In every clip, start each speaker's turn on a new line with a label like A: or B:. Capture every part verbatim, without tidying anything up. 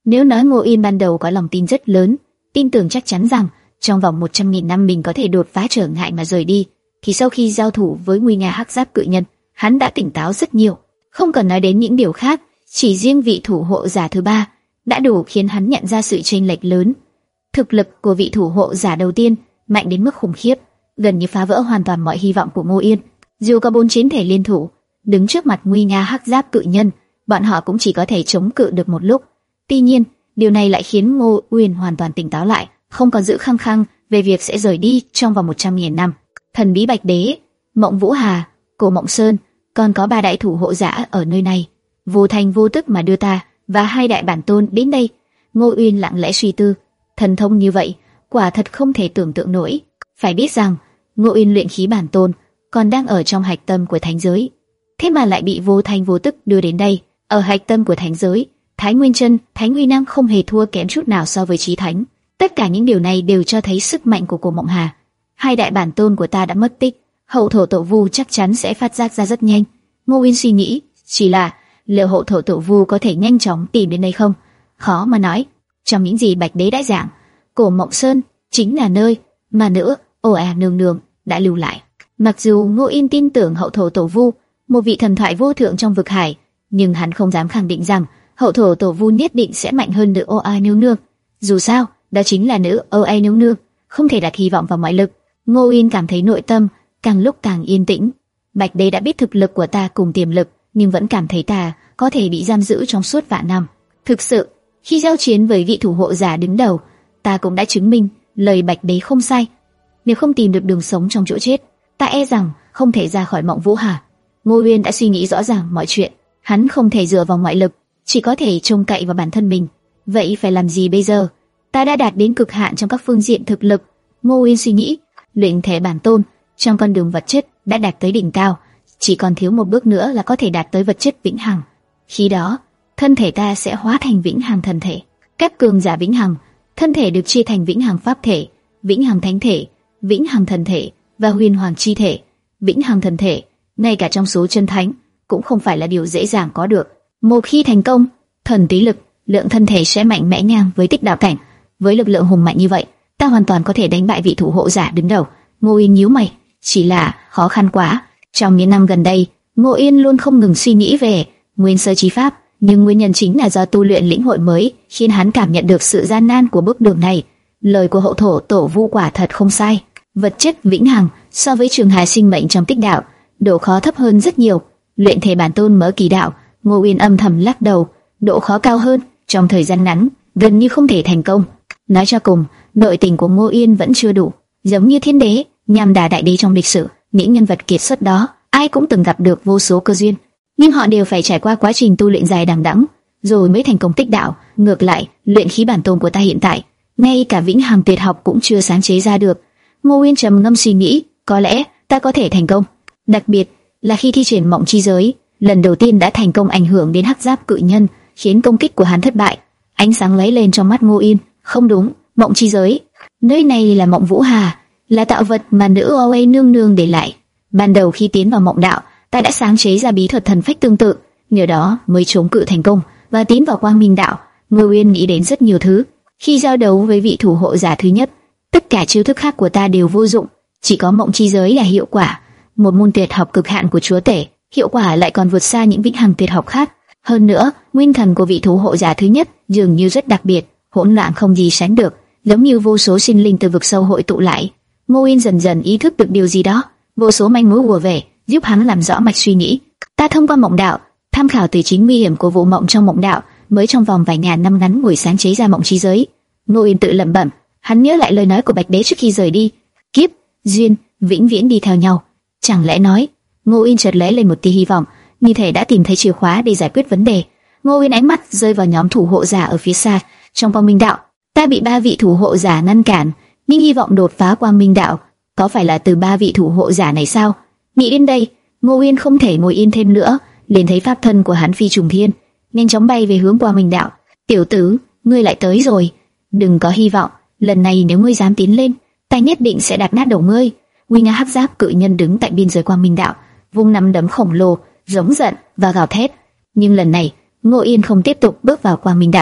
A: Nếu nói Ngô Yên ban đầu có lòng tin rất lớn, tin tưởng chắc chắn rằng trong vòng một trăm nghìn năm mình có thể đột phá trở ngại mà rời đi, thì sau khi giao thủ với nguy nga hắc giáp cự nhân, hắn đã tỉnh táo rất nhiều. Không cần nói đến những điều khác, chỉ riêng vị thủ hộ giả thứ ba đã đủ khiến hắn nhận ra sự chênh lệch lớn. Thực lực của vị thủ hộ giả đầu tiên mạnh đến mức khủng khiếp, gần như phá vỡ hoàn toàn mọi hy vọng của Ngô Yên. Dù có bốn chiến thể liên thủ, đứng trước mặt nguy nga hắc giáp cự nhân, bọn họ cũng chỉ có thể chống cự được một lúc. Tuy nhiên, điều này lại khiến Ngô Uyên hoàn toàn tỉnh táo lại, không còn giữ khăng khăng về việc sẽ rời đi trong vòng một trăm nghìn năm. Thần bí Bạch Đế, Mộng Vũ Hà, Cổ Mộng Sơn, còn có ba đại thủ hộ giả ở nơi này, vô thành vô tức mà đưa ta và hai đại bản tôn đến đây. Ngô Uyên lặng lẽ suy tư, thần thông như vậy, quả thật không thể tưởng tượng nổi. Phải biết rằng, Ngô Uyên luyện khí bản tôn còn đang ở trong hạch tâm của thánh giới, thế mà lại bị vô thành vô tức đưa đến đây. Ở hạch tâm của thánh giới, Thái Nguyên Chân, Thánh Uy Nam không hề thua kém chút nào so với Chí Thánh. Tất cả những điều này đều cho thấy sức mạnh của Cổ Mộng Hà. Hai đại bản tôn của ta đã mất tích, hậu thổ tổ vu chắc chắn sẽ phát giác ra rất nhanh. Ngô Uyên suy nghĩ, chỉ là liệu hậu thổ tổ vu có thể nhanh chóng tìm đến đây không? Khó mà nói. Trong những gì Bạch Đế đã giảng, Cổ Mộng Sơn chính là nơi mà nữ Ô A nương nương đã lưu lại. Mặc dù Ngô Uyên tin tưởng hậu thổ tổ vu, một vị thần thoại vô thượng trong vực hải, nhưng hắn không dám khẳng định rằng hậu thổ tổ vu nhất định sẽ mạnh hơn nữ Ô A nương nương. Dù sao, đó chính là nữ Ô A nương nương, không thể đặt hy vọng vào ngoại lực. Ngô Uyên cảm thấy nội tâm càng lúc càng yên tĩnh. Bạch Đế đã biết thực lực của ta cùng tiềm lực, nhưng vẫn cảm thấy ta có thể bị giam giữ trong suốt vạn năm. Thực sự, khi giao chiến với vị thủ hộ giả đứng đầu, ta cũng đã chứng minh lời Bạch Đế không sai. Nếu không tìm được đường sống trong chỗ chết, ta e rằng không thể ra khỏi Mộng Vũ Hà. Ngô Uyên đã suy nghĩ rõ ràng mọi chuyện, hắn không thể dựa vào ngoại lực, chỉ có thể trông cậy vào bản thân mình. Vậy phải làm gì bây giờ? Ta đã đạt đến cực hạn trong các phương diện thực lực. Ngô Uyên suy nghĩ, luyện thể bản tôn trong con đường vật chất đã đạt tới đỉnh cao, chỉ còn thiếu một bước nữa là có thể đạt tới vật chất vĩnh hằng. Khi đó, thân thể ta sẽ hóa thành vĩnh hằng thần thể. Các cường giả vĩnh hằng, thân thể được chia thành vĩnh hằng pháp thể, vĩnh hằng thánh thể, vĩnh hằng thần thể và huyền hoàng chi thể. Vĩnh hằng thần thể, ngay cả trong số chân thánh, cũng không phải là điều dễ dàng có được. Một khi thành công, thần tí lực, lượng thân thể sẽ mạnh mẽ ngang với Tích Đạo cảnh. Với lực lượng hùng mạnh như vậy, ta hoàn toàn có thể đánh bại vị thủ hộ giả đứng đầu. Ngô Yên nhíu mày, chỉ là khó khăn quá. Trong những năm gần đây, Ngô Yên luôn không ngừng suy nghĩ về nguyên sơ chi pháp, nhưng nguyên nhân chính là do tu luyện lĩnh hội mới khiến hắn cảm nhận được sự gian nan của bước đường này. Lời của hậu thổ tổ vu quả thật không sai. Vật chất vĩnh hằng so với trường hài sinh mệnh trong Tích Đạo, độ khó thấp hơn rất nhiều. Luyện thể bản tôn mở kỳ đạo, Ngô Uyên âm thầm lắc đầu, độ khó cao hơn, trong thời gian ngắn gần như không thể thành công. Nói cho cùng, nội tình của Ngô Uyên vẫn chưa đủ. Giống như Thiên Đế, Nham Đà đại đế trong lịch sử, những nhân vật kiệt xuất đó, ai cũng từng gặp được vô số cơ duyên, nhưng họ đều phải trải qua quá trình tu luyện dài đằng đẵng, rồi mới thành công Tích Đạo. Ngược lại, luyện khí bản tôn của ta hiện tại, ngay cả vĩnh hằng tuyệt học cũng chưa sáng chế ra được. Ngô Uyên trầm ngâm suy nghĩ, có lẽ ta có thể thành công, đặc biệt là khi thi triển Mộng Chi Giới, lần đầu tiên đã thành công ảnh hưởng đến hắc giáp cự nhân, khiến công kích của hắn thất bại. Ánh sáng lóe lên trong mắt Ngô Uyên. Không đúng, Mộng Chi Giới, nơi này là Mộng Vũ Hà, là tạo vật mà nữ Ô A nương nương để lại. Ban đầu khi tiến vào Mộng Đạo, ta đã sáng chế ra bí thuật thần phách tương tự, nhờ đó mới chống cự thành công và tiến vào Quang Minh Đạo. Ngô Uyên nghĩ đến rất nhiều thứ. Khi giao đấu với vị thủ hộ giả thứ nhất, tất cả chiêu thức khác của ta đều vô dụng, chỉ có Mộng Chi Giới là hiệu quả, một môn tuyệt học cực hạn của chúa tể, hiệu quả lại còn vượt xa những vĩnh hằng tuyệt học khác. Hơn nữa, nguyên thần của vị thủ hộ giả thứ nhất dường như rất đặc biệt, hỗn loạn không gì sánh được, giống như vô số sinh linh từ vực sâu hội tụ lại. Ngô Uyên dần dần ý thức được điều gì đó, vô số manh mối ùa về, giúp hắn làm rõ mạch suy nghĩ. Ta thông qua Mộng Đạo, tham khảo từ chính nguy hiểm của vụ mộng trong Mộng Đạo, mới trong vòng vài ngàn năm ngắn ngủi sáng chế ra Mộng Chi Giới. Ngô Uyên tự lẩm bẩm, hắn nhớ lại lời nói của Bạch Đế trước khi rời đi, kiếp duyên vĩnh viễn đi theo nhau. Chẳng lẽ nói? Ngô Uyên chợt lóe lên một tia hy vọng, như thể đã tìm thấy chìa khóa để giải quyết vấn đề. Ngô Uyên ánh mắt rơi vào nhóm thủ hộ giả ở phía xa, trong Quang Minh Đạo. Ta bị ba vị thủ hộ giả ngăn cản, nhưng hy vọng đột phá Quang Minh Đạo có phải là từ ba vị thủ hộ giả này sao? Nghĩ đến đây, Ngô Uyên không thể ngồi yên thêm nữa, liền thấy pháp thân của hắn phi trùng thiên, nhanh chóng bay về hướng Quang Minh Đạo. Tiểu tử, ngươi lại tới rồi, đừng có hy vọng, lần này nếu ngươi dám tiến lên, ta nhất định sẽ đạp nát đầu ngươi. Nguy nga hắc giáp cự nhân đứng tại biên giới Quang Minh Đạo, vung nắm đấm khổng lồ, giống giận và gào thét. Nhưng lần này, Ngô Yên không tiếp tục bước vào Quang Minh Đạo,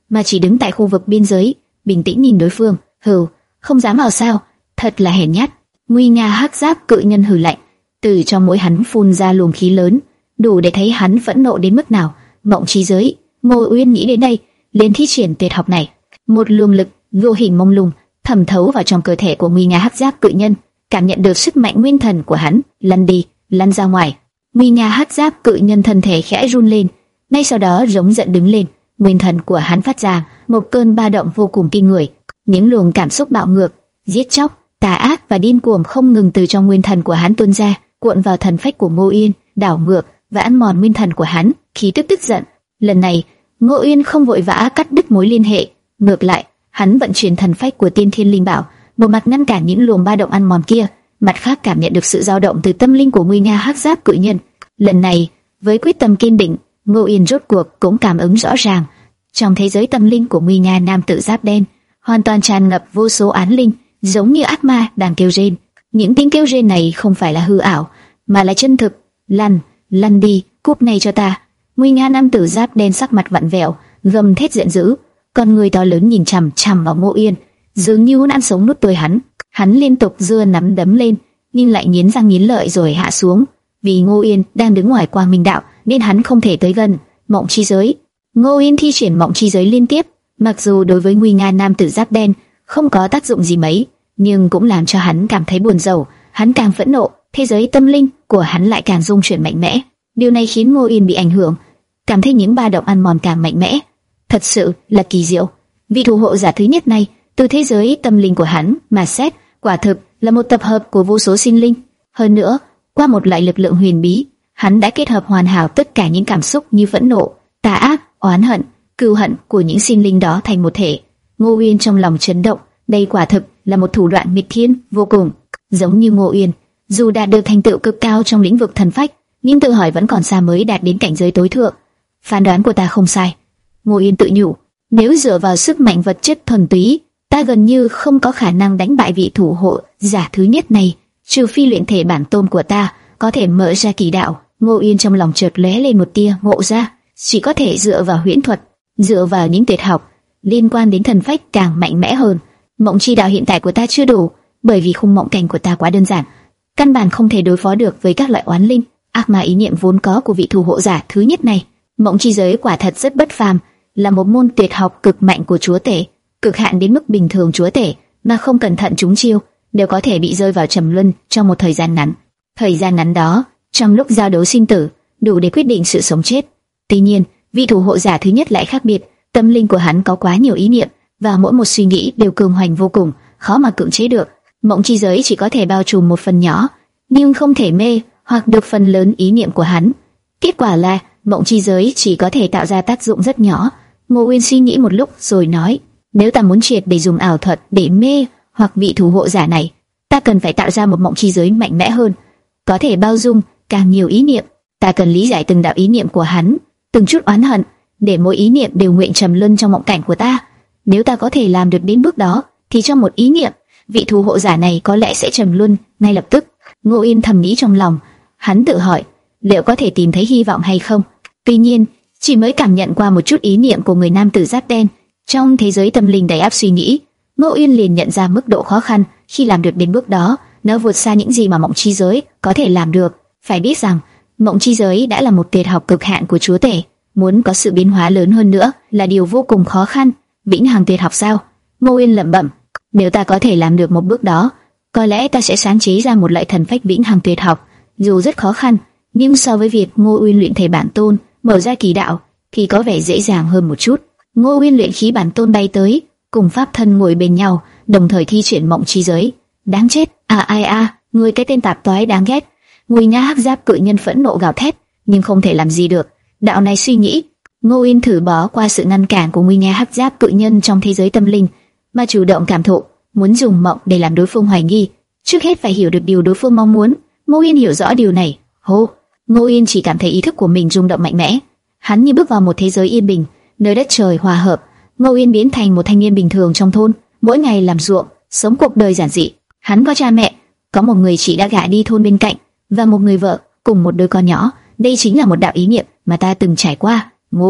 A: mà chỉ đứng tại khu vực biên giới, bình tĩnh nhìn đối phương. Hừ, không dám vào sao? Thật là hèn nhát. Nguy nga hắc giáp cự nhân hừ lạnh, từ trong mũi hắn phun ra luồng khí lớn, đủ để thấy hắn phẫn nộ đến mức nào. Mộng chi giới, Ngô Uyên nghĩ đến đây, liền thi triển tuyệt học này. Một luồng lực vô hình mông lung thẩm thấu vào trong cơ thể của nguy nga hắc giáp cự nhân, cảm nhận được sức mạnh nguyên thần của hắn, lăn đi, lăn ra ngoài. Nguy nga hắc giáp cự nhân thân thể khẽ run lên, ngay sau đó giống giận đứng lên. Nguyên thần của hắn phát ra một cơn ba động vô cùng kinh người, những luồng cảm xúc bạo ngược, giết chóc, tà ác và điên cuồng không ngừng từ trong nguyên thần của hắn tuôn ra, cuộn vào thần phách của Ngô Uyên, đảo ngược và ăn mòn nguyên thần của hắn. Khí tức tức giận. Lần này, Ngô Uyên không vội vã cắt đứt mối liên hệ, ngược lại, hắn vận chuyển thần phách của Tiên Thiên Linh Bảo, một mặt ngăn cản những luồng ba động ăn mòn kia, mặt khác cảm nhận được sự dao động từ tâm linh của nguy nga hắc giáp cự nhân. Lần này, với quyết tâm kiên định, Ngô Uyên rốt cuộc cũng cảm ứng rõ ràng, trong thế giới tâm linh của nguy nga nam tử giáp đen, hoàn toàn tràn ngập vô số án linh, giống như ác ma đang kêu rên. Những tiếng kêu rên này không phải là hư ảo, mà là chân thực. Lăn, lăn đi, cúp này cho ta! Nguy nga nam tử giáp đen sắc mặt vặn vẹo, gầm thét giận dữ, con người to lớn nhìn chằm chằm vào Ngô Uyên, dường như muốn ăn sống nuốt tươi hắn. Hắn liên tục giơ nắm đấm lên, nhưng lại nghiến răng nghiến lợi rồi hạ xuống. Vì Ngô Uyên đang đứng ngoài quang minh đạo, nên hắn không thể tới gần. Mộng chi giới. Ngô Uyên thi triển mộng chi giới liên tiếp, mặc dù đối với nguy nga nam tử giáp đen không có tác dụng gì mấy, nhưng cũng làm cho hắn cảm thấy buồn rầu. Hắn càng phẫn nộ, thế giới tâm linh của hắn lại càng rung chuyển mạnh mẽ. Điều này khiến Ngô Uyên bị ảnh hưởng, cảm thấy những ba động ăn mòn càng mạnh mẽ. Thật sự là kỳ diệu. Vị thủ hộ giả thứ nhất này, từ thế giới tâm linh của hắn mà xét, quả thực là một tập hợp của vô số sinh linh. Hơn nữa, qua một loại lực lượng huyền bí, hắn đã kết hợp hoàn hảo tất cả những cảm xúc như phẫn nộ, tà ác, oán hận, cừu hận của những sinh linh đó thành một thể. Ngô Uyên trong lòng chấn động, đây quả thực là một thủ đoạn nghịch thiên vô cùng. Giống như Ngô Uyên, dù đạt được thành tựu cực cao trong lĩnh vực thần phách, nhưng tự hỏi vẫn còn xa mới đạt đến cảnh giới tối thượng. Phán đoán của ta không sai, Ngô Uyên tự nhủ. Nếu dựa vào sức mạnh vật chất thuần túy, ta gần như không có khả năng đánh bại vị thủ hộ giả thứ nhất này, trừ phi luyện thể bản tôn của ta có thể mở ra kỳ đạo. Ngô Uyên trong lòng chợt lóe lên một tia ngộ ra, chỉ có thể dựa vào huyễn thuật, dựa vào những tuyệt học liên quan đến thần phách càng mạnh mẽ hơn. Mộng chi đạo hiện tại của ta chưa đủ, bởi vì khung mộng cảnh của ta quá đơn giản, căn bản không thể đối phó được với các loại oán linh, ác ma ý niệm vốn có của vị thủ hộ giả thứ nhất này. Mộng chi giới quả thật rất bất phàm, là một môn tuyệt học cực mạnh của chúa tể, cực hạn đến mức bình thường chúa tể mà không cẩn thận trúng chiêu đều có thể bị rơi vào trầm luân trong một thời gian ngắn. Thời gian ngắn đó, trong lúc giao đấu sinh tử, đủ để quyết định sự sống chết. Tuy nhiên, vị thủ hộ giả thứ nhất lại khác biệt, tâm linh của hắn có quá nhiều ý niệm, và mỗi một suy nghĩ đều cường hoành vô cùng, khó mà cưỡng chế được. Mộng chi giới chỉ có thể bao trùm một phần nhỏ, nhưng không thể mê hoặc được phần lớn ý niệm của hắn. Kết quả là mộng chi giới chỉ có thể tạo ra tác dụng rất nhỏ. Ngô Uyên suy nghĩ một lúc rồi nói: nếu ta muốn triệt để dùng ảo thuật để mê hoặc vị thủ hộ giả này, ta cần phải tạo ra một mộng chi giới mạnh mẽ hơn, có thể bao dung càng nhiều ý niệm. Ta cần lý giải từng đạo ý niệm của hắn, từng chút oán hận, để mỗi ý niệm đều nguyện trầm luân trong mộng cảnh của ta. Nếu ta có thể làm được đến bước đó, thì trong một ý niệm, vị thủ hộ giả này có lẽ sẽ trầm luân ngay lập tức. Ngô Uyên thầm nghĩ trong lòng, hắn tự hỏi liệu có thể tìm thấy hy vọng hay không. Tuy nhiên, chỉ mới cảm nhận qua một chút ý niệm của người nam tử giáp đen trong thế giới tâm linh đầy áp suy nghĩ, Ngô Uyên liền nhận ra mức độ khó khăn khi làm được đến bước đó. Nó vượt xa những gì mà mộng chi giới có thể làm được. Phải biết rằng, mộng chi giới đã là một tuyệt học cực hạn của chúa tể, muốn có sự biến hóa lớn hơn nữa là điều vô cùng khó khăn. Vĩnh hằng tuyệt học sao? Ngô Uyên lẩm bẩm. Nếu ta có thể làm được một bước đó, có lẽ ta sẽ sáng chế ra một loại thần phách vĩnh hằng tuyệt học. Dù rất khó khăn, nhưng so với việc Ngô Uyên luyện thể bản tôn, mở ra kỳ đạo, thì có vẻ dễ dàng hơn một chút. Ngô Uyên luyện khí bản tôn bay tới, cùng pháp thân ngồi bên nhau, đồng thời thi triển mộng chi giới. Đáng chết! À ai a, người cái tên tạp toái đáng ghét! Nguy nga hắc giáp cự nhân phẫn nộ gào thét, nhưng không thể làm gì được. Đạo này suy nghĩ. Ngô Uyên thử bỏ qua sự ngăn cản của nguy nga hắc giáp cự nhân trong thế giới tâm linh, mà chủ động cảm thụ, muốn dùng mộng để làm đối phương hoài nghi. Trước hết phải hiểu được điều đối phương mong muốn. Ngô Uyên hiểu rõ điều này. Hô! Ngô Uyên chỉ cảm thấy ý thức của mình rung động mạnh mẽ. Hắn như bước vào một thế giới yên bình, nơi đất trời hòa hợp. Ngô Uyên biến thành một thanh niên bình thường trong thôn, mỗi ngày làm ruộng, sống cuộc đời giản dị. Hắn có cha mẹ, có một người chị đã gả đi thôn bên cạnh, và một người vợ cùng một đứa con nhỏ. Đây chính là một đạo ý niệm mà ta từng trải qua. Ngô Uyên,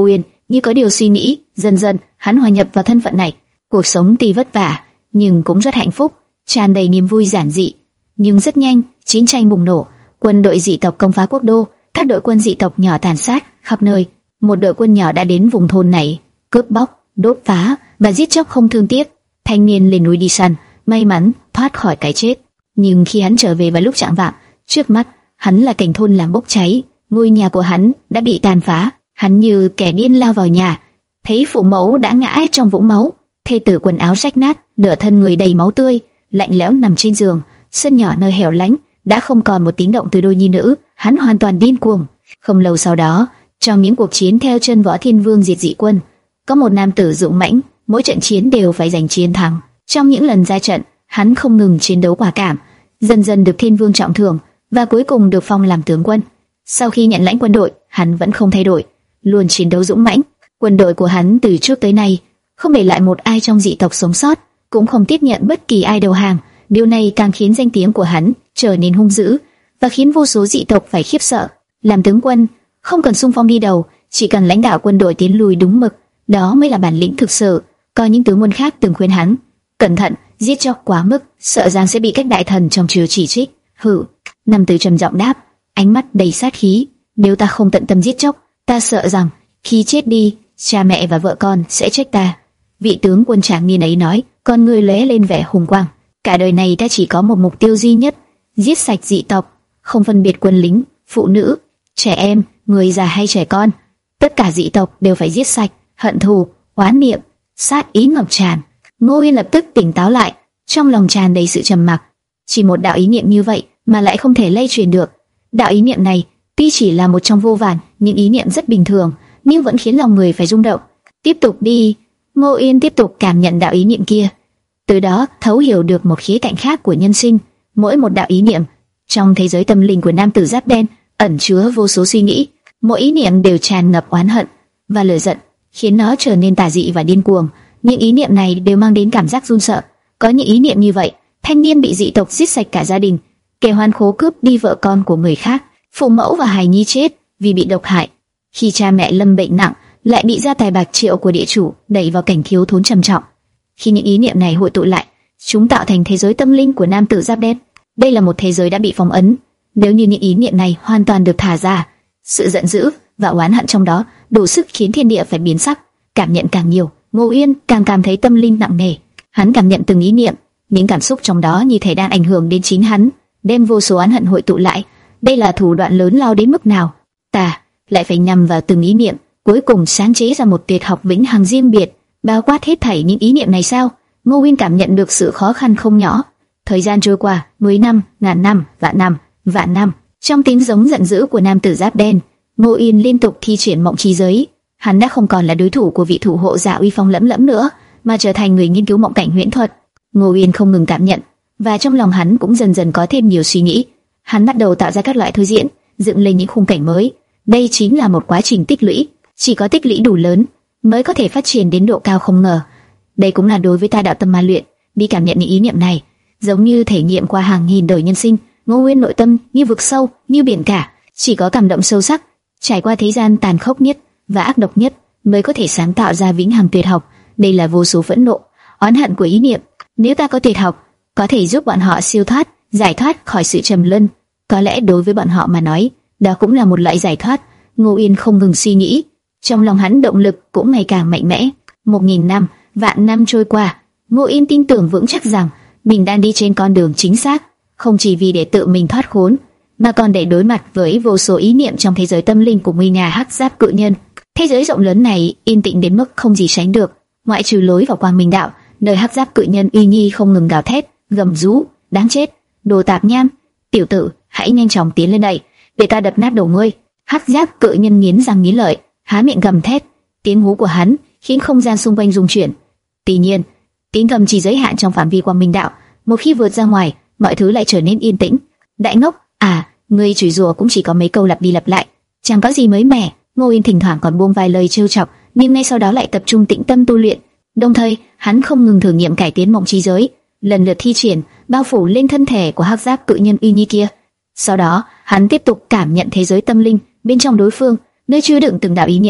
A: như có điều suy nghĩ. Dần dần, hắn hòa nhập vào thân phận này. Cuộc sống tuy vất vả, nhưng cũng rất hạnh phúc, tràn đầy niềm vui giản dị. Nhưng rất nhanh, chiến tranh bùng nổ, quân đội dị tộc công phá quốc đô, các đội quân dị tộc nhỏ tàn sát khắp nơi. Một đội quân nhỏ đã đến vùng thôn này, cướp bóc, đốt phá và giết chóc không thương tiếc. Thanh niên lên núi đi săn, may mắn thoát khỏi cái chết. Nhưng khi hắn trở về vào lúc chạng vạng, trước mắt hắn là cảnh thôn làng bốc cháy, ngôi nhà của hắn đã bị tàn phá. Hắn như kẻ điên lao vào nhà, thấy phụ mẫu đã ngã trong vũng máu, thê tử quần áo rách nát, nửa thân người đầy máu tươi, lạnh lẽo nằm trên giường. Sân nhỏ nơi hẻo lánh đã không còn một tiếng động từ đôi nhi nữ. Hắn hoàn toàn điên cuồng. Không lâu sau đó, trong những cuộc chiến theo chân Võ Thiên Vương diệt dị quân, có một nam tử dũng mãnh, mỗi trận chiến đều phải giành chiến thắng. Trong những lần ra trận, hắn không ngừng chiến đấu quả cảm, dần dần được Thiên Vương trọng thưởng và cuối cùng được phong làm tướng quân. Sau khi nhận lãnh quân đội, hắn vẫn không thay đổi, luôn chiến đấu dũng mãnh. Quân đội của hắn từ trước tới nay không để lại một ai trong dị tộc sống sót, cũng không tiếp nhận bất kỳ ai đầu hàng. Điều này càng khiến danh tiếng của hắn trở nên hung dữ và khiến vô số dị tộc phải khiếp sợ. Làm tướng quân, không cần xung phong đi đầu, chỉ cần lãnh đạo quân đội tiến lùi đúng mực, đó mới là bản lĩnh thực sự. Có những tướng quân khác từng khuyên hắn cẩn thận, giết chóc quá mức, sợ rằng sẽ bị các đại thần trong triều chỉ trích. Hừ, Nam tử trầm giọng đáp, ánh mắt đầy sát khí. Nếu ta không tận tâm giết chóc, ta sợ rằng khi chết đi, cha mẹ và vợ con sẽ trách ta. Vị tướng quân tráng niên ấy nói, con người lóe lên vẻ hùng quang. Cả đời này ta chỉ có một mục tiêu duy nhất, giết sạch dị tộc, không phân biệt quân lính, phụ nữ, trẻ em, người già hay trẻ con. Tất cả dị tộc đều phải giết sạch. Hận thù, oán niệm, sát ý ngập tràn. Ngô Uyên lập tức tỉnh táo lại, trong lòng tràn đầy sự trầm mặc. Chỉ một đạo ý niệm như vậy mà lại không thể lay truyền được. Đạo ý niệm này tuy chỉ là một trong vô vàn những ý niệm rất bình thường, nhưng vẫn khiến lòng người phải rung động. Tiếp tục đi. Ngô Uyên tiếp tục cảm nhận đạo ý niệm kia, từ đó thấu hiểu được một khía cạnh khác của nhân sinh. Mỗi một đạo ý niệm trong thế giới tâm linh của nam tử giáp đen ẩn chứa vô số suy nghĩ, mỗi ý niệm đều tràn ngập oán hận và lửa giận, khiến nó trở nên tà dị và điên cuồng. Những ý niệm này đều mang đến cảm giác run sợ. Có những ý niệm như vậy, thanh niên bị dị tộc giết sạch cả gia đình, kẻ hoan khố cướp đi vợ con của người khác, phụ mẫu và hài nhi chết vì bị độc hại. Khi cha mẹ lâm bệnh nặng, lại bị gia tài bạc triệu của địa chủ đẩy vào cảnh thiếu thốn trầm trọng. Khi những ý niệm này hội tụ lại, chúng tạo thành thế giới tâm linh của nam tử giáp đen. Đây là một thế giới đã bị phong ấn. Nếu như những ý niệm này hoàn toàn được thả ra, sự giận dữ và oán hận trong đó đủ sức khiến thiên địa phải biến sắc. Cảm nhận càng nhiều, Ngô Uyên càng cảm thấy tâm linh nặng nề. Hắn cảm nhận từng ý niệm, những cảm xúc trong đó như thể đang ảnh hưởng đến chính hắn, đem vô số oán hận hội tụ lại. Đây là thủ đoạn lớn lao đến mức nào? Ta lại phải nhằm vào từng ý niệm, cuối cùng sáng chế ra một tuyệt học vĩnh hằng riêng biệt, bao quát hết thảy những ý niệm này sao? Ngô Uyên cảm nhận được sự khó khăn không nhỏ. Thời gian trôi qua, mười năm, ngàn năm, vạn năm, vạn năm. Trong tiếng giống giận dữ của nam tử giáp đen, Ngô Uyên liên tục thi triển mộng chi giới. Hắn đã không còn là đối thủ của vị thủ hộ giả uy phong lẫm lẫm nữa, mà trở thành người nghiên cứu mộng cảnh huyễn thuật. Ngô Uyên không ngừng cảm nhận, và trong lòng hắn cũng dần dần có thêm nhiều suy nghĩ. Hắn bắt đầu tạo ra các loại thôi diễn, dựng lên những khung cảnh mới. Đây chính là một quá trình tích lũy, chỉ có tích lũy đủ lớn mới có thể phát triển đến độ cao không ngờ. Đây cũng là đối với ta đạo tâm ma luyện, đi cảm nhận những ý niệm này, giống như thể nghiệm qua hàng nghìn đời nhân sinh. Ngô Uyên nội tâm như vực sâu, như biển cả, chỉ có cảm động sâu sắc, trải qua thế gian tàn khốc nhất và ác độc nhất mới có thể sáng tạo ra vĩnh hằng tuyệt học. Đây là vô số phẫn nộ, oán hận của ý niệm. Nếu ta có tuyệt học, có thể giúp bọn họ siêu thoát, giải thoát khỏi sự trầm luân. Có lẽ đối với bọn họ mà nói, đó cũng là một loại giải thoát. Ngô Uyên không ngừng suy nghĩ, trong lòng hắn động lực cũng ngày càng mạnh mẽ. Một nghìn năm, vạn năm trôi qua, Ngô Uyên tin tưởng vững chắc rằng mình đang đi trên con đường chính xác, không chỉ vì để tự mình thoát khốn, mà còn để đối mặt với vô số ý niệm trong thế giới tâm linh của nguy nga hắc giáp cự nhân. Thế giới rộng lớn này yên tĩnh đến mức không gì sánh được, ngoại trừ lối vào quang minh đạo, nơi hắc giáp cự nhân uy nghi không ngừng gào thét, gầm rú, đáng chết, đồ tạp nham, tiểu tử, hãy nhanh chóng tiến lên đây, để ta đập nát đầu ngươi. Hắc giáp cự nhân nghiến răng nghiến lợi, há miệng gầm thét, tiếng hú của hắn khiến không gian xung quanh rung chuyển. Tuy nhiên, tiếng gầm chỉ giới hạn trong phạm vi quang minh đạo, một khi vượt ra ngoài, mọi thứ lại trở nên yên tĩnh. Đại ngốc, à, ngươi chửi rủa cũng chỉ có mấy câu lặp đi lặp lại, chẳng có gì mới mẻ. Ngô Uyên thỉnh thoảng còn buông vài lời trêu chọc, nhưng ngay sau đó lại tập trung tĩnh tâm tu luyện. Đồng thời, hắn không ngừng thử nghiệm cải tiến mộng chi giới, lần lượt thi triển, bao phủ lên thân thể của hắc giáp cự nhân uy nghi kia. Sau đó, hắn tiếp tục cảm nhận thế giới tâm linh bên trong đối phương, nơi chứa đựng từng đạo ý niệm.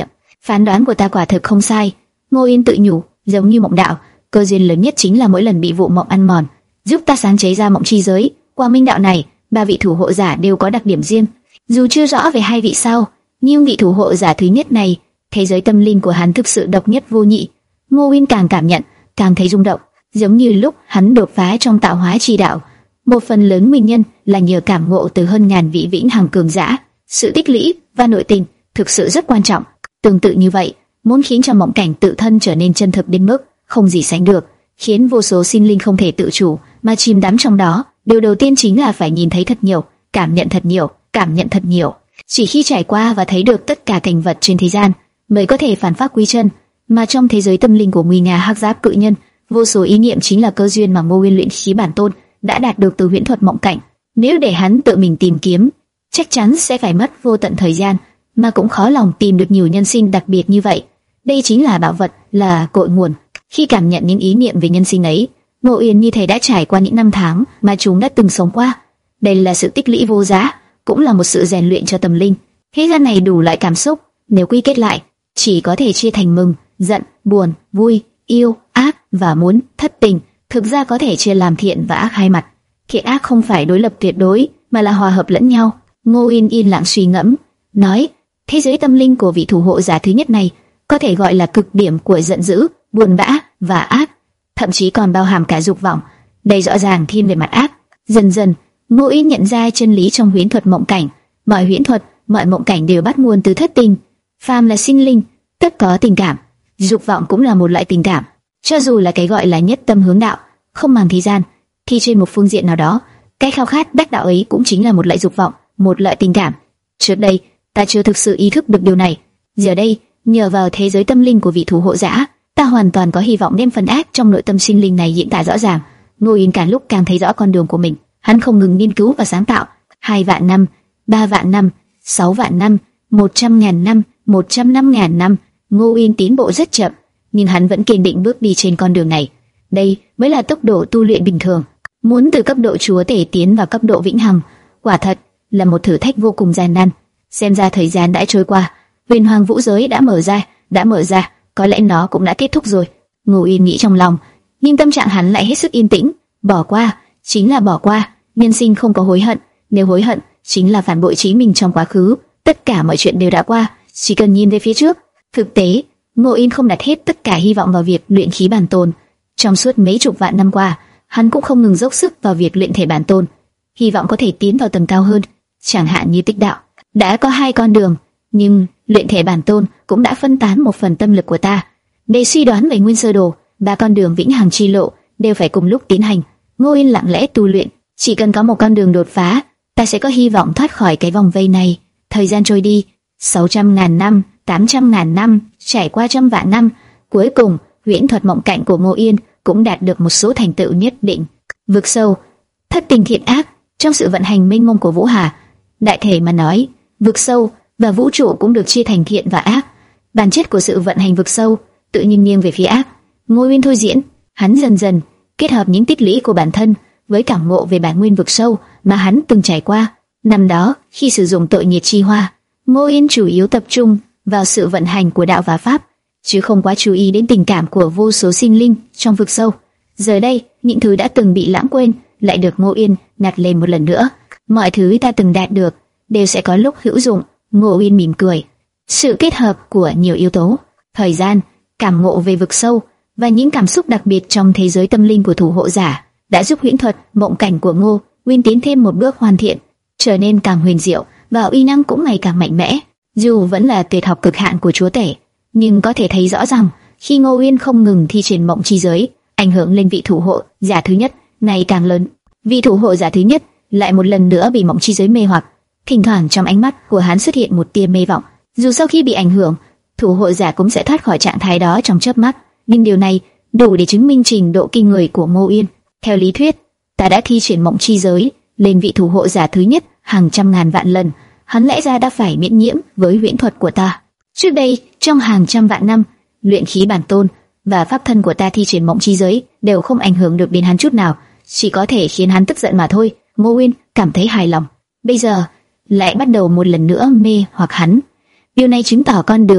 A: Phán đoán của ta quả thực không sai. Ngô Yên tự nhủ, giống như mộng đạo, cơ duyên lớn nhất chính là mỗi lần bị vụ mộng ăn mòn, giúp ta sáng chế ra mộng chi giới. Qua minh đạo này, ba vị thủ hộ giả đều có đặc điểm riêng. Dù chưa rõ về hai vị sau, nhưng vị thủ hộ giả thứ nhất này, thế giới tâm linh của hắn thực sự độc nhất vô nhị. Ngô Yên càng cảm nhận, càng thấy rung động, giống như lúc hắn đột phá trong tạo hóa chi đạo. Một phần lớn nguyên nhân là nhờ cảm ngộ từ hơn ngàn vị vĩnh hằng cường giả. Sự tích lũy và nội tình thực sự rất quan trọng. Tương tự như vậy, muốn khiến cho mộng cảnh tự thân trở nên chân thực đến mức không gì sánh được, khiến vô số sinh linh không thể tự chủ mà chìm đắm trong đó. Điều đầu tiên chính là phải nhìn thấy thật nhiều, cảm nhận thật nhiều, cảm nhận thật nhiều. Chỉ khi trải qua và thấy được tất cả cảnh vật trên thế gian, mới có thể phản phát quy chân. Mà trong thế giới tâm linh của nguy nga hắc giáp cự nhân, vô số ý niệm chính là cơ duyên mà Ngô Uyên luyện khí bản tôn đã đạt được từ huyễn thuật mộng cảnh. Nếu để hắn tự mình tìm kiếm, chắc chắn sẽ phải mất vô tận thời gian, mà cũng khó lòng tìm được nhiều nhân sinh đặc biệt như vậy. Đây chính là bảo vật, là cội nguồn. Khi cảm nhận những ý niệm về nhân sinh ấy, Ngô Uyên như thể đã trải qua những năm tháng mà chúng đã từng sống qua. Đây là sự tích lũy vô giá, cũng là một sự rèn luyện cho tâm linh. Thế gian này đủ loại cảm xúc, nếu quy kết lại, chỉ có thể chia thành mừng, giận, buồn, vui, yêu, ác và muốn, thất tình. Thực ra có thể chia làm thiện và ác hai mặt. Thiện ác không phải đối lập tuyệt đối, mà là hòa hợp lẫn nhau. Ngô Uyên yên lặng suy ngẫm, nói: thế giới tâm linh của vị thủ hộ giả thứ nhất này có thể gọi là cực điểm của giận dữ, buồn bã và ác, thậm chí còn bao hàm cả dục vọng. Đây rõ ràng thiên về mặt ác. Dần dần, Ngô Uyên nhận ra chân lý trong huyễn thuật mộng cảnh. Mọi huyễn thuật, mọi mộng cảnh đều bắt nguồn từ thất tình. Phàm là sinh linh, tất có tình cảm. Dục vọng cũng là một loại tình cảm. Cho dù là cái gọi là nhất tâm hướng đạo, không màng thế gian, thì trên một phương diện nào đó, cái khao khát đắc đạo ấy cũng chính là một loại dục vọng, một loại tình cảm. Trước đây, ta chưa thực sự ý thức được điều này. Giờ đây, nhờ vào thế giới tâm linh của vị thủ hộ giả, ta hoàn toàn có hy vọng đem phần ác trong nội tâm sinh linh này diễn tả rõ ràng. Ngô Yên càng lúc càng thấy rõ con đường của mình. Hắn không ngừng nghiên cứu và sáng tạo. Hai vạn năm, ba vạn năm, sáu vạn năm, một trăm ngàn năm, một trăm năm ngàn năm. Ngô Yên tiến bộ rất chậm, nhưng hắn vẫn kiên định bước đi trên con đường này. Đây mới là tốc độ tu luyện bình thường. Muốn từ cấp độ chúa tể tiến vào cấp độ vĩnh hằng, quả thật là một thử thách vô cùng gian nan. Xem ra thời gian đã trôi qua, huyền hoàng vũ giới đã mở ra, đã mở ra, có lẽ nó cũng đã kết thúc rồi. Ngô Yên nghĩ trong lòng, nhưng tâm trạng hắn lại hết sức yên tĩnh. Bỏ qua chính là bỏ qua, nhân sinh không có hối hận. Nếu hối hận, chính là phản bội chính mình trong quá khứ. Tất cả mọi chuyện đều đã qua, chỉ cần nhìn về phía trước. Thực tế, Ngô Yên không đặt hết tất cả hy vọng vào việc luyện khí bản tôn. Trong suốt mấy chục vạn năm qua, hắn cũng không ngừng dốc sức vào việc luyện thể bản tôn, hy vọng có thể tiến vào tầng cao hơn, chẳng hạn như tích đạo. Đã có hai con đường, nhưng luyện thể bản tôn cũng đã phân tán một phần tâm lực của ta. Để suy đoán về nguyên sơ đồ, ba con đường vĩnh hằng chi lộ đều phải cùng lúc tiến hành. Ngô Yên lặng lẽ tu luyện, chỉ cần có một con đường đột phá, ta sẽ có hy vọng thoát khỏi cái vòng vây này. Thời gian trôi đi, sáu trăm ngàn năm, tám trăm ngàn năm, trải qua trăm vạn năm, cuối cùng huyễn thuật mộng cảnh của Ngô Yên cũng đạt được một số thành tựu nhất định. Vực sâu, thất tình thiện ác, trong sự vận hành mênh mông của Vũ Hà, đại thể mà nói, vực sâu và vũ trụ cũng được chia thành thiện và ác. Bản chất của sự vận hành vực sâu tự nhiên nghiêng về phía ác. Ngô Uyên thôi diễn, hắn dần dần kết hợp những tích lũy của bản thân với cảm ngộ về bản nguyên vực sâu mà hắn từng trải qua. Năm đó, khi sử dụng tội nhiệt chi hoa, Ngô Uyên chủ yếu tập trung vào sự vận hành của đạo và pháp, chứ không quá chú ý đến tình cảm của vô số sinh linh trong vực sâu. Giờ đây, những thứ đã từng bị lãng quên lại được Ngô Uyên nạt lên một lần nữa. Mọi thứ ta từng đạt được đều sẽ có lúc hữu dụng. Ngô Uyên mỉm cười. Sự kết hợp của nhiều yếu tố, thời gian, cảm ngộ về vực sâu và những cảm xúc đặc biệt trong thế giới tâm linh của thủ hộ giả đã giúp huyễn thuật mộng cảnh của Ngô Uyên tiến thêm một bước hoàn thiện, trở nên càng huyền diệu và uy năng cũng ngày càng mạnh mẽ. Dù vẫn là tuyệt học cực hạn của chúa tể, nhưng có thể thấy rõ rằng khi Ngô Uyên không ngừng thi triển mộng chi giới, ảnh hưởng lên vị thủ hộ giả thứ nhất ngày càng lớn. Vị thủ hộ giả thứ nhất lại một lần nữa bị mộng chi giới mê hoặc, thỉnh thoảng trong ánh mắt của hắn xuất hiện một tia mê vọng. Dù sau khi bị ảnh hưởng, thủ hộ giả cũng sẽ thoát khỏi trạng thái đó trong chớp mắt, nhưng điều này đủ để chứng minh trình độ kinh người của Ngô Uyên. Theo lý thuyết, ta đã thi triển mộng chi giới lên vị thủ hộ giả thứ nhất hàng trăm ngàn vạn lần, hắn lẽ ra đã phải miễn nhiễm với huyễn thuật của ta. Trước đây, trong hàng trăm vạn năm, luyện khí bản tôn và pháp thân của ta thi triển mộng chi giới đều không ảnh hưởng được đến hắn chút nào, chỉ có thể khiến hắn tức giận mà thôi. Ngô Uyên cảm thấy hài lòng. Bây giờ lại bắt đầu một lần nữa mê hoặc hắn. Điều này chứng tỏ con đường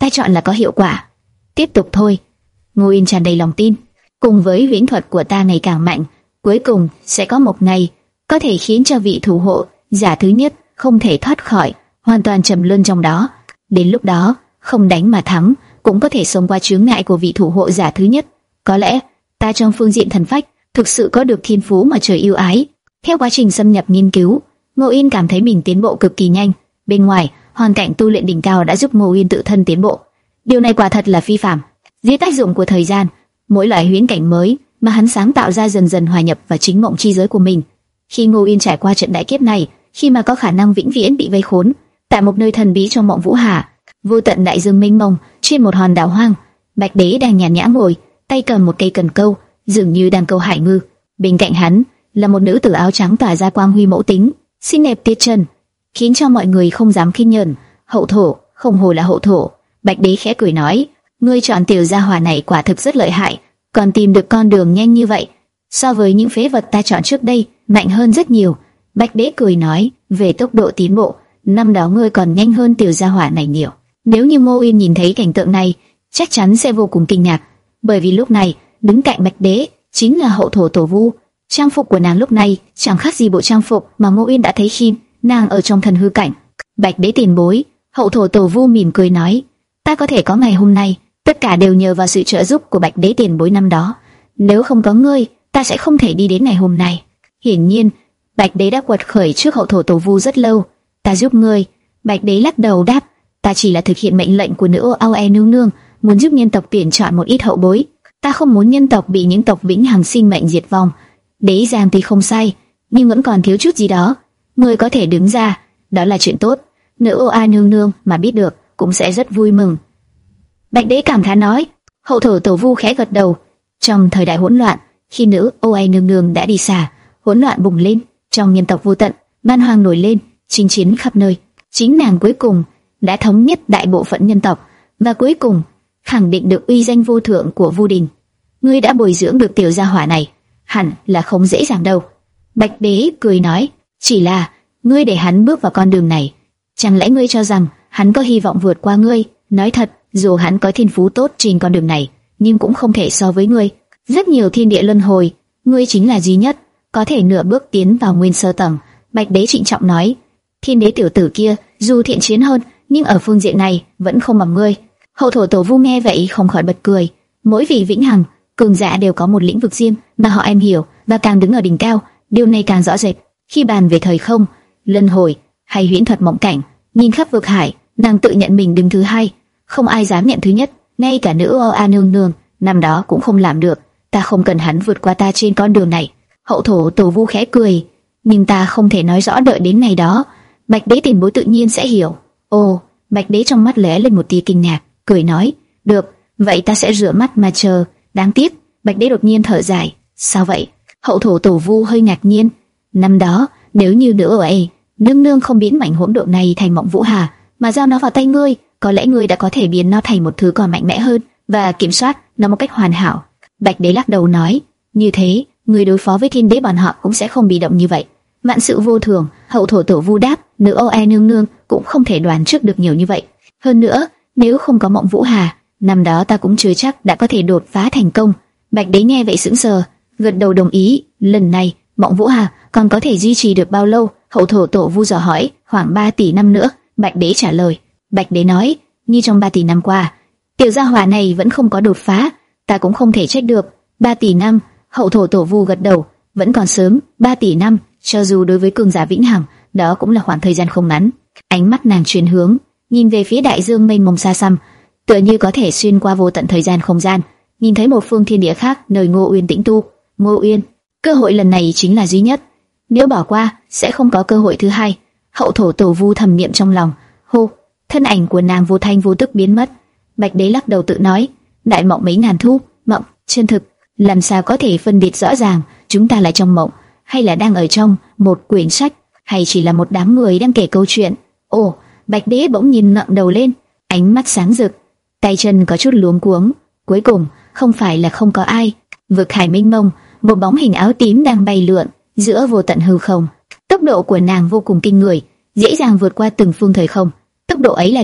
A: ta chọn là có hiệu quả. Tiếp tục thôi. Ngô Yên tràn đầy lòng tin. Cùng với huyễn thuật của ta ngày càng mạnh, cuối cùng sẽ có một ngày có thể khiến cho vị thủ hộ giả thứ nhất không thể thoát khỏi, hoàn toàn trầm luân trong đó. Đến lúc đó, không đánh mà thắng, cũng có thể xông qua chướng ngại của vị thủ hộ giả thứ nhất. Có lẽ ta trong phương diện thần phách thực sự có được thiên phú mà trời yêu ái. Theo quá trình xâm nhập nghiên cứu, Ngô Yên cảm thấy mình tiến bộ cực kỳ nhanh. Bên ngoài, hoàn cảnh tu luyện đỉnh cao đã giúp Ngô Yên tự thân tiến bộ. Điều này quả thật là phi phàm. Dưới tác dụng của thời gian, mỗi loại huyễn cảnh mới mà hắn sáng tạo ra dần dần hòa nhập vào chính mộng chi giới của mình. Khi Ngô Yên trải qua trận đại kiếp này, khi mà có khả năng vĩnh viễn bị vây khốn tại một nơi thần bí trong mộng Vũ Hà, vô tận đại dương mênh mông, trên một hòn đảo hoang, Bạch Đế đang nhàn nhã ngồi, tay cầm một cây cần câu, dường như đang câu hải ngư. Bên cạnh hắn là một nữ tử áo trắng tỏa ra quang huy mẫu tính, xinh đẹp tuyệt trần, khiến cho mọi người không dám khinh nhẫn. Hậu thổ, không hồ là hậu thổ. Bạch Đế khẽ cười nói, ngươi chọn tiểu gia hỏa này quả thực rất lợi hại, còn tìm được con đường nhanh như vậy, so với những phế vật ta chọn trước đây, mạnh hơn rất nhiều. Bạch Đế cười nói, về tốc độ tiến bộ, năm đó ngươi còn nhanh hơn tiểu gia hỏa này nhiều. Nếu như Ngô Yên nhìn thấy cảnh tượng này, chắc chắn sẽ vô cùng kinh ngạc, bởi vì lúc này đứng cạnh Bạch Đế chính là hậu thổ Tổ Vu. Trang phục của nàng lúc này chẳng khác gì bộ trang phục mà Ngô Yên đã thấy khi nàng ở trong thần hư cảnh. Bạch Đế tiền bối, hậu thổ Tổ Vu mỉm cười nói, ta có thể có ngày hôm nay, tất cả đều nhờ vào sự trợ giúp của Bạch Đế tiền bối năm đó. Nếu không có ngươi, ta sẽ không thể đi đến ngày hôm nay. Hiển nhiên, Bạch Đế đã quật khởi trước hậu thổ Tổ Vu rất lâu. Ta giúp ngươi. Bạch Đế lắc đầu đáp, ta chỉ là thực hiện mệnh lệnh của nữ Aue nương nương, muốn giúp nhân tộc tuyển chọn một ít hậu bối. Ta không muốn nhân tộc bị những tộc vĩnh hằng sinh mệnh diệt vong. Đế giang thì không sai, nhưng vẫn còn thiếu chút gì đó. Ngươi có thể đứng ra, đó là chuyện tốt. Nữ Aue nương nương mà biết được cũng sẽ rất vui mừng. Bạch Đế cảm thán nói. Hậu thổ Tổ Vu khẽ gật đầu. Trong thời đại hỗn loạn, khi nữ Aue nương nương đã đi xa, hỗn loạn bùng lên trong nhân tộc vô tận, man hoang nổi lên, chinh chiến khắp nơi. Chính nàng cuối cùng đã thống nhất đại bộ phận nhân tộc, và cuối cùng khẳng định được uy danh vô thượng của Vu Đình. Ngươi đã bồi dưỡng được tiểu gia hỏa này, hẳn là không dễ dàng đâu. Bạch Đế cười nói, chỉ là ngươi để hắn bước vào con đường này, chẳng lẽ ngươi cho rằng hắn có hy vọng vượt qua ngươi? Nói thật, dù hắn có thiên phú tốt trên con đường này, nhưng cũng không thể so với ngươi. Rất nhiều thiên địa luân hồi, ngươi chính là duy nhất có thể nửa bước tiến vào nguyên sơ tầng. Bạch Đế trịnh trọng nói, Thiên Đế tiểu tử kia dù thiện chiến hơn, nhưng ở phương diện này vẫn không bằng ngươi. Hậu thổ Tổ Vu nghe vậy không khỏi bật cười. Mỗi vị vĩnh hằng cường giả đều có một lĩnh vực riêng mà họ em hiểu, và càng đứng ở đỉnh cao, điều này càng rõ rệt. Khi bàn về thời không, luân hồi hay huyễn thuật mộng cảnh, nhìn khắp vực hải, nàng tự nhận mình đứng thứ hai, không ai dám nhận thứ nhất. Ngay cả nữ Aue nương nương năm đó cũng không làm được. Ta không cần hắn vượt qua ta trên con đường này. Hậu thổ Tổ Vu khẽ cười, nhưng ta không thể nói rõ đợi đến ngày đó. Bạch Đế tiền bối tự nhiên sẽ hiểu. Ồ, Bạch Đế trong mắt lóe lên một tia kinh ngạc, cười nói, được, vậy ta sẽ rửa mắt mà chờ. Đáng tiếc. Bạch Đế đột nhiên thở dài. Sao vậy? Hậu thổ Tổ Vu hơi ngạc nhiên. Năm đó, nếu như nữ Aue nương nương không biến mảnh hỗn độn này thành mộng Vũ Hà, mà giao nó vào tay ngươi, có lẽ ngươi đã có thể biến nó thành một thứ còn mạnh mẽ hơn và kiểm soát nó một cách hoàn hảo. Bạch Đế lắc đầu nói, như thế, người đối phó với thiên đế bọn họ cũng sẽ không bị động như vậy. Vạn sự vô thường. Hậu thổ Tổ Vu đáp, nữ Aue nương nương cũng không thể đoán trước được nhiều như vậy. Hơn nữa, nếu không có mộng Vũ Hà, năm đó ta cũng chưa chắc đã có thể đột phá thành công. Bạch Đế nghe vậy sững sờ, gật đầu đồng ý. Lần này, mộng Vũ Hà còn có thể duy trì được bao lâu? Hậu thổ Tổ Vu dò hỏi. Khoảng ba tỷ năm nữa. Bạch Đế trả lời. Bạch Đế nói, như trong ba tỷ năm qua, tiểu gia hỏa này vẫn không có đột phá, ta cũng không thể trách được. Ba tỷ năm. Hậu thổ Tổ Vu gật đầu. Vẫn còn sớm. Ba tỷ năm, cho dù đối với cường giả vĩnh hằng, đó cũng là khoảng thời gian không ngắn. Ánh mắt nàng chuyển hướng, nhìn về phía đại dương mênh mông xa xăm, tựa như có thể xuyên qua vô tận thời gian không gian, nhìn thấy một phương thiên địa khác nơi Ngô Uyên tĩnh tu. Ngô Uyên, cơ hội lần này chính là duy nhất, nếu bỏ qua sẽ không có cơ hội thứ hai. Hậu thổ Tổ Vu thầm niệm trong lòng. Hô, thân ảnh của nàng vô thanh vô tức biến mất. Bạch Đế lắc đầu tự nói, đại mộng mấy ngàn thu, mộng chân thực, làm sao có thể phân biệt rõ ràng chúng ta là trong mộng hay là đang ở trong một quyển sách, hay chỉ là một đám người đang kể câu chuyện. Ồ, Bạch Đế bỗng nhìn ngẩng đầu lên, ánh mắt sáng rực, tay chân có chút luống cuống. Cuối cùng, không phải là không có ai. Vực hải mênh mông, một bóng hình áo tím đang bay lượn giữa vô tận hư không. Tốc độ của nàng vô cùng kinh người, dễ dàng vượt qua từng phương thời không. Tốc độ ấy là điều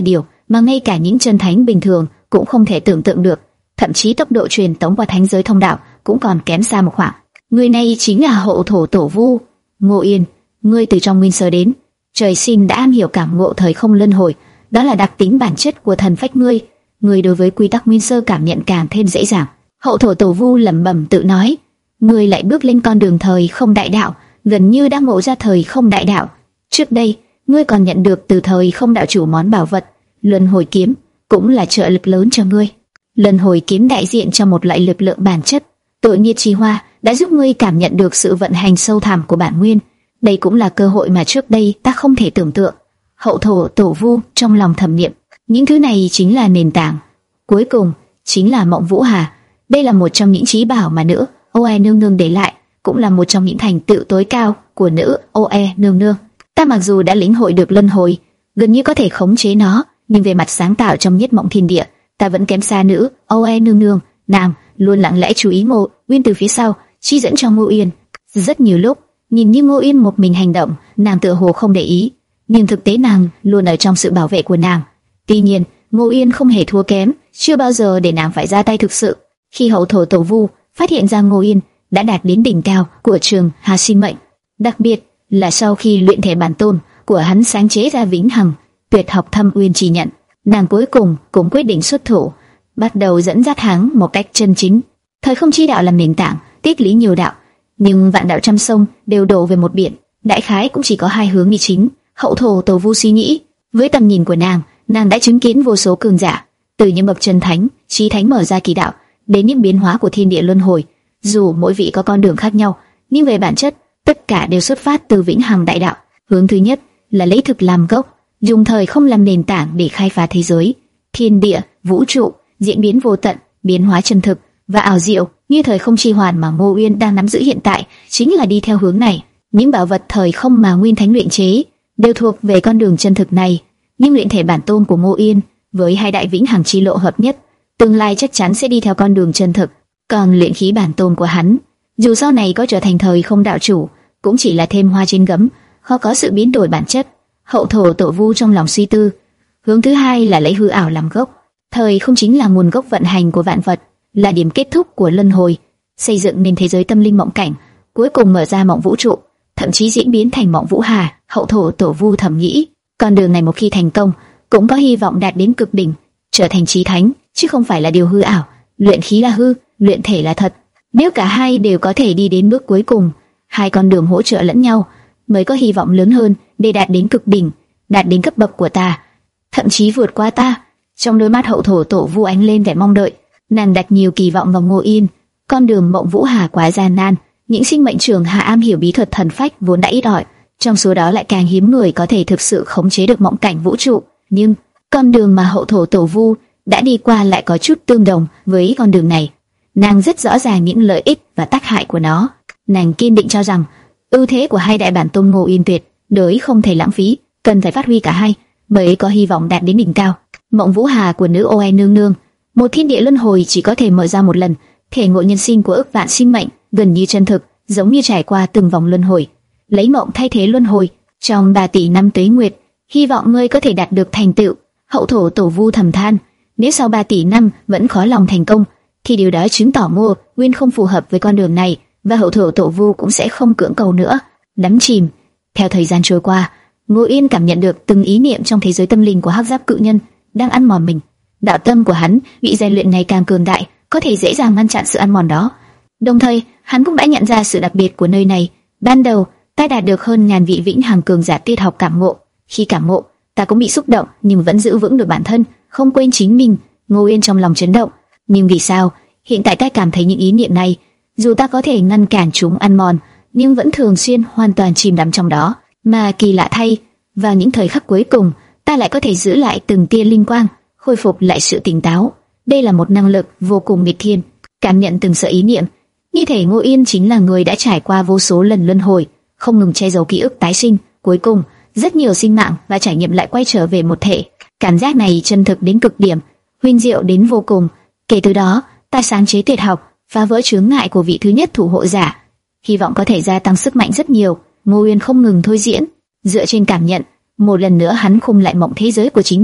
A: mà ngay cả những chân thánh bình thường cũng không thể tưởng tượng được. Thậm chí tốc độ truyền tống qua thánh giới thông đạo cũng còn kém xa một khoảng. Người này chính là hậu thổ tổ vu. Ngô Yên, ngươi từ trong nguyên sơ đến, trời sinh đã am hiểu cảm ngộ thời không luân hồi, đó là đặc tính bản chất của thần phách ngươi. Ngươi đối với quy tắc nguyên sơ cảm nhận càng thêm dễ dàng. Hậu thổ tổ vu lẩm bẩm tự nói, ngươi lại bước lên con đường thời không đại đạo, gần như đã ngộ ra thời không đại đạo. Trước đây, ngươi còn nhận được từ thời không đạo chủ món bảo vật luân hồi kiếm, cũng là trợ lực lớn cho ngươi. Luân hồi kiếm đại diện cho một loại lực lượng bản chất, tự nhiên chi hoa, đã giúp ngươi cảm nhận được sự vận hành sâu thẳm của bản nguyên. Đây cũng là cơ hội mà trước đây ta không thể tưởng tượng. Hậu thổ tổ vu trong lòng thầm niệm, những thứ này chính là nền tảng. Cuối cùng chính là Mộng Vũ Hà. Đây là một trong những trí bảo mà nữ Ô E nương nương để lại, cũng là một trong những thành tựu tối cao của nữ Ô E nương nương. Ta mặc dù đã lĩnh hội được luân hồi, gần như có thể khống chế nó, nhưng về mặt sáng tạo trong nhất mộng thiên địa, ta vẫn kém xa nữ Ô E nương nương. Nàng luôn lặng lẽ chú ý Ngô Uyên từ phía sau, chỉ dẫn cho Ngô Uyên. Rất nhiều lúc, nhìn như Ngô Uyên một mình hành động, nàng tựa hồ không để ý, nhưng thực tế nàng luôn ở trong sự bảo vệ của nàng. Tuy nhiên, Ngô Uyên không hề thua kém, chưa bao giờ để nàng phải ra tay thực sự. Khi hậu thổ tổ vu phát hiện ra Ngô Uyên đã đạt đến đỉnh cao của trường Hà Sinh Mệnh, đặc biệt là sau khi luyện thể bản tôn của hắn sáng chế ra vĩnh hằng tuyệt học Thâm Uyên Chỉ Nhận, nàng cuối cùng cũng quyết định xuất thủ, bắt đầu dẫn dắt hắn một cách chân chính. Thời không chi đạo làm nền tảng, tiết lý nhiều đạo, nhưng vạn đạo trăm sông đều đổ về một biển, đại khái cũng chỉ có hai hướng đi chính. Hậu thổ tổ vu suy nghĩ, với tầm nhìn của nàng, nàng đã chứng kiến vô số cường giả, từ những bậc chân thánh, chí thánh mở ra kỳ đạo, đến những biến hóa của thiên địa luân hồi. Dù mỗi vị có con đường khác nhau, nhưng về bản chất, tất cả đều xuất phát từ vĩnh hằng đại đạo. Hướng thứ nhất là lấy thực làm gốc, dùng thời không làm nền tảng để khai phá thế giới, thiên địa, vũ trụ, diễn biến vô tận, biến hóa chân thực và ảo diệu, như thời không chi hoàn mà Ngô Uyên đang nắm giữ hiện tại, chính là đi theo hướng này. Những bảo vật thời không mà Nguyên Thánh luyện chế đều thuộc về con đường chân thực này, nhưng luyện thể bản tôn của Ngô Uyên với hai đại vĩnh hằng chi lộ hợp nhất, tương lai chắc chắn sẽ đi theo con đường chân thực. Còn luyện khí bản tôn của hắn, dù sau này có trở thành thời không đạo chủ, cũng chỉ là thêm hoa trên gấm, khó có sự biến đổi bản chất. Hậu thổ tổ vu trong lòng suy tư. Hướng thứ hai là lấy hư ảo làm gốc. Thời không chính là nguồn gốc vận hành của vạn vật, là điểm kết thúc của luân hồi, xây dựng nên thế giới tâm linh mộng cảnh, cuối cùng mở ra mộng vũ trụ, thậm chí diễn biến thành Mộng Vũ Hà. Hậu thổ tổ vu thầm nghĩ, con đường này một khi thành công, cũng có hy vọng đạt đến cực đỉnh, trở thành chí thánh, chứ không phải là điều hư ảo. Luyện khí là hư, luyện thể là thật. Nếu cả hai đều có thể đi đến bước cuối cùng, hai con đường hỗ trợ lẫn nhau, mới có hy vọng lớn hơn để đạt đến cực đỉnh, đạt đến cấp bậc của ta, thậm chí vượt qua ta. Trong đôi mắt hậu thổ tổ vu ánh lên vẻ mong đợi, nàng đặt nhiều kỳ vọng vào Ngô Yên. Con đường Mộng Vũ Hà quá gian nan, những sinh mệnh trường Hà am hiểu bí thuật thần phách vốn đã ít ỏi, trong số đó lại càng hiếm người có thể thực sự khống chế được mộng cảnh vũ trụ. Nhưng con đường mà hậu thổ tổ vu đã đi qua lại có chút tương đồng với con đường này. Nàng rất rõ ràng những lợi ích và tác hại của nó. Nàng kiên định cho rằng ưu thế của hai đại bản tôn Ngô Yên tuyệt đối không thể lãng phí, cần phải phát huy cả hai mới có hy vọng đạt đến đỉnh cao. Mộng Vũ Hà của nữ Ô E nương nương, một thiên địa luân hồi chỉ có thể mở ra một lần, thể ngộ nhân sinh của ức vạn sinh mệnh, gần như chân thực, giống như trải qua từng vòng luân hồi, lấy mộng thay thế luân hồi. Trong ba tỷ năm tuế nguyệt, hy vọng ngươi có thể đạt được thành tựu. Hậu thổ tổ vu thầm than, nếu sau ba tỷ năm vẫn khó lòng thành công, thì điều đó chứng tỏ Ngô Uyên không phù hợp với con đường này, và hậu thổ tổ vu cũng sẽ không cưỡng cầu nữa. Đắm chìm. Theo thời gian trôi qua, Ngô Uyên cảm nhận được từng ý niệm trong thế giới tâm linh của hắc giáp cự nhân đang ăn mòn mình. Đạo tâm của hắn bị rèn luyện ngày càng cường đại, có thể dễ dàng ngăn chặn sự ăn mòn đó. Đồng thời, hắn cũng đã nhận ra sự đặc biệt của nơi này. Ban đầu, ta đạt được hơn ngàn vị vĩnh hằng cường giả tiết học cảm ngộ. Khi cảm ngộ, ta cũng bị xúc động, nhưng vẫn giữ vững được bản thân, không quên chính mình. Ngô Uyên trong lòng chấn động. Nhưng vì sao hiện tại ta cảm thấy những ý niệm này, dù ta có thể ngăn cản chúng ăn mòn, nhưng vẫn thường xuyên hoàn toàn chìm đắm trong đó. Mà kỳ lạ thay, vào những thời khắc cuối cùng, ta lại có thể giữ lại từng tia linh quang, khôi phục lại sự tỉnh táo. Đây là một năng lực vô cùng nghịch thiên. Cảm nhận từng sợi ý niệm, như thể Ngô Yên chính là người đã trải qua vô số lần luân hồi, không ngừng che giấu ký ức tái sinh. Cuối cùng, rất nhiều sinh mạng và trải nghiệm lại quay trở về một thể. Cảm giác này chân thực đến cực điểm, huyền diệu đến vô cùng. Kể từ đó, ta sáng chế tuyệt học, phá vỡ chướng ngại của vị thứ nhất thủ hộ giả, hy vọng có thể gia tăng sức mạnh rất nhiều. Ngô Uyên không ngừng thôi diễn, dựa trên cảm nhận, một lần nữa hắn khung lại mộng thế giới của chính mình,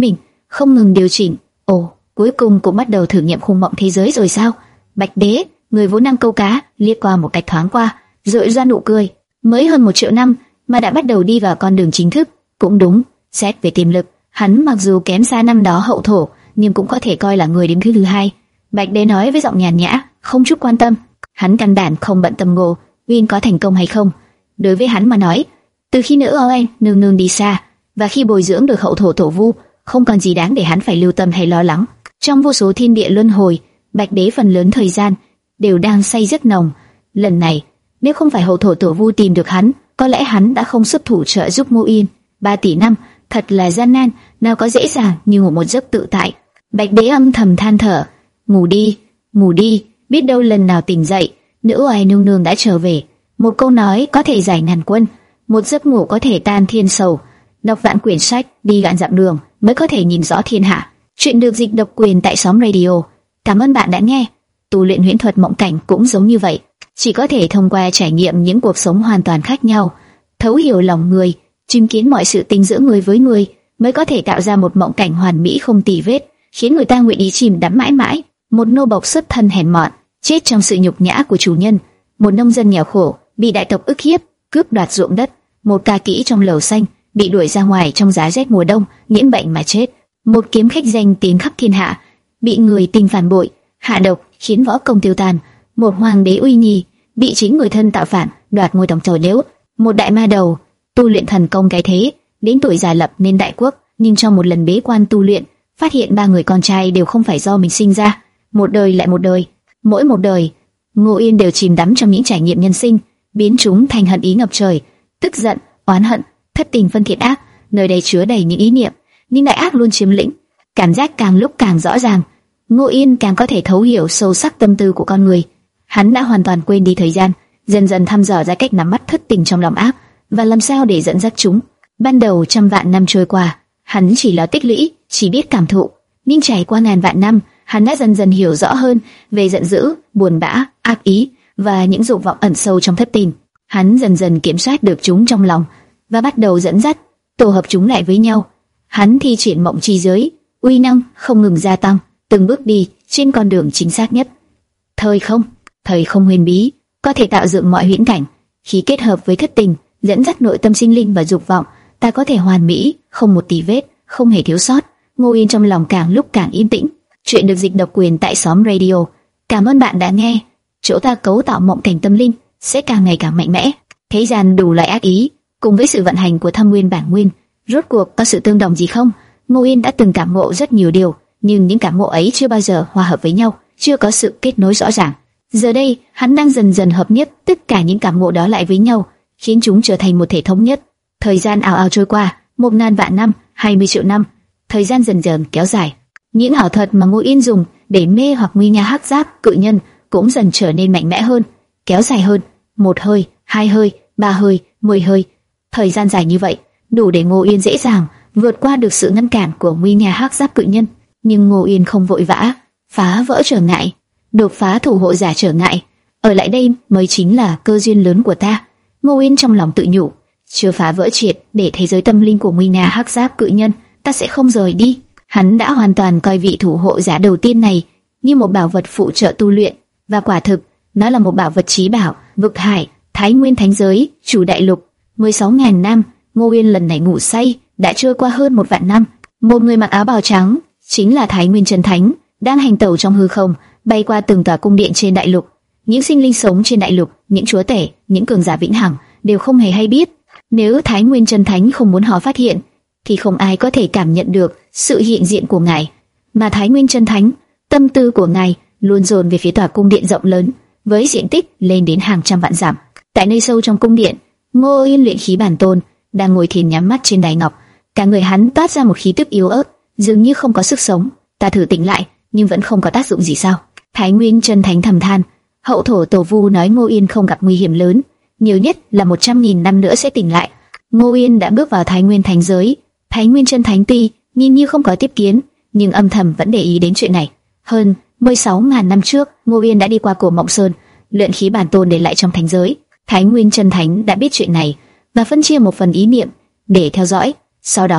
A: không ngừng điều chỉnh. Ồ, cuối cùng cũng bắt đầu thử nghiệm khung mộng thế giới rồi sao? Bạch Đế, người vốn năng câu cá, liếc qua một cách thoáng qua, rồi ra nụ cười. Mới hơn một triệu năm mà đã bắt đầu đi vào con đường chính thức. Cũng đúng, xét về tiềm lực, hắn mặc dù kém xa năm đó hậu thổ, nhưng cũng có thể coi là người đứng thứ hai. Bạch Đế nói với giọng nhàn nhã, không chút quan tâm. Hắn căn bản không bận tâm Ngô Uyên có thành công hay không. Đối với hắn mà nói, từ khi nữ Oen nương nương đi xa, và khi bồi dưỡng được hậu thổ tổ vu, không còn gì đáng để hắn phải lưu tâm hay lo lắng. Trong vô số thiên địa luân hồi, Bạch Đế phần lớn thời gian đều đang say giấc nồng. Lần này, nếu không phải hậu thổ tổ vu tìm được hắn, có lẽ hắn đã không xuất thủ trợ giúp Ngô Uyên. Ba tỷ năm, thật là gian nan, nào có dễ dàng như ngủ một giấc tự tại. Bạch Đế âm thầm than thở, ngủ đi, ngủ đi, biết đâu lần nào tỉnh dậy, nữ oai nương nương đã trở về. Một câu nói có thể giải ngàn quân, một giấc ngủ có thể tan thiên sầu. Đọc vạn quyển sách, đi vạn dặm đường, mới có thể nhìn rõ thiên hạ. Chuyện được dịch độc quyền tại Xóm Radio. Cảm ơn bạn đã nghe. Tu luyện huyễn thuật mộng cảnh cũng giống như vậy, chỉ có thể thông qua trải nghiệm những cuộc sống hoàn toàn khác nhau, thấu hiểu lòng người, chứng kiến mọi sự tình giữa người với người, mới có thể tạo ra một mộng cảnh hoàn mỹ không tì vết, khiến người ta nguyện ý chìm đắm mãi mãi. Một nô bộc xuất thân hèn mọn, chết trong sự nhục nhã của chủ nhân. Một nông dân nghèo khổ, bị đại tộc ức hiếp, cướp đoạt ruộng đất. Một ca kỹ trong lầu xanh, bị đuổi ra ngoài trong giá rét mùa đông, nhiễm bệnh mà chết. Một kiếm khách danh tiếng khắp thiên hạ, bị người tình phản bội, hạ độc khiến võ công tiêu tan. Một hoàng đế uy nghi, bị chính người thân tạo phản, đoạt ngôi tổng trầu nếu. Một đại ma đầu, tu luyện thần công cái thế, đến tuổi già lập nên đại quốc, nhưng trong một lần bế quan tu luyện, phát hiện ba người con trai đều không phải do mình sinh ra. Một đời lại một đời, mỗi một đời, Ngô Uyên đều chìm đắm trong những trải nghiệm nhân sinh, biến chúng thành hận ý ngập trời, tức giận, oán hận, thất tình phân thiện ác. Nơi đây chứa đầy những ý niệm, nhưng đại ác luôn chiếm lĩnh. Cảm giác càng lúc càng rõ ràng, Ngô Uyên càng có thể thấu hiểu sâu sắc tâm tư của con người. Hắn đã hoàn toàn quên đi thời gian, dần dần thăm dò ra cách nắm bắt thất tình trong lòng ác và làm sao để dẫn dắt chúng. Ban đầu trăm vạn năm trôi qua, hắn chỉ là tích lũy, chỉ biết cảm thụ, nhưng trải qua ngàn vạn năm, hắn đã dần dần hiểu rõ hơn về giận dữ, buồn bã, ác ý và những dục vọng ẩn sâu trong thất tình. Hắn dần dần kiểm soát được chúng trong lòng và bắt đầu dẫn dắt, tổ hợp chúng lại với nhau. Hắn thi triển mộng chi giới, uy năng không ngừng gia tăng, từng bước đi trên con đường chính xác nhất. Thời không, thời không huyền bí, có thể tạo dựng mọi huyễn cảnh. Khi kết hợp với thất tình, dẫn dắt nội tâm sinh linh và dục vọng, ta có thể hoàn mỹ, không một tì vết, không hề thiếu sót. Ngô Uyên trong lòng càng lúc càng yên tĩnh. Chuyện được dịch độc quyền tại Xóm Radio. Cảm ơn bạn đã nghe. Chỗ ta cấu tạo mộng cảnh tâm linh sẽ càng ngày càng mạnh mẽ. Thế gian đủ loại ác ý, cùng với sự vận hành của thâm nguyên bản nguyên, rốt cuộc có sự tương đồng gì không? Ngô Uyên đã từng cảm ngộ rất nhiều điều, nhưng những cảm ngộ ấy chưa bao giờ hòa hợp với nhau, chưa có sự kết nối rõ ràng. Giờ đây, hắn đang dần dần hợp nhất tất cả những cảm ngộ đó lại với nhau, khiến chúng trở thành một thể thống nhất. Thời gian ào ào trôi qua, một ngàn vạn năm, hai mươi triệu năm, thời gian dần dần kéo dài. Những ảo thuật mà Ngô Uyên dùng để mê hoặc nguy nga hắc giáp cự nhân cũng dần trở nên mạnh mẽ hơn, kéo dài hơn. Một hơi, hai hơi, ba hơi, mười hơi. Thời gian dài như vậy, đủ để Ngô Uyên dễ dàng vượt qua được sự ngăn cản của nguy nga hắc giáp cự nhân. Nhưng Ngô Uyên không vội vã, phá vỡ trở ngại, đột phá thủ hộ giả trở ngại. Ở lại đây mới chính là cơ duyên lớn của ta. Ngô Uyên trong lòng tự nhủ, chưa phá vỡ triệt để thế giới tâm linh của nguy nga hắc giáp cự nhân, ta sẽ không rời đi. Hắn đã hoàn toàn coi vị thủ hộ giả đầu tiên này như một bảo vật phụ trợ tu luyện, và quả thực, nó là một bảo vật chí bảo. Vực hải, Thái Nguyên thánh giới, chủ đại lục. mười sáu nghìn năm, Ngô Uyên lần này ngủ say, đã trôi qua hơn một vạn năm. Một người mặc áo bào trắng, chính là Thái Nguyên chân thánh, đang hành tẩu trong hư không, bay qua từng tòa cung điện trên đại lục. Những sinh linh sống trên đại lục, những chúa tể, những cường giả vĩnh hằng đều không hề hay biết. Nếu Thái Nguyên chân thánh không muốn họ phát hiện, thì không ai có thể cảm nhận được sự hiện diện của ngài. Mà Thái Nguyên chân thánh, tâm tư của ngài luôn dồn về phía tòa cung điện rộng lớn, với diện tích lên đến hàng trăm vạn dặm. Tại nơi sâu trong cung điện, Ngô Uyên luyện khí bản tôn đang ngồi thiền nhắm mắt trên đài ngọc. Cả người hắn toát ra một khí tức yếu ớt, dường như không có sức sống. Ta thử tỉnh lại, nhưng vẫn không có tác dụng gì sao? Thái Nguyên chân thánh thầm than. Hậu thổ tổ vu nói Ngô Uyên không gặp nguy hiểm lớn, nhiều nhất là một trăm nghìn năm nữa sẽ tỉnh lại. Ngô Uyên đã bước vào Thái Nguyên thánh giới. Thái Nguyên chân thánh tuy nhìn như không có tiếp kiến, nhưng âm thầm vẫn để ý đến chuyện này. Hơn mười sáu nghìn năm trước, Ngô Uyên đã đi qua Cổ Mộng Sơn, luyện khí bản tôn để lại trong thánh giới. Thái Nguyên chân thánh đã biết chuyện này và phân chia một phần ý niệm để theo dõi. Sau đó,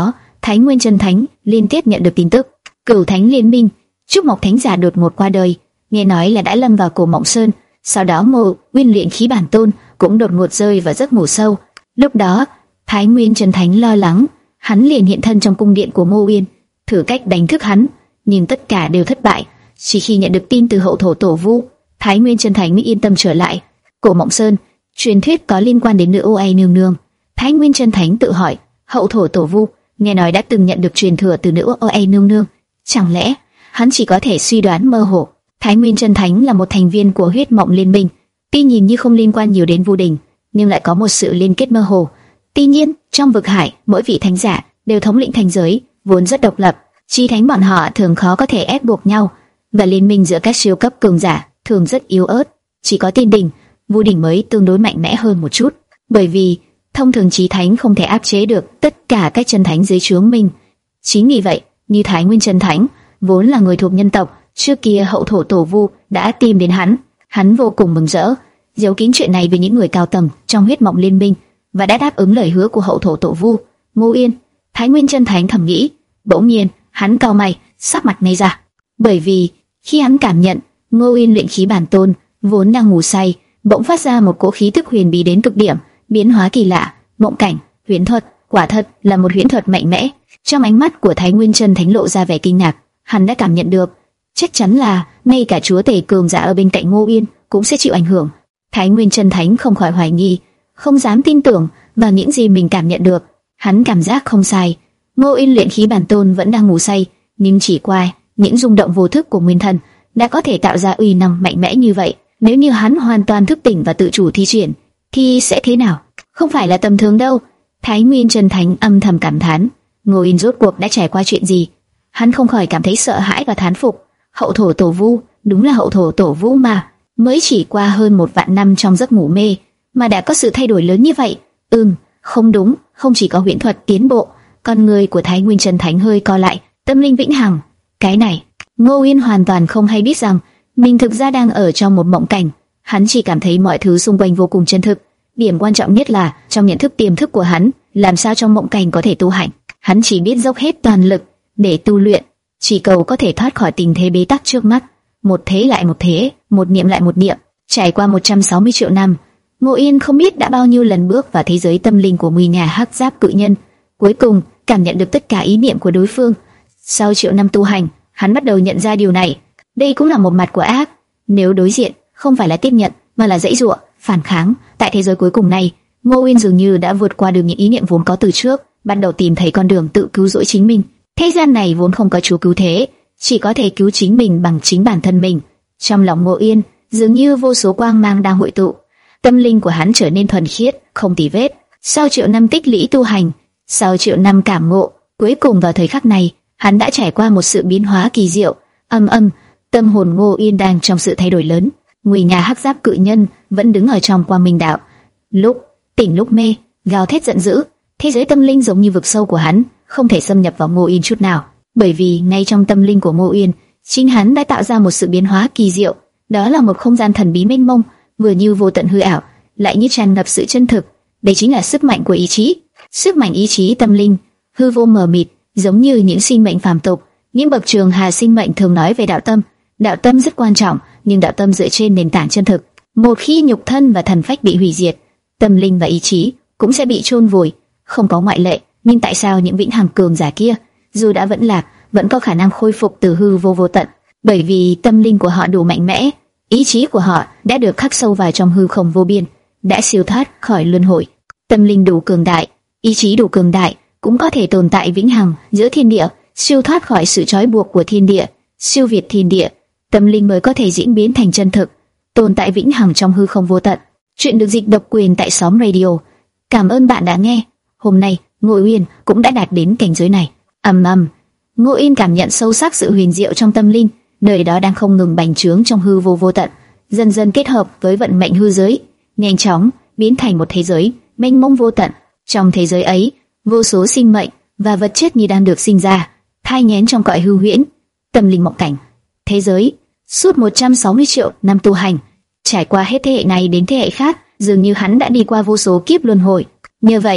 A: Thái Nguyên Chân Thánh liên tiếp nhận được tin tức Cửu Thánh liên minh, Trúc Mộc Thánh giả đột ngột qua đời, nghe nói là đã lâm vào Cổ Mộng Sơn. Sau đó Ngô Uyên luyện khí bản tôn cũng đột ngột rơi vào giấc ngủ sâu. Lúc đó Thái Nguyên Chân Thánh lo lắng, hắn liền hiện thân trong cung điện của Ngô Uyên, thử cách đánh thức hắn, nhưng tất cả đều thất bại. Chỉ khi nhận được tin từ hậu thổ Tổ Vu, Thái Nguyên Chân Thánh mới yên tâm trở lại. Cổ Mộng Sơn, truyền thuyết có liên quan đến nữ ô ai nương nương. Thái Nguyên Chân Thánh tự hỏi, hậu thổ Tổ Vu nghe nói đã từng nhận được truyền thừa từ nữ ô ai nương nương, chẳng lẽ hắn chỉ có thể suy đoán mơ hồ. Thái Nguyên Chân Thánh là một thành viên của Huyết Mộng Liên Minh, tuy nhìn như không liên quan nhiều đến Vu Đình, nhưng lại có một sự liên kết mơ hồ. Tuy nhiên, trong vực hải, mỗi vị thánh giả đều thống lĩnh thành giới, vốn rất độc lập, chi thánh bọn họ thường khó có thể ép buộc nhau, và liên minh giữa các siêu cấp cường giả thường rất yếu ớt. Chỉ có Tiên Đình, Vu Đình mới tương đối mạnh mẽ hơn một chút, bởi vì thông thường chí thánh không thể áp chế được tất cả các chân thánh dưới trướng mình. Chính vì vậy, như Thái Nguyên Chân Thánh vốn là người thuộc nhân tộc, trước kia hậu thổ Tổ Vu đã tìm đến hắn, hắn vô cùng mừng rỡ, giấu kín chuyện này với những người cao tầng trong Huyết Mộng Liên Minh và đã đáp ứng lời hứa của hậu thổ Tổ Vu. Ngô Uyên, Thái Nguyên Chân Thánh thầm nghĩ. Bỗng nhiên, hắn cau mày, sắc mặt ngây ra, bởi vì khi hắn cảm nhận Ngô Uyên luyện khí bản tôn vốn đang ngủ say, bỗng phát ra một cỗ khí tức huyền bí đến cực điểm, biến hóa kỳ lạ, mộng cảnh, huyễn thuật, quả thật là một huyễn thuật mạnh mẽ. Trong ánh mắt của Thái Nguyên Chân Thánh lộ ra vẻ kinh ngạc, hắn đã cảm nhận được, chắc chắn là ngay cả chúa tể cường giả ở bên cạnh Ngô Uyên cũng sẽ chịu ảnh hưởng. Thái Nguyên Chân Thánh không khỏi hoài nghi, không dám tin tưởng vào những gì mình cảm nhận được. Hắn cảm giác không sai, Ngô Uyên luyện khí bản tôn vẫn đang ngủ say, nhưng chỉ qua những rung động vô thức của nguyên thần đã có thể tạo ra uy năng mạnh mẽ như vậy. Nếu như hắn hoàn toàn thức tỉnh và tự chủ thi triển, thì sẽ thế nào? Không phải là tầm thường đâu. Thái Nguyên Chân Thánh âm thầm cảm thán, Ngô Uyên rốt cuộc đã trải qua chuyện gì? Hắn không khỏi cảm thấy sợ hãi và thán phục. Hậu thổ Tổ Vu, đúng là hậu thổ Tổ Vu mà, mới chỉ qua hơn một vạn năm trong giấc ngủ mê mà đã có sự thay đổi lớn như vậy. Ừm, không đúng, không chỉ có huyễn thuật tiến bộ, con người của Thái Nguyên Chân Thánh hơi co lại, tâm linh vĩnh hằng. Cái này, Ngô Uyên hoàn toàn không hay biết rằng mình thực ra đang ở trong một mộng cảnh. Hắn chỉ cảm thấy mọi thứ xung quanh vô cùng chân thực. Điểm quan trọng nhất là trong nhận thức tiềm thức của hắn, làm sao trong mộng cảnh có thể tu hành. Hắn chỉ biết dốc hết toàn lực để tu luyện, chỉ cầu có thể thoát khỏi tình thế bế tắc trước mắt. Một thế lại một thế, một niệm lại một niệm, trải qua một trăm sáu mươi triệu năm, Ngô Uyên không biết đã bao nhiêu lần bước vào thế giới tâm linh của mười nhà hắc giáp cự nhân, cuối cùng cảm nhận được tất cả ý niệm của đối phương. Sau triệu năm tu hành, hắn bắt đầu nhận ra điều này. Đây cũng là một mặt của ác. Nếu đối diện không phải là tiếp nhận, mà là dãy dụa, phản kháng, tại thế giới cuối cùng này, Ngô Uyên dường như đã vượt qua được những ý niệm vốn có từ trước, bắt đầu tìm thấy con đường tự cứu rỗi chính mình. Thế gian này vốn không có chúa cứu thế, chỉ có thể cứu chính mình bằng chính bản thân mình. Trong lòng Ngô Uyên dường như vô số quang mang đang hội tụ, tâm linh của hắn trở nên thuần khiết, không tì vết. Sau triệu năm tích lũy tu hành, sau triệu năm cảm ngộ, cuối cùng vào thời khắc này, hắn đã trải qua một sự biến hóa kỳ diệu. Âm âm, tâm hồn Ngô Uyên đang trong sự thay đổi lớn. Ngụy nhà hắc giáp cự nhân vẫn đứng ở trong quang minh đạo, lúc tỉnh lúc mê, gào thét giận dữ. Thế giới tâm linh giống như vực sâu của hắn, không thể xâm nhập vào Ngô Uyên chút nào, bởi vì ngay trong tâm linh của Ngô Uyên, chính hắn đã tạo ra một sự biến hóa kỳ diệu. Đó là một không gian thần bí mênh mông, vừa như vô tận hư ảo, lại như tràn ngập sự chân thực. Đây chính là sức mạnh của ý chí, sức mạnh ý chí tâm linh, hư vô mờ mịt, giống như những sinh mệnh phàm tục. Những bậc trường hà sinh mệnh thường nói về đạo tâm. Đạo tâm rất quan trọng, nhưng đạo tâm dựa trên nền tảng chân thực. Một khi nhục thân và thần phách bị hủy diệt, tâm linh và ý chí cũng sẽ bị chôn vùi, không có ngoại lệ. Nhưng tại sao những vĩnh hằng cường giả kia, dù đã vẫn lạc, vẫn có khả năng khôi phục từ hư vô vô tận? Bởi vì tâm linh của họ đủ mạnh mẽ, ý chí của họ đã được khắc sâu vào trong hư không vô biên, đã siêu thoát khỏi luân hồi. Tâm linh đủ cường đại, ý chí đủ cường đại, cũng có thể tồn tại vĩnh hằng giữa thiên địa, siêu thoát khỏi sự trói buộc của thiên địa, siêu việt thiên địa. Tâm linh mới có thể diễn biến thành chân thực, tồn tại vĩnh hằng trong hư không vô tận. Chuyện được dịch độc quyền tại Xóm Radio. Cảm ơn bạn đã nghe. Hôm nay, Ngô Uyên cũng đã đạt đến cảnh giới này. Ầm ầm, Ngô Uyên cảm nhận sâu sắc sự huyền diệu trong tâm linh, nơi đó đang không ngừng bành trướng trong hư vô vô tận, dần dần kết hợp với vận mệnh hư giới, nhanh chóng biến thành một thế giới mênh mông vô tận. Trong thế giới ấy, vô số sinh mệnh và vật chất như đang được sinh ra, thai nghén trong cõi hư huyễn, tâm linh mộng cảnh. Thế giới suốt một trăm sáu mươi triệu năm tu hành, trải qua hết thế hệ này đến thế hệ khác, dường như hắn đã đi qua vô số kiếp luân hồi. Như vậy,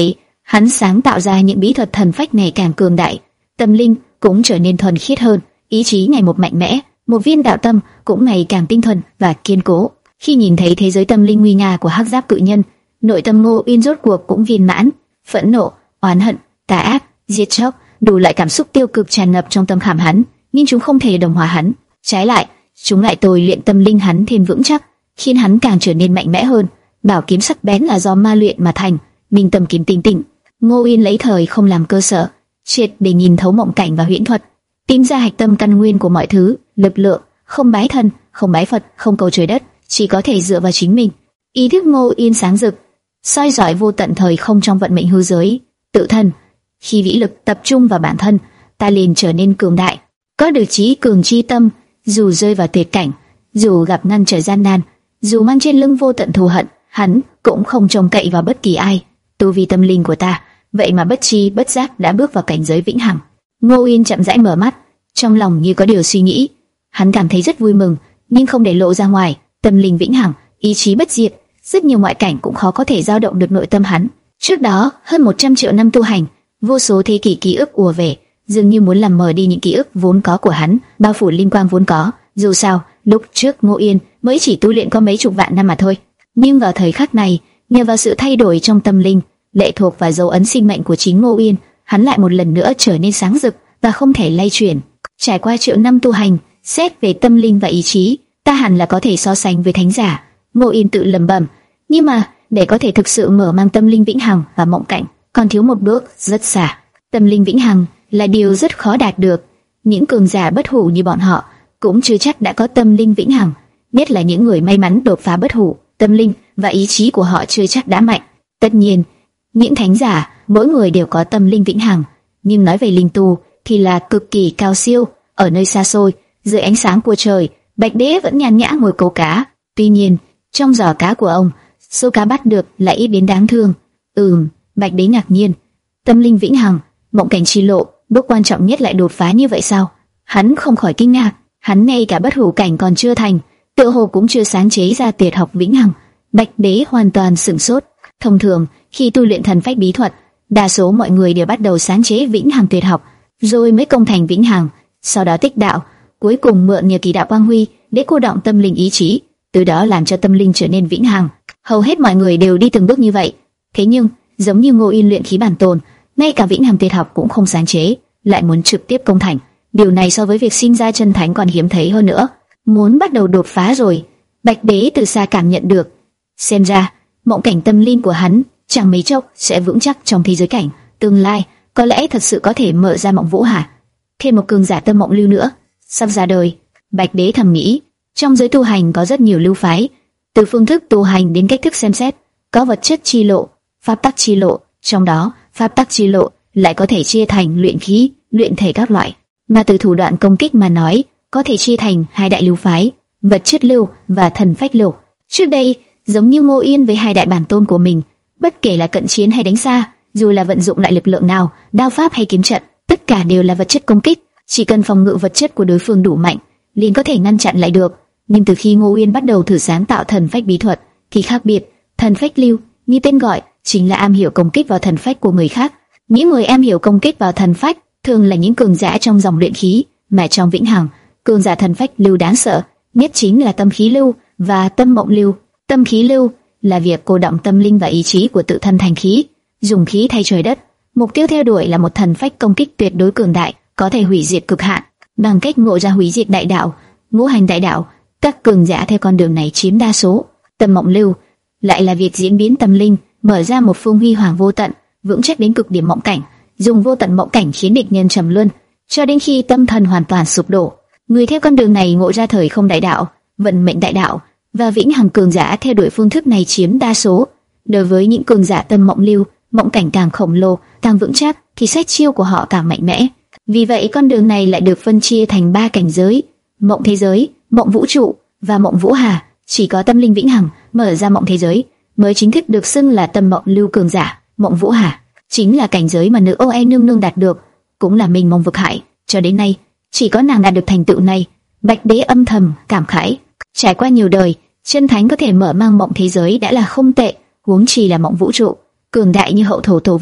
A: Hắn sáng tạo ra những bí thuật thần phách ngày càng cường đại, tâm linh cũng trở nên thuần khiết hơn, ý chí ngày một mạnh mẽ, một viên đạo tâm cũng ngày càng tinh thuần và kiên cố. Khi nhìn thấy thế giới tâm linh nguy nga của Hắc Giáp cự nhân, nội tâm Ngô Uyên rốt cuộc cũng viên mãn. Phẫn nộ, oán hận, tà ác, giết chóc, đủ loại cảm xúc tiêu cực tràn ngập trong tâm khảm hắn, nhưng chúng không thể đồng hóa hắn. Trái lại, chúng lại tôi luyện tâm linh hắn thêm vững chắc, khiến hắn càng trở nên mạnh mẽ hơn. Bảo kiếm sắc bén là do ma luyện mà thành, minh tâm kiếm tinh tịnh. Ngô Uyên lấy thời không làm cơ sở, triệt để nhìn thấu mộng cảnh và huyễn thuật, tìm ra hạch tâm căn nguyên của mọi thứ. Lực lượng không bái thần, không bái Phật, không cầu trời đất, chỉ có thể dựa vào chính mình. Ý thức Ngô Uyên sáng rực, soi rọi vô tận thời không trong vận mệnh hư giới. Tự thân, khi vĩ lực tập trung vào bản thân, ta liền trở nên cường đại. Có được trí cường chi tâm, dù rơi vào tuyệt cảnh, dù gặp ngăn trở gian nan, dù mang trên lưng vô tận thù hận, hắn cũng không trông cậy vào bất kỳ ai. Tu vi tâm linh của ta, vậy mà bất chi bất giác đã bước vào cảnh giới vĩnh hằng. Ngô Uyên chậm rãi mở mắt, trong lòng như có điều suy nghĩ. Hắn cảm thấy rất vui mừng, nhưng không để lộ ra ngoài. Tâm linh vĩnh hằng, ý chí bất diệt, rất nhiều ngoại cảnh cũng khó có thể dao động được nội tâm hắn. Trước đó, hơn một trăm triệu năm tu hành, vô số thế kỷ ký ức ùa về, dường như muốn làm mờ đi những ký ức vốn có của hắn, bao phủ linh quang vốn có. Dù sao, lúc trước Ngô Uyên mới chỉ tu luyện có mấy chục vạn năm mà thôi, nhưng vào thời khắc này, nhờ vào sự thay đổi trong tâm linh, lệ thuộc vào dấu ấn sinh mệnh của chính Ngô Uyên, hắn lại một lần nữa trở nên sáng rực và không thể lay chuyển. Trải qua triệu năm tu hành, xét về tâm linh và ý chí, ta hẳn là có thể so sánh với thánh giả. Ngô Uyên tự lẩm bẩm. Nhưng mà để có thể thực sự mở mang tâm linh vĩnh hằng và mộng cảnh, còn thiếu một bước rất xa. Tâm linh vĩnh hằng là điều rất khó đạt được. Những cường giả bất hủ như bọn họ cũng chưa chắc đã có tâm linh vĩnh hằng, nhất là những người may mắn đột phá bất hủ, tâm linh và ý chí của họ chưa chắc đã mạnh. Tất nhiên, những thánh giả mỗi người đều có tâm linh vĩnh hằng, nhưng nói về linh tu thì là cực kỳ cao siêu. Ở nơi xa xôi, dưới ánh sáng của trời, Bạch Đế vẫn nhàn nhã ngồi câu cá. Tuy nhiên, trong giỏ cá của ông, số cá bắt được lại ít đến đáng thương. Ừm, Bạch Đế ngạc nhiên. Tâm linh vĩnh hằng, mộng cảnh chi lộ, bước quan trọng nhất lại đột phá như vậy sao? Hắn không khỏi kinh ngạc. Hắn ngay cả bất hủ cảnh còn chưa thành, tựa hồ cũng chưa sáng chế ra tuyệt học vĩnh hằng. Bạch Đế hoàn toàn sửng sốt. Thông thường, khi tu luyện thần phách bí thuật, đa số mọi người đều bắt đầu sáng chế vĩnh hằng tuyệt học, rồi mới công thành vĩnh hằng, sau đó tích đạo, cuối cùng mượn nhờ kỳ đạo quang huy để cô động tâm linh ý chí, từ đó làm cho tâm linh trở nên vĩnh hằng. Hầu hết mọi người đều đi từng bước như vậy. Thế nhưng, giống như Ngô Uyên luyện khí bản tồn, ngay cả vĩnh hằng tuyệt học cũng không sáng chế, lại muốn trực tiếp công thành. Điều này so với việc sinh ra chân thánh còn hiếm thấy hơn nữa. Muốn bắt đầu đột phá rồi. Bạch Đế từ xa cảm nhận được. Xem ra, mộng cảnh tâm linh của hắn chẳng mấy chốc sẽ vững chắc trong thế giới cảnh. Tương lai, có lẽ thật sự có thể mở ra mộng vũ hà. Thêm một cường giả tâm mộng lưu nữa, sắp ra đời. Bạch Đế thầm nghĩ. Trong giới tu hành có rất nhiều lưu phái, từ phương thức tu hành đến cách thức xem xét, có vật chất chi lộ, pháp tắc chi lộ. Trong đó, pháp tắc chi lộ lại có thể chia thành luyện khí, luyện thể các loại. Mà từ thủ đoạn công kích mà nói, có thể chia thành hai đại lưu phái, vật chất lưu và thần phách lưu. Trước đây, giống như Ngô Uyên với hai đại bản tôn của mình, bất kể là cận chiến hay đánh xa, dù là vận dụng loại lực lượng nào, đao pháp hay kiếm trận, tất cả đều là vật chất công kích. Chỉ cần phòng ngự vật chất của đối phương đủ mạnh, liền có thể ngăn chặn lại được. Nhưng từ khi Ngô Uyên bắt đầu thử sáng tạo thần phách bí thuật thì khác biệt. Thần phách lưu, như tên gọi, chính là am hiểu công kích vào thần phách của người khác. Những người am hiểu công kích vào thần phách thường là những cường giả trong dòng luyện khí, mà trong vĩnh hằng, cường giả thần phách lưu đáng sợ nhất chính là tâm khí lưu và tâm mộng lưu. Tâm khí lưu là việc cô động tâm linh và ý chí của tự thân thành khí, dùng khí thay trời đất. Mục tiêu theo đuổi là một thần phách công kích tuyệt đối cường đại, có thể hủy diệt cực hạn. Bằng cách ngộ ra hủy diệt đại đạo, ngũ hành đại đạo, các cường giả theo con đường này chiếm đa số. Tâm mộng lưu lại là việc diễn biến tâm linh, mở ra một phương huy hoàng vô tận, vững chắc đến cực điểm mộng cảnh, dùng vô tận mộng cảnh khiến địch nhân trầm luân, cho đến khi tâm thần hoàn toàn sụp đổ. Người theo con đường này ngộ ra thời không đại đạo, vận mệnh đại đạo, và vĩnh hằng cường giả theo đuổi phương thức này chiếm đa số. Đối với những cường giả tâm mộng lưu, mộng cảnh càng khổng lồ, càng vững chắc, thì sách chiêu của họ càng mạnh mẽ. Vì vậy con đường này lại được phân chia thành ba cảnh giới: mộng thế giới, mộng vũ trụ và mộng vũ hà. Chỉ có tâm linh vĩnh hằng mở ra mộng thế giới mới chính thức được xưng là tâm mộng lưu cường giả. Mộng vũ hà chính là cảnh giới mà nữ ô e nương nương đạt được, cũng là mình mộng vực hải. Cho đến nay, chỉ có nàng đạt được thành tựu này. Bạch Đế âm thầm cảm khái, trải qua nhiều đời, chân thánh có thể mở mang mộng thế giới đã là không tệ, huống chi là mộng vũ trụ. Cường đại như hậu thổ tổ vu,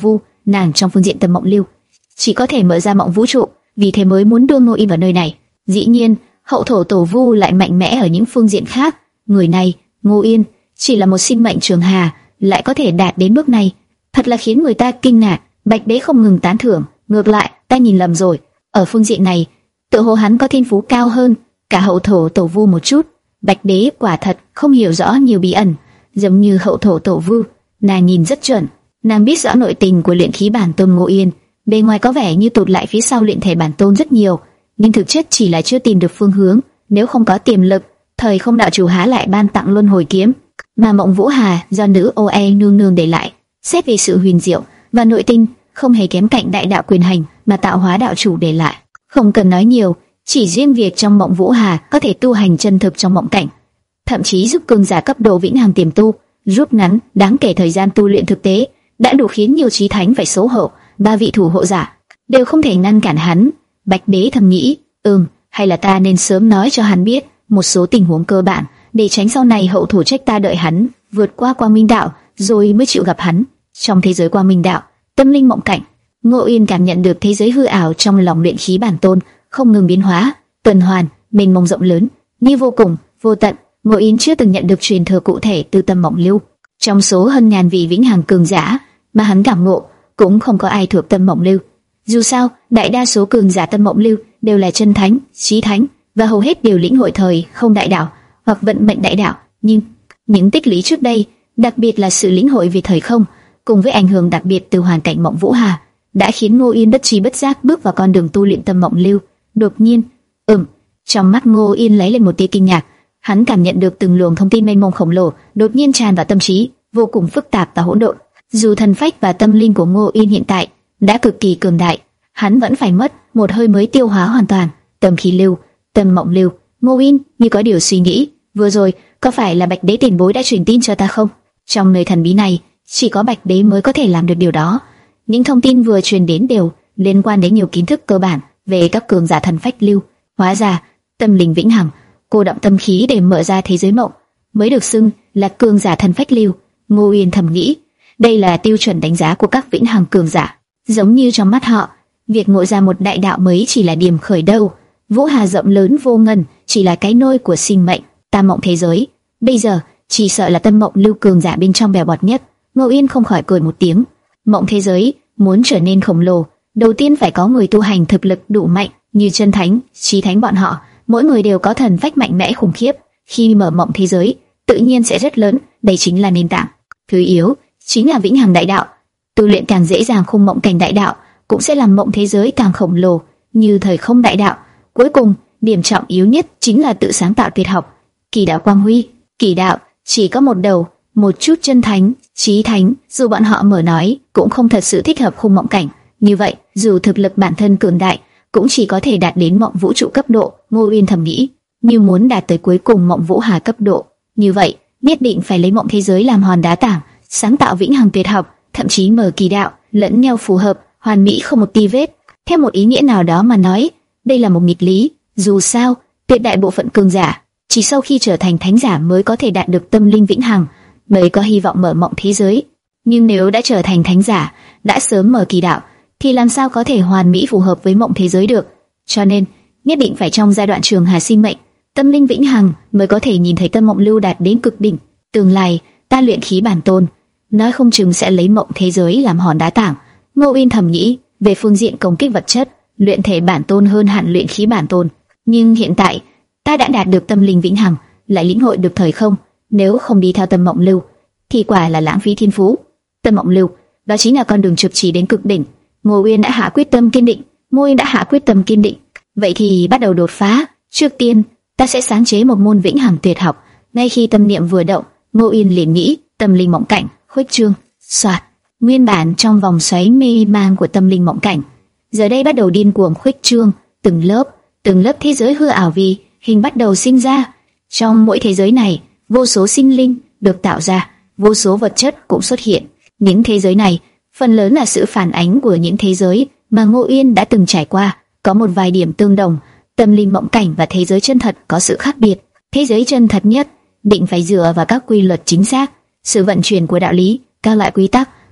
A: nàng trong phương diện tâm mộng lưu chỉ có thể mở ra mộng vũ trụ, vì thế mới muốn đưa Ngô Yên vào nơi này. Dĩ nhiên, hậu thổ tổ vu lại mạnh mẽ ở những phương diện khác. Người này, Ngô Yên, chỉ là một sinh mệnh trường hà, lại có thể đạt đến bước này, thật là khiến người ta kinh ngạc. Bạch Đế không ngừng tán thưởng, ngược lại, ta nhìn lầm rồi, ở phương diện này, tự hồ hắn có thiên phú cao hơn cả hậu thổ tổ vu một chút. Bạch Đế quả thật không hiểu rõ nhiều bí ẩn, giống như hậu thổ tổ vu, nàng nhìn rất chuẩn, nàng biết rõ nội tình của luyện khí bản tôn Ngô Yên, bề ngoài có vẻ như tụt lại phía sau luyện thể bản tôn rất nhiều, nhưng thực chất chỉ là chưa tìm được phương hướng. Nếu không có tiềm lực, thời không đạo chủ há lại ban tặng luân hồi kiếm mà Mộng Vũ Hà do nữ ô e nương nương để lại. Xét về sự huyền diệu và nội tinh, không hề kém cạnh đại đạo quyền hành mà tạo hóa đạo chủ để lại. Không cần nói nhiều, chỉ riêng việc trong Mộng Vũ Hà có thể tu hành chân thực trong mộng cảnh, thậm chí giúp cường giả cấp độ vĩnh hằng tiềm tu, rút ngắn đáng kể thời gian tu luyện thực tế, đã đủ khiến nhiều chí thánh phải xấu hổ. Ba vị thủ hộ giả đều không thể ngăn cản hắn. Bạch Đế thầm nghĩ, ừm, hay là ta nên sớm nói cho hắn biết một số tình huống cơ bản, để tránh sau này hậu thổ trách ta đợi hắn vượt qua quang minh đạo rồi mới chịu gặp hắn. Trong thế giới quang minh đạo, tâm linh mộng cảnh, Ngô Yên cảm nhận được thế giới hư ảo trong lòng luyện khí bản tôn không ngừng biến hóa, tuần hoàn, mênh mông rộng lớn, như vô cùng, vô tận. Ngô Yên chưa từng nhận được truyền thừa cụ thể từ tâm mộng lưu. Trong số hơn ngàn vị vĩnh hằng cường giả mà hắn cảm ngộ, cũng không có ai thuộc tâm mộng lưu. Dù sao, đại đa số cường giả tâm mộng lưu đều là chân thánh, chí thánh, và hầu hết đều lĩnh hội thời không đại đạo hoặc vận mệnh đại đạo. Nhưng những tích lũy trước đây, đặc biệt là sự lĩnh hội về thời không, cùng với ảnh hưởng đặc biệt từ hoàn cảnh Mộng Vũ Hà, đã khiến Ngô Yên bất tri bất giác bước vào con đường tu luyện tâm mộng lưu. Đột nhiên, ừm, trong mắt Ngô Yên lấy lên một tia kinh ngạc. Hắn cảm nhận được từng luồng thông tin mênh mông khổng lồ đột nhiên tràn vào tâm trí, vô cùng phức tạp và hỗn độn. Dù thần phách và tâm linh của Ngô Yên hiện tại đã cực kỳ cường đại, hắn vẫn phải mất một hơi mới tiêu hóa hoàn toàn. Tâm khí lưu, tâm mộng lưu. Ngô Yên như có điều suy nghĩ, vừa rồi có phải là Bạch Đế tiền bối đã truyền tin cho ta không? Trong nơi thần bí này, chỉ có Bạch Đế mới có thể làm được điều đó. Những thông tin vừa truyền đến đều liên quan đến nhiều kiến thức cơ bản về các cường giả thần phách lưu. Hóa ra, tâm linh vĩnh hằng, cô động tâm khí để mở ra thế giới mộng, mới được xưng là cường giả thần phách lưu. Ngô Yên thầm nghĩ, đây là tiêu chuẩn đánh giá của các vĩnh hằng cường giả. Giống như trong mắt họ, việc ngộ ra một đại đạo mới chỉ là điểm khởi đầu. Vũ Hà rộng lớn vô ngần chỉ là cái nôi của sinh mệnh, tam mộng thế giới. Bây giờ chỉ sợ là tâm mộng lưu cường giả bên trong bèo bọt nhất. Ngô Yên không khỏi cười một tiếng. Mộng thế giới muốn trở nên khổng lồ, đầu tiên phải có người tu hành thực lực đủ mạnh, như chân thánh, chí thánh bọn họ. Mỗi người đều có thần phách mạnh mẽ khủng khiếp. Khi mở mộng thế giới, tự nhiên sẽ rất lớn. Đây chính là nền tảng. Thứ yếu chính là vĩnh hằng đại đạo. Tu luyện càng dễ dàng khung mộng cảnh đại đạo, cũng sẽ làm mộng thế giới càng khổng lồ, như thời không đại đạo. Cuối cùng, điểm trọng yếu nhất chính là tự sáng tạo tuyệt học. Kỳ đạo quang huy, kỳ đạo chỉ có một đầu, một chút chân thánh, chí thánh, dù bọn họ mở nói, cũng không thật sự thích hợp khung mộng cảnh. Như vậy, dù thực lực bản thân cường đại, cũng chỉ có thể đạt đến mộng vũ trụ cấp độ. Ngô Uyên thầm nghĩ, như muốn đạt tới cuối cùng mộng vũ hà cấp độ, như vậy nhất định phải lấy mộng thế giới làm hòn đá tảng, sáng tạo vĩnh hằng tuyệt học, thậm chí mở kỳ đạo, lẫn nhau phù hợp, hoàn mỹ không một tia vết. Theo một ý nghĩa nào đó mà nói, đây là một nghịch lý. Dù sao, tuyệt đại bộ phận cường giả chỉ sau khi trở thành thánh giả mới có thể đạt được tâm linh vĩnh hằng, mới có hy vọng mở mộng thế giới. Nhưng nếu đã trở thành thánh giả, đã sớm mở kỳ đạo, thì làm sao có thể hoàn mỹ phù hợp với mộng thế giới được? Cho nên, nhất định phải trong giai đoạn trường hà sinh mệnh, tâm linh vĩnh hằng mới có thể nhìn thấy tâm mộng lưu đạt đến cực đỉnh. Tương lai, ta luyện khí bản tôn, nói không chừng sẽ lấy mộng thế giới làm hòn đá tảng. Ngô Uyên thầm nghĩ, về phương diện công kích vật chất, luyện thể bản tôn hơn hẳn luyện khí bản tôn. Nhưng hiện tại, ta đã đạt được tâm linh vĩnh hằng, lại lĩnh hội được thời không. Nếu không đi theo tâm mộng lưu, thì quả là lãng phí thiên phú. Tâm mộng lưu, đó chính là con đường trực chỉ đến cực đỉnh. Ngô Uyên đã hạ quyết tâm kiên định. Ngô Uyên đã hạ quyết tâm kiên định. Vậy thì bắt đầu đột phá. Trước tiên, ta sẽ sáng chế một môn vĩnh hằng tuyệt học. Ngay khi tâm niệm vừa động, Ngô Uyên liền nghĩ, tâm linh mộng cảnh, khuếch trương, soạt. Nguyên bản trong vòng xoáy mê man của tâm linh mộng cảnh, giờ đây bắt đầu điên cuồng khuếch trương, từng lớp, từng lớp thế giới hư ảo vi hình bắt đầu sinh ra. Trong mỗi thế giới này, vô số sinh linh được tạo ra, vô số vật chất cũng xuất hiện. Những thế giới này, phần lớn là sự phản ánh của những thế giới mà Ngô Uyên đã từng trải qua. Có một vài điểm tương đồng, tâm linh mộng cảnh và thế giới chân thật có sự khác biệt. Thế giới chân thật nhất định phải dựa vào các quy luật chính xác, sự vận chuyển của đạo lý, các loại quy tắc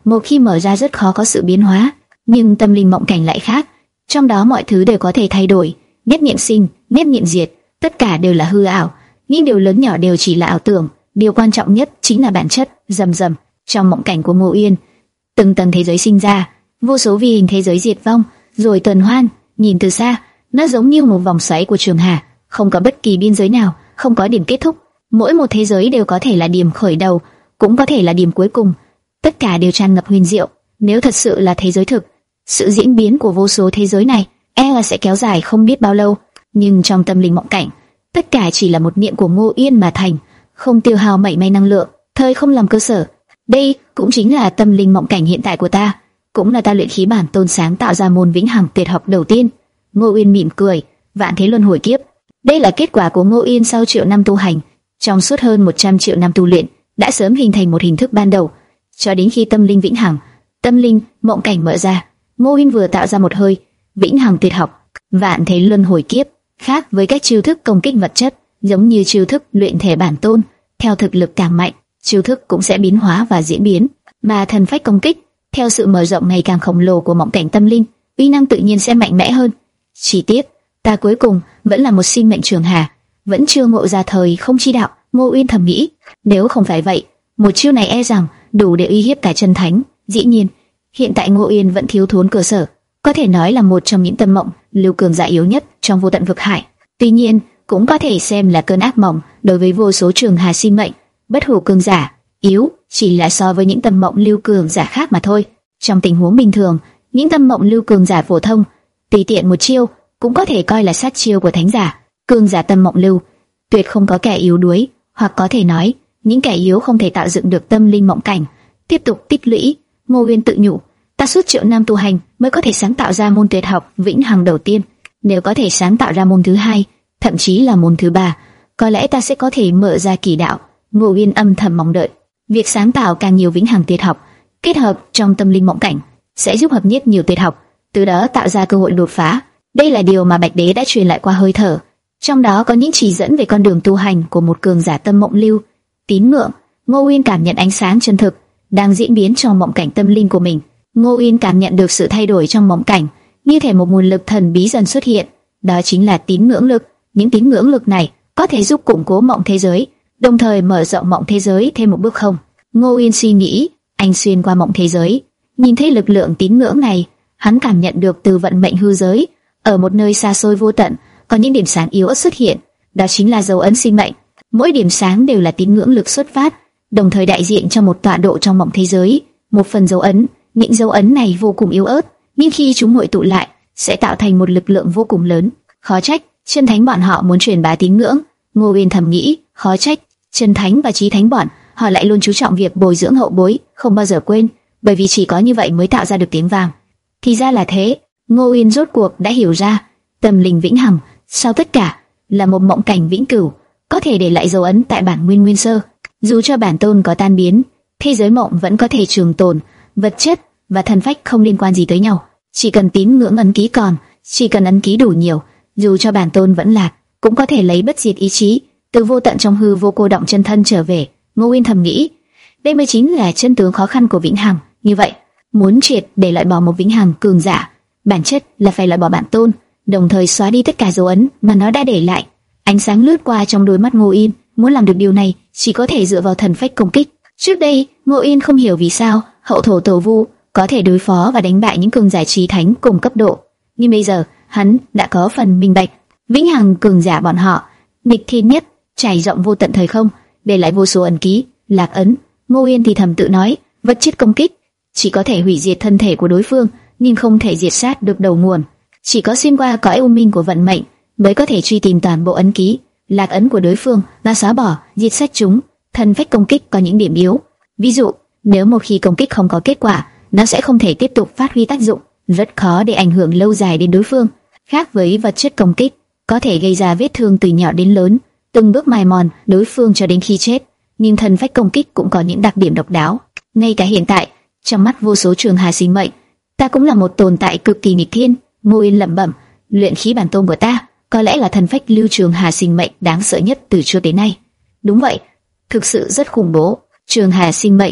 A: một khi mở ra rất khó có sự biến hóa, nhưng tâm linh mộng cảnh lại khác. Trong đó mọi thứ đều có thể thay đổi, nhất niệm sinh, nhất niệm diệt, tất cả đều là hư ảo, những điều lớn nhỏ đều chỉ là ảo tưởng. Điều quan trọng nhất chính là bản chất. Rầm rầm, trong mộng cảnh của Ngô Uyên, từng tầng thế giới sinh ra, vô số vi hình thế giới diệt vong, rồi tuần hoàn. Nhìn từ xa, nó giống như một vòng xoáy của trường hà, không có bất kỳ biên giới nào, không có điểm kết thúc. Mỗi một thế giới đều có thể là điểm khởi đầu, cũng có thể là điểm cuối cùng. Tất cả đều tràn ngập huyền diệu. Nếu thật sự là thế giới thực, sự diễn biến của vô số thế giới này e là sẽ kéo dài không biết bao lâu. Nhưng trong tâm linh mộng cảnh, tất cả chỉ là một niệm của Ngô Uyên mà thành, không tiêu hao mảy may năng lượng, thời không làm cơ sở. Đây cũng chính là tâm linh mộng cảnh hiện tại của ta, cũng là ta luyện khí bản tôn sáng tạo ra môn vĩnh hằng tuyệt học đầu tiên. Ngô Uyên mỉm cười, vạn thế luân hồi kiếp. Đây là kết quả của Ngô Uyên sau triệu năm tu hành, trong suốt hơn một trăm triệu năm tu luyện, đã sớm hình thành một hình thức ban đầu, cho đến khi tâm linh vĩnh hằng, tâm linh mộng cảnh mở ra, Ngô Uyên vừa tạo ra một hơi vĩnh hằng tuyệt học, vạn thế luân hồi kiếp. Khác với các chiêu thức công kích vật chất, giống như chiêu thức luyện thể bản tôn, theo thực lực càng mạnh, chiêu thức cũng sẽ biến hóa và diễn biến, mà thần phách công kích, theo sự mở rộng ngày càng khổng lồ của mộng cảnh tâm linh, uy năng tự nhiên sẽ mạnh mẽ hơn. Chỉ tiếc, ta cuối cùng vẫn là một sinh mệnh trường hà, vẫn chưa ngộ ra thời không chi đạo. Ngô Uyên thầm nghĩ, nếu không phải vậy, một chiêu này e rằng đủ để uy hiếp cả chân thánh. Dĩ nhiên, hiện tại Ngô Uyên vẫn thiếu thốn cơ sở, có thể nói là một trong những tâm mộng lưu cường giả yếu nhất trong vô tận vực hải. Tuy nhiên, cũng có thể xem là cơn ác mộng đối với vô số trường hà sinh mệnh. Bất hủ cường giả yếu chỉ là so với những tâm mộng lưu cường giả khác mà thôi. Trong tình huống bình thường, những tâm mộng lưu cường giả phổ thông, tùy tiện một chiêu cũng có thể coi là sát chiêu của thánh giả. Cường giả tâm mộng lưu tuyệt không có kẻ yếu đuối, hoặc có thể nói, những kẻ yếu không thể tạo dựng được tâm linh mộng cảnh. Tiếp tục tích lũy, Ngô Uyên tự nhủ, ta suốt triệu năm tu hành mới có thể sáng tạo ra môn tuyệt học vĩnh hằng đầu tiên. Nếu có thể sáng tạo ra môn thứ hai, thậm chí là môn thứ ba, có lẽ ta sẽ có thể mở ra kỳ đạo. Ngô Uyên âm thầm mong đợi, việc sáng tạo càng nhiều vĩnh hằng tuyệt học, kết hợp trong tâm linh mộng cảnh, sẽ giúp hợp nhất nhiều tuyệt học, từ đó tạo ra cơ hội đột phá. Đây là điều mà Bạch Đế đã truyền lại qua hơi thở, trong đó có những chỉ dẫn về con đường tu hành của một cường giả tâm mộng lưu. Tín ngưỡng. Ngô Uyên cảm nhận ánh sáng chân thực đang diễn biến trong mộng cảnh tâm linh của mình. Ngô Uyên cảm nhận được sự thay đổi trong mộng cảnh, như thể một nguồn lực thần bí dần xuất hiện, đó chính là tín ngưỡng lực. Những tín ngưỡng lực này có thể giúp củng cố mộng thế giới, đồng thời mở rộng mộng thế giới thêm một bước không? Ngô Uyên suy nghĩ, anh xuyên qua mộng thế giới, nhìn thấy lực lượng tín ngưỡng này, hắn cảm nhận được từ vận mệnh hư giới, ở một nơi xa xôi vô tận, có những điểm sáng yếu ớt xuất hiện, đó chính là dấu ấn sinh mệnh. Mỗi điểm sáng đều là tín ngưỡng lực xuất phát, đồng thời đại diện cho một tọa độ trong mộng thế giới, một phần dấu ấn. Những dấu ấn này vô cùng yếu ớt, nhưng khi chúng hội tụ lại, sẽ tạo thành một lực lượng vô cùng lớn. Khó trách chân thánh bọn họ muốn truyền bá tín ngưỡng. Ngô Uyên thầm nghĩ, khó trách chân thánh và chí thánh bọn họ lại luôn chú trọng việc bồi dưỡng hậu bối, không bao giờ quên, bởi vì chỉ có như vậy mới tạo ra được tiếng vang. Thì ra là thế. Ngô Uyên rốt cuộc đã hiểu ra, tâm linh vĩnh hằng sau tất cả là một mộng cảnh vĩnh cửu, có thể để lại dấu ấn tại bản nguyên nguyên sơ. Dù cho bản tôn có tan biến, thế giới mộng vẫn có thể trường tồn. Vật chất và thần phách không liên quan gì tới nhau, chỉ cần tín ngưỡng ấn ký còn, chỉ cần ấn ký đủ nhiều, dù cho bản tôn vẫn lạc, cũng có thể lấy bất diệt ý chí từ vô tận trong hư vô cô động chân thân trở về. Ngô Uyên thầm nghĩ, đây mới chính là chân tướng khó khăn của vĩnh hằng. Như vậy, muốn triệt để loại bỏ một vĩnh hằng cường giả, bản chất là phải loại bỏ bản tôn, đồng thời xóa đi tất cả dấu ấn mà nó đã để lại. Ánh sáng lướt qua trong đôi mắt Ngô Uyên, muốn làm được điều này chỉ có thể dựa vào thần phách công kích. Trước đây, Ngô Uyên không hiểu vì sao hậu thổ tổ vu có thể đối phó và đánh bại những cường giả chí thánh cùng cấp độ, nhưng bây giờ hắn đã có phần minh bạch. Vĩnh hằng cường giả bọn họ nghịch thiên nhất, trải rộng vô tận thời không, để lại vô số ẩn ký, lạc ấn. Ngô Uyên thì thầm tự nói, vật chất công kích chỉ có thể hủy diệt thân thể của đối phương, nhưng không thể diệt sát được đầu nguồn. Chỉ có xuyên qua cõi u minh của vận mệnh mới có thể truy tìm toàn bộ ấn ký, lạc ấn của đối phương và xóa bỏ, diệt sát chúng. Thần phách công kích có những điểm yếu, ví dụ nếu một khi công kích không có kết quả, nó sẽ không thể tiếp tục phát huy tác dụng, rất khó để ảnh hưởng lâu dài đến đối phương. Khác với vật chất công kích, có thể gây ra vết thương từ nhỏ đến lớn, từng bước mài mòn đối phương cho đến khi chết. Nhưng thần phách công kích cũng có những đặc điểm độc đáo. Ngay cả hiện tại, trong mắt vô số trường hà sinh mệnh, ta cũng là một tồn tại cực kỳ nghịch thiên. Ngô Uyên lẩm bẩm, luyện khí bản tôn của ta có lẽ là thần phách lưu trường hà sinh mệnh đáng sợ nhất từ trước đến nay. Đúng vậy, thực sự rất khủng bố. Trường hà sinh mệnh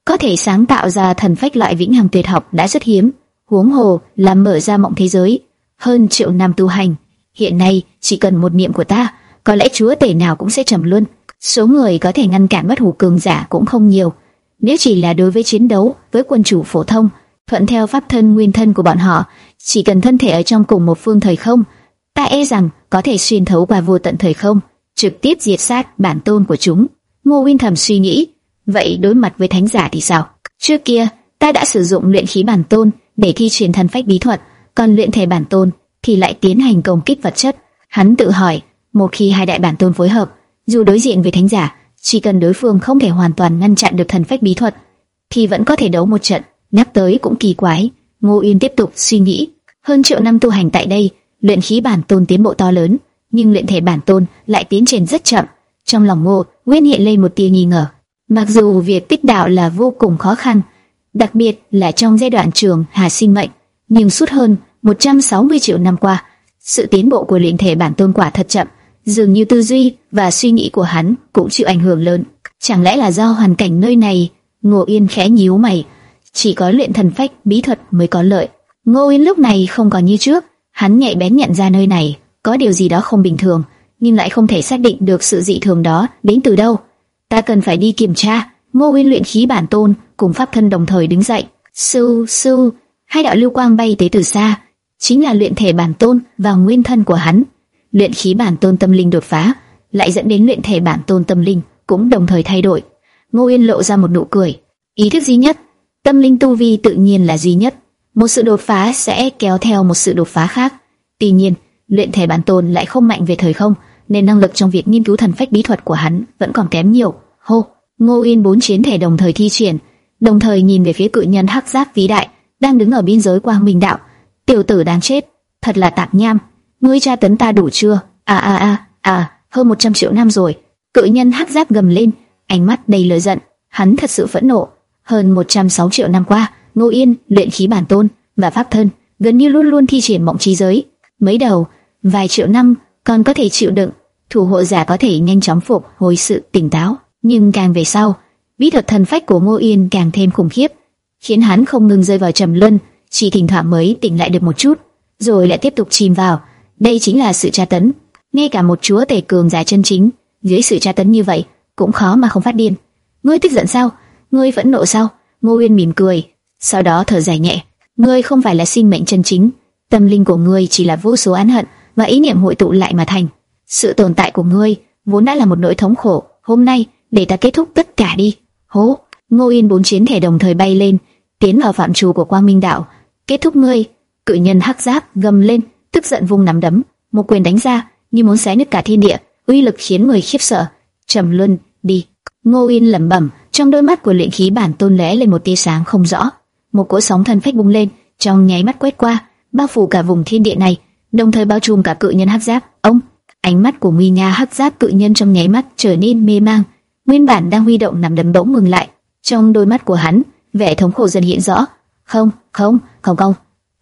A: có thể sáng tạo ra thần phách loại vĩnh hằng tuyệt học đã rất hiếm, huống hồ là mở ra mộng thế giới. Hơn triệu năm tu hành, hiện nay chỉ cần một niệm của ta, có lẽ chúa tể nào cũng sẽ trầm luân. Số người có thể ngăn cản bất hủ cường giả cũng không nhiều. Nếu chỉ là đối với chiến đấu với quân chủ phổ thông, thuận theo pháp thân nguyên thân của bọn họ, chỉ cần thân thể ở trong cùng một phương thời không, ta e rằng có thể xuyên thấu qua vô tận thời không, trực tiếp diệt sát bản tôn của chúng. Ngô Uyên thầm suy nghĩ, vậy đối mặt với thánh giả thì sao? Trước kia ta đã sử dụng luyện khí bản tôn để thi triển thần phách bí thuật, còn luyện thể bản tôn thì lại tiến hành công kích vật chất. Hắn tự hỏi, một khi hai đại bản tôn phối hợp, dù đối diện với thánh giả, chỉ cần đối phương không thể hoàn toàn ngăn chặn được thần phách bí thuật, thì vẫn có thể đấu một trận. Nhắc tới cũng kỳ quái, Ngô Uyên tiếp tục suy nghĩ. Hơn triệu năm tu hành tại đây, luyện khí bản tôn tiến bộ to lớn, nhưng luyện thể bản tôn lại tiến triển rất chậm. Trong lòng Ngô Uyên hiện lên một tia nghi ngờ. Mặc dù việc tích đạo là vô cùng khó khăn, đặc biệt là trong giai đoạn trường hà sinh mệnh, nhưng suốt hơn một trăm sáu mươi triệu năm qua, sự tiến bộ của luyện thể bản tôn quả thật chậm, dường như tư duy và suy nghĩ của hắn cũng chịu ảnh hưởng lớn. Chẳng lẽ là do hoàn cảnh nơi này? Ngô Uyên khẽ nhíu mày. Chỉ có luyện thần phách bí thuật mới có lợi. Ngô Uyên lúc này không còn như trước, hắn nhạy bén nhận ra nơi này có điều gì đó không bình thường, nhưng lại không thể xác định được sự dị thường đó đến từ đâu. Ta cần phải đi kiểm tra. Ngô Uyên luyện khí bản tôn cùng pháp thân đồng thời đứng dậy. Sư sư, hai đạo lưu quang bay tới từ xa, chính là luyện thể bản tôn và nguyên thân của hắn. Luyện khí bản tôn tâm linh đột phá, lại dẫn đến luyện thể bản tôn tâm linh cũng đồng thời thay đổi. Ngô Uyên lộ ra một nụ cười. Ý thức duy nhất, tâm linh tu vi tự nhiên là duy nhất. Một sự đột phá sẽ kéo theo một sự đột phá khác. Tuy nhiên, luyện thể bản tôn lại không mạnh về thời không, nên năng lực trong việc nghiên cứu thần phách bí thuật của hắn vẫn còn kém nhiều. Hô, Ngô Uyên bốn chiến thể đồng thời thi triển, đồng thời nhìn về phía cự nhân hắc giáp vĩ đại đang đứng ở biên giới quang minh đạo. Tiểu tử đáng chết, thật là tạp nham, ngươi tra tấn ta đủ chưa? À à à à, hơn một trăm triệu năm rồi. Cự nhân hắc giáp gầm lên, ánh mắt đầy lửa giận. Hắn thật sự phẫn nộ. Hơn một trăm sáu triệu năm qua, Ngô Uyên luyện khí bản tôn và pháp thân gần như luôn luôn thi triển mộng trí giới. Mới đầu vài triệu năm còn có thể chịu đựng, thủ hộ giả có thể nhanh chóng phục hồi sự tỉnh táo, nhưng càng về sau, bí thuật thần phách của Ngô Uyên càng thêm khủng khiếp, khiến hắn không ngừng rơi vào trầm luân, chỉ thỉnh thoảng mới tỉnh lại được một chút, rồi lại tiếp tục chìm vào. Đây chính là sự tra tấn. Ngay cả một chúa tể cường giả chân chính, dưới sự tra tấn như vậy cũng khó mà không phát điên. Ngươi tức giận sao? Ngươi phẫn nộ sao? Ngô Uyên mỉm cười, sau đó thở dài nhẹ. Ngươi không phải là sinh mệnh chân chính, tâm linh của ngươi chỉ là vô số oán hận và ý niệm hội tụ lại mà thành. Sự tồn tại của ngươi vốn đã là một nỗi thống khổ. Hôm nay, để ta kết thúc tất cả đi. Hố! Ngô Uyên bốn chiến thể đồng thời bay lên, tiến vào phạm trù của Quang Minh Đạo. Kết thúc ngươi! Cự nhân hắc giáp gầm lên, tức giận vung nắm đấm, một quyền đánh ra như muốn xé nứt cả thiên địa, uy lực khiến người khiếp sợ. Trầm luân đi! Ngô Uyên lẩm bẩm, trong đôi mắt của luyện khí bản tôn lóe lên một tia sáng không rõ. Một cỗ sóng thần phách bùng lên, trong nháy mắt quét qua, bao phủ cả vùng thiên địa này, đồng thời bao trùm cả cự nhân hắc giáp. Ông! Ánh mắt của nguy nga hắc giáp cự nhân trong nháy mắt trở nên mê mang. Nguyên bản đang huy động nắm đấm bỗng ngừng lại, trong đôi mắt của hắn, vẻ thống khổ dần hiện rõ. Không, không, không không,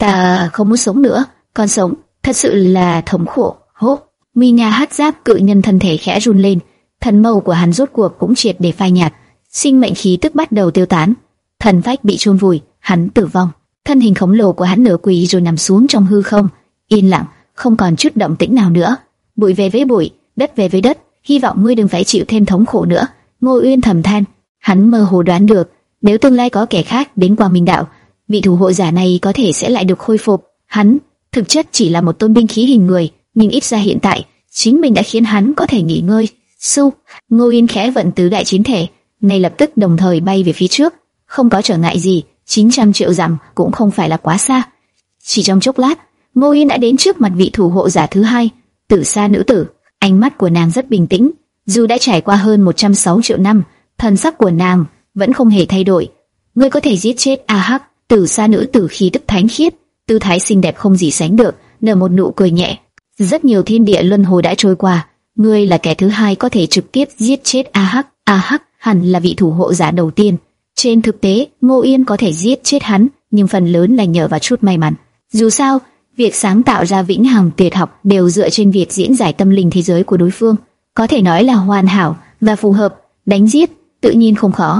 A: ta không muốn sống nữa, còn sống thật sự là thống khổ. Hô! Nguy nga hắc giáp cự nhân thân thể khẽ run lên, thần mâu của hắn rốt cuộc cũng triệt để phai nhạt, sinh mệnh khí tức bắt đầu tiêu tán, thần phách bị chôn vùi, hắn tử vong. Thân hình khổng lồ của hắn nửa quỳ rồi nằm xuống trong hư không, yên lặng, không còn chút động tĩnh nào nữa. Bụi về với bụi, đất về với đất, hy vọng ngươi đừng phải chịu thêm thống khổ nữa. Ngô Uyên thầm than, hắn mơ hồ đoán được, nếu tương lai có kẻ khác đến Quang Minh Đạo, vị thủ hộ giả này có thể sẽ lại được khôi phục. Hắn thực chất chỉ là một tôn binh khí hình người, nhưng ít ra hiện tại chính mình đã khiến hắn có thể nghỉ ngơi. Su, Ngô Uyên khẽ vận tứ đại chiến thể, ngay lập tức đồng thời bay về phía trước, không có trở ngại gì. chín trăm triệu dặm cũng không phải là quá xa. Chỉ trong chốc lát, Ngô Uyên đã đến trước mặt vị thủ hộ giả thứ hai, Tử Sa nữ tử. Ánh mắt của nàng rất bình tĩnh, dù đã trải qua hơn một trăm sáu triệu năm, thần sắc của nàng vẫn không hề thay đổi. Ngươi có thể giết chết A Hắc? Tử Sa nữ tử khí tức thánh khiết, tư thái xinh đẹp không gì sánh được, nở một nụ cười nhẹ. Rất nhiều thiên địa luân hồi đã trôi qua, ngươi là kẻ thứ hai có thể trực tiếp giết chết A Hắc. A Hắc hẳn là vị thủ hộ giả đầu tiên. Trên thực tế, Ngô Uyên có thể giết chết hắn, nhưng phần lớn là nhờ vào chút may mắn. Dù sao, việc sáng tạo ra vĩnh hằng tuyệt học đều dựa trên việc diễn giải tâm linh thế giới của đối phương, có thể nói là hoàn hảo và phù hợp. Đánh giết tự nhiên không khó,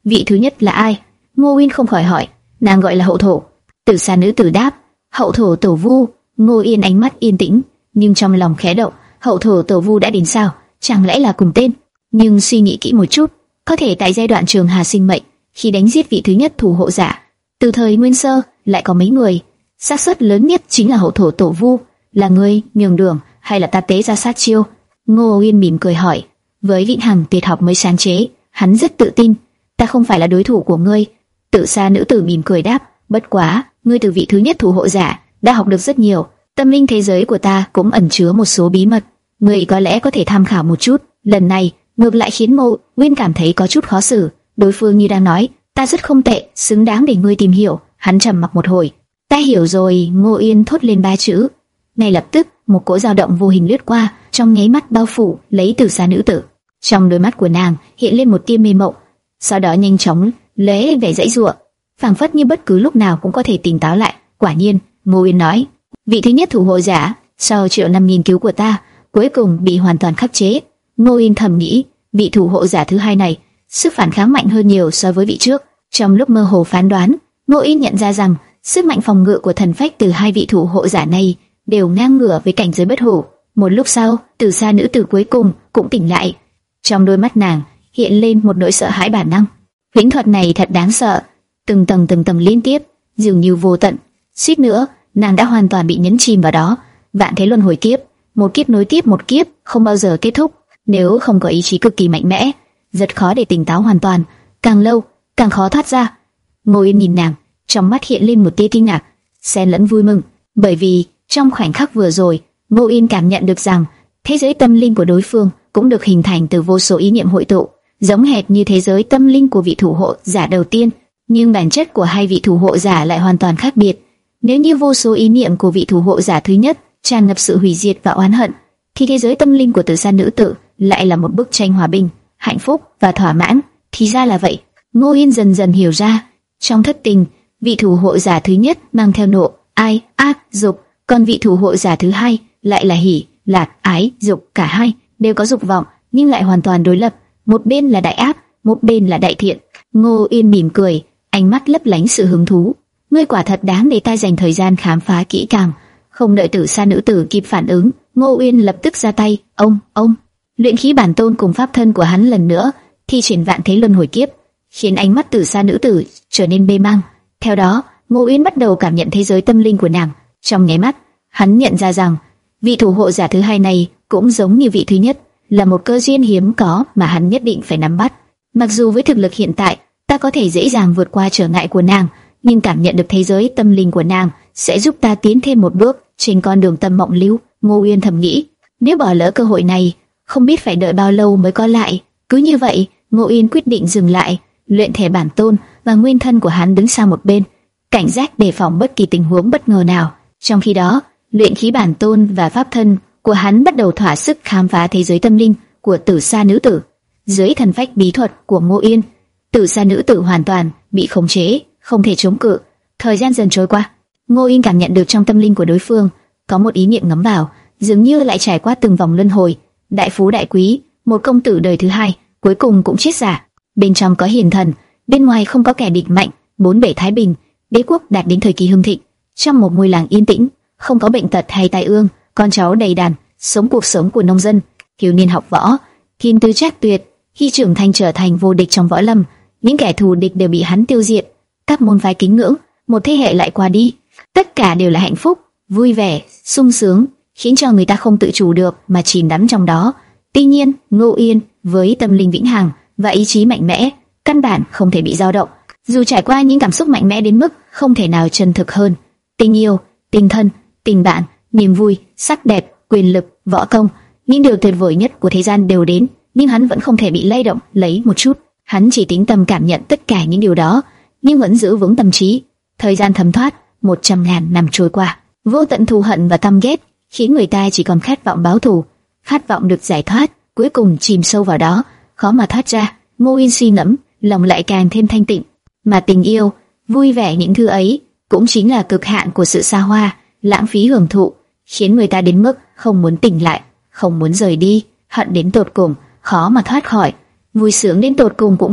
A: Vị thứ nhất là ai? Ngô Uyên không khỏi hỏi. Nàng gọi là Hậu Thổ. Tử Sa nữ tử đáp. Hậu Thổ Tổ Vu. Ngô Uyên ánh mắt yên tĩnh, nhưng trong lòng khẽ động. Hậu Thổ Tổ Vu đã đến sao? Chẳng lẽ là cùng tên? Nhưng suy nghĩ kỹ một chút, có thể tại giai đoạn Trường Hà sinh mệnh, khi đánh giết vị thứ nhất thủ hộ giả, từ thời Nguyên Sơ lại có mấy người, xác suất lớn nhất chính là Hậu Thổ Tổ Vu. Là ngươi nhường đường hay là ta tế ra sát chiêu? Ngô Uyên mỉm cười hỏi. Với Vĩnh Hằng tuyệt học mới sáng chế, hắn rất tự tin. Ta không phải là đối thủ của ngươi. Tử Sa nữ tử mỉm cười đáp. Bất quá, ngươi từ vị thứ nhất thủ hộ giả đã học được rất nhiều. Tâm linh thế giới của ta cũng ẩn chứa một số bí mật, ngươi có lẽ có thể tham khảo một chút. Lần này ngược lại khiến Ngô Uyên cảm thấy có chút khó xử. Đối phương như đang nói, ta rất không tệ, xứng đáng để ngươi tìm hiểu. Hắn trầm mặc một hồi. Ta hiểu rồi. Ngô Uyên thốt lên ba chữ. Ngay lập tức, một cỗ dao động vô hình lướt qua, trong nháy mắt bao phủ lấy Tử Sa nữ tử. Trong đôi mắt của nàng hiện lên một tia mê mộng, sau đó nhanh chóng lóe vẻ dãy giụa, phảng phất như bất cứ lúc nào cũng có thể tỉnh táo lại. Quả nhiên, Ngô Uyên nói, vị thứ nhất thủ hộ giả, sau triệu năm nghiên cứu của ta, cuối cùng bị hoàn toàn khắc chế. Ngô Uyên thầm nghĩ, vị thủ hộ giả thứ hai này, sức phản kháng mạnh hơn nhiều so với vị trước. Trong lúc mơ hồ phán đoán, Ngô Uyên nhận ra rằng sức mạnh phòng ngự của thần phách từ hai vị thủ hộ giả này đều ngang ngửa với cảnh giới bất hủ. Một lúc sau, Tử Sa nữ tử cuối cùng cũng tỉnh lại. Trong đôi mắt nàng hiện lên một nỗi sợ hãi bản năng. Huyễn thuật này thật đáng sợ, từng tầng từng tầng liên tiếp, dường như vô tận. Suýt nữa, nàng đã hoàn toàn bị nhấn chìm vào đó. Vạn thế luân hồi kiếp, một kiếp nối tiếp một kiếp, không bao giờ kết thúc. Nếu không có ý chí cực kỳ mạnh mẽ, rất khó để tỉnh táo hoàn toàn. Càng lâu, càng khó thoát ra. Ngô Uyên nhìn nàng, trong mắt hiện lên một tia kinh ngạc, xen lẫn vui mừng, bởi vì trong khoảnh khắc vừa rồi, Ngô Uyên cảm nhận được rằng thế giới tâm linh của đối phương cũng được hình thành từ vô số ý niệm hội tụ, giống hệt như thế giới tâm linh của vị thủ hộ giả đầu tiên. Nhưng bản chất của hai vị thủ hộ giả lại hoàn toàn khác biệt. Nếu như vô số ý niệm của vị thủ hộ giả thứ nhất tràn ngập sự hủy diệt và oán hận, thì thế giới tâm linh của Tử Sa nữ tử lại là một bức tranh hòa bình, hạnh phúc và thỏa mãn. Thì ra là vậy. Ngô Uyên dần dần hiểu ra, trong thất tình, vị thủ hộ giả thứ nhất mang theo nộ, ai, ác, dục, còn vị thủ hộ giả thứ hai lại là hỉ, lạc, ái, dục, cả hai đều có dục vọng, nhưng lại hoàn toàn đối lập. Một bên là đại ác, một bên là đại thiện. Ngô Uyên mỉm cười, ánh mắt lấp lánh sự hứng thú. Ngươi quả thật đáng để ta dành thời gian khám phá kỹ càng. Không đợi Tử Sa nữ tử kịp phản ứng, Ngô Uyên lập tức ra tay. Ông, ông, luyện khí bản tôn cùng pháp thân của hắn lần nữa thi triển vạn thế luân hồi kiếp, khiến ánh mắt Tử Sa nữ tử trở nên mê mang. Theo đó, Ngô Uyên bắt đầu cảm nhận thế giới tâm linh của nàng. Trong nháy mắt, hắn nhận ra rằng vị thủ hộ giả thứ hai này cũng giống như vị thứ nhất, là một cơ duyên hiếm có mà hắn nhất định phải nắm bắt. Mặc dù với thực lực hiện tại, ta có thể dễ dàng vượt qua trở ngại của nàng, nhưng cảm nhận được thế giới tâm linh của nàng sẽ giúp ta tiến thêm một bước trên con đường tâm mộng lưu. Ngô Uyên thầm nghĩ, nếu bỏ lỡ cơ hội này, không biết phải đợi bao lâu mới có lại. Cứ như vậy, Ngô Uyên quyết định dừng lại, luyện thể bản tôn và nguyên thân của hắn đứng sang một bên, cảnh giác đề phòng bất kỳ tình huống bất ngờ nào. Trong khi đó, luyện khí bản tôn và pháp thân của hắn bắt đầu thỏa sức khám phá thế giới tâm linh của Tử Sa nữ tử. Dưới thần phách bí thuật của Ngô Uyên, Tử Sa nữ tử hoàn toàn bị khống chế, không thể chống cự. Thời gian dần trôi qua, Ngô Uyên cảm nhận được trong tâm linh của đối phương có một ý niệm ngấm vào, dường như lại trải qua từng vòng luân hồi. Đại phú đại quý, một công tử đời thứ hai, cuối cùng cũng chết giả. Bên trong có hiền thần, bên ngoài không có kẻ địch mạnh, bốn bể thái bình, đế quốc đạt đến thời kỳ hưng thịnh. Trong một ngôi làng yên tĩnh, không có bệnh tật hay tai ương, con cháu đầy đàn, sống cuộc sống của nông dân. Thiếu niên học võ, thiên tư trác tuyệt, khi trưởng thành trở thành vô địch trong võ lâm, những kẻ thù địch đều bị hắn tiêu diệt. Các môn phái kính ngưỡng, một thế hệ lại qua đi, tất cả đều là hạnh phúc, vui vẻ, sung sướng, khiến cho người ta không tự chủ được mà chìm đắm trong đó. Tuy nhiên, Ngô Uyên với tâm linh vĩnh hằng và ý chí mạnh mẽ, căn bản không thể bị dao động. Dù trải qua những cảm xúc mạnh mẽ đến mức không thể nào chân thực hơn, tình yêu, tình thân, tình bạn, niềm vui, sắc đẹp, quyền lực, võ công, những điều tuyệt vời nhất của thế gian đều đến, nhưng hắn vẫn không thể bị lay động lấy một chút. Hắn chỉ tĩnh tâm cảm nhận tất cả những điều đó, nhưng vẫn giữ vững tâm trí. Thời gian thấm thoát, một trăm ngàn năm trôi qua, vô tận thù hận và căm ghét khiến người ta chỉ còn khát vọng báo thù, khát vọng được giải thoát, cuối cùng chìm sâu vào đó, khó mà thoát ra. Ngô Uyên suy ngẫm, lòng lại càng thêm thanh tịnh. Mà tình yêu, vui vẻ, những thứ ấy cũng chính là cực hạn của sự xa hoa, lãng phí hưởng thụ, khiến người ta đến mức không muốn tỉnh lại, không muốn rời đi. Hận đến tột cùng, khó mà thoát khỏi. Vui sướng đến tột cùng cũng vậy,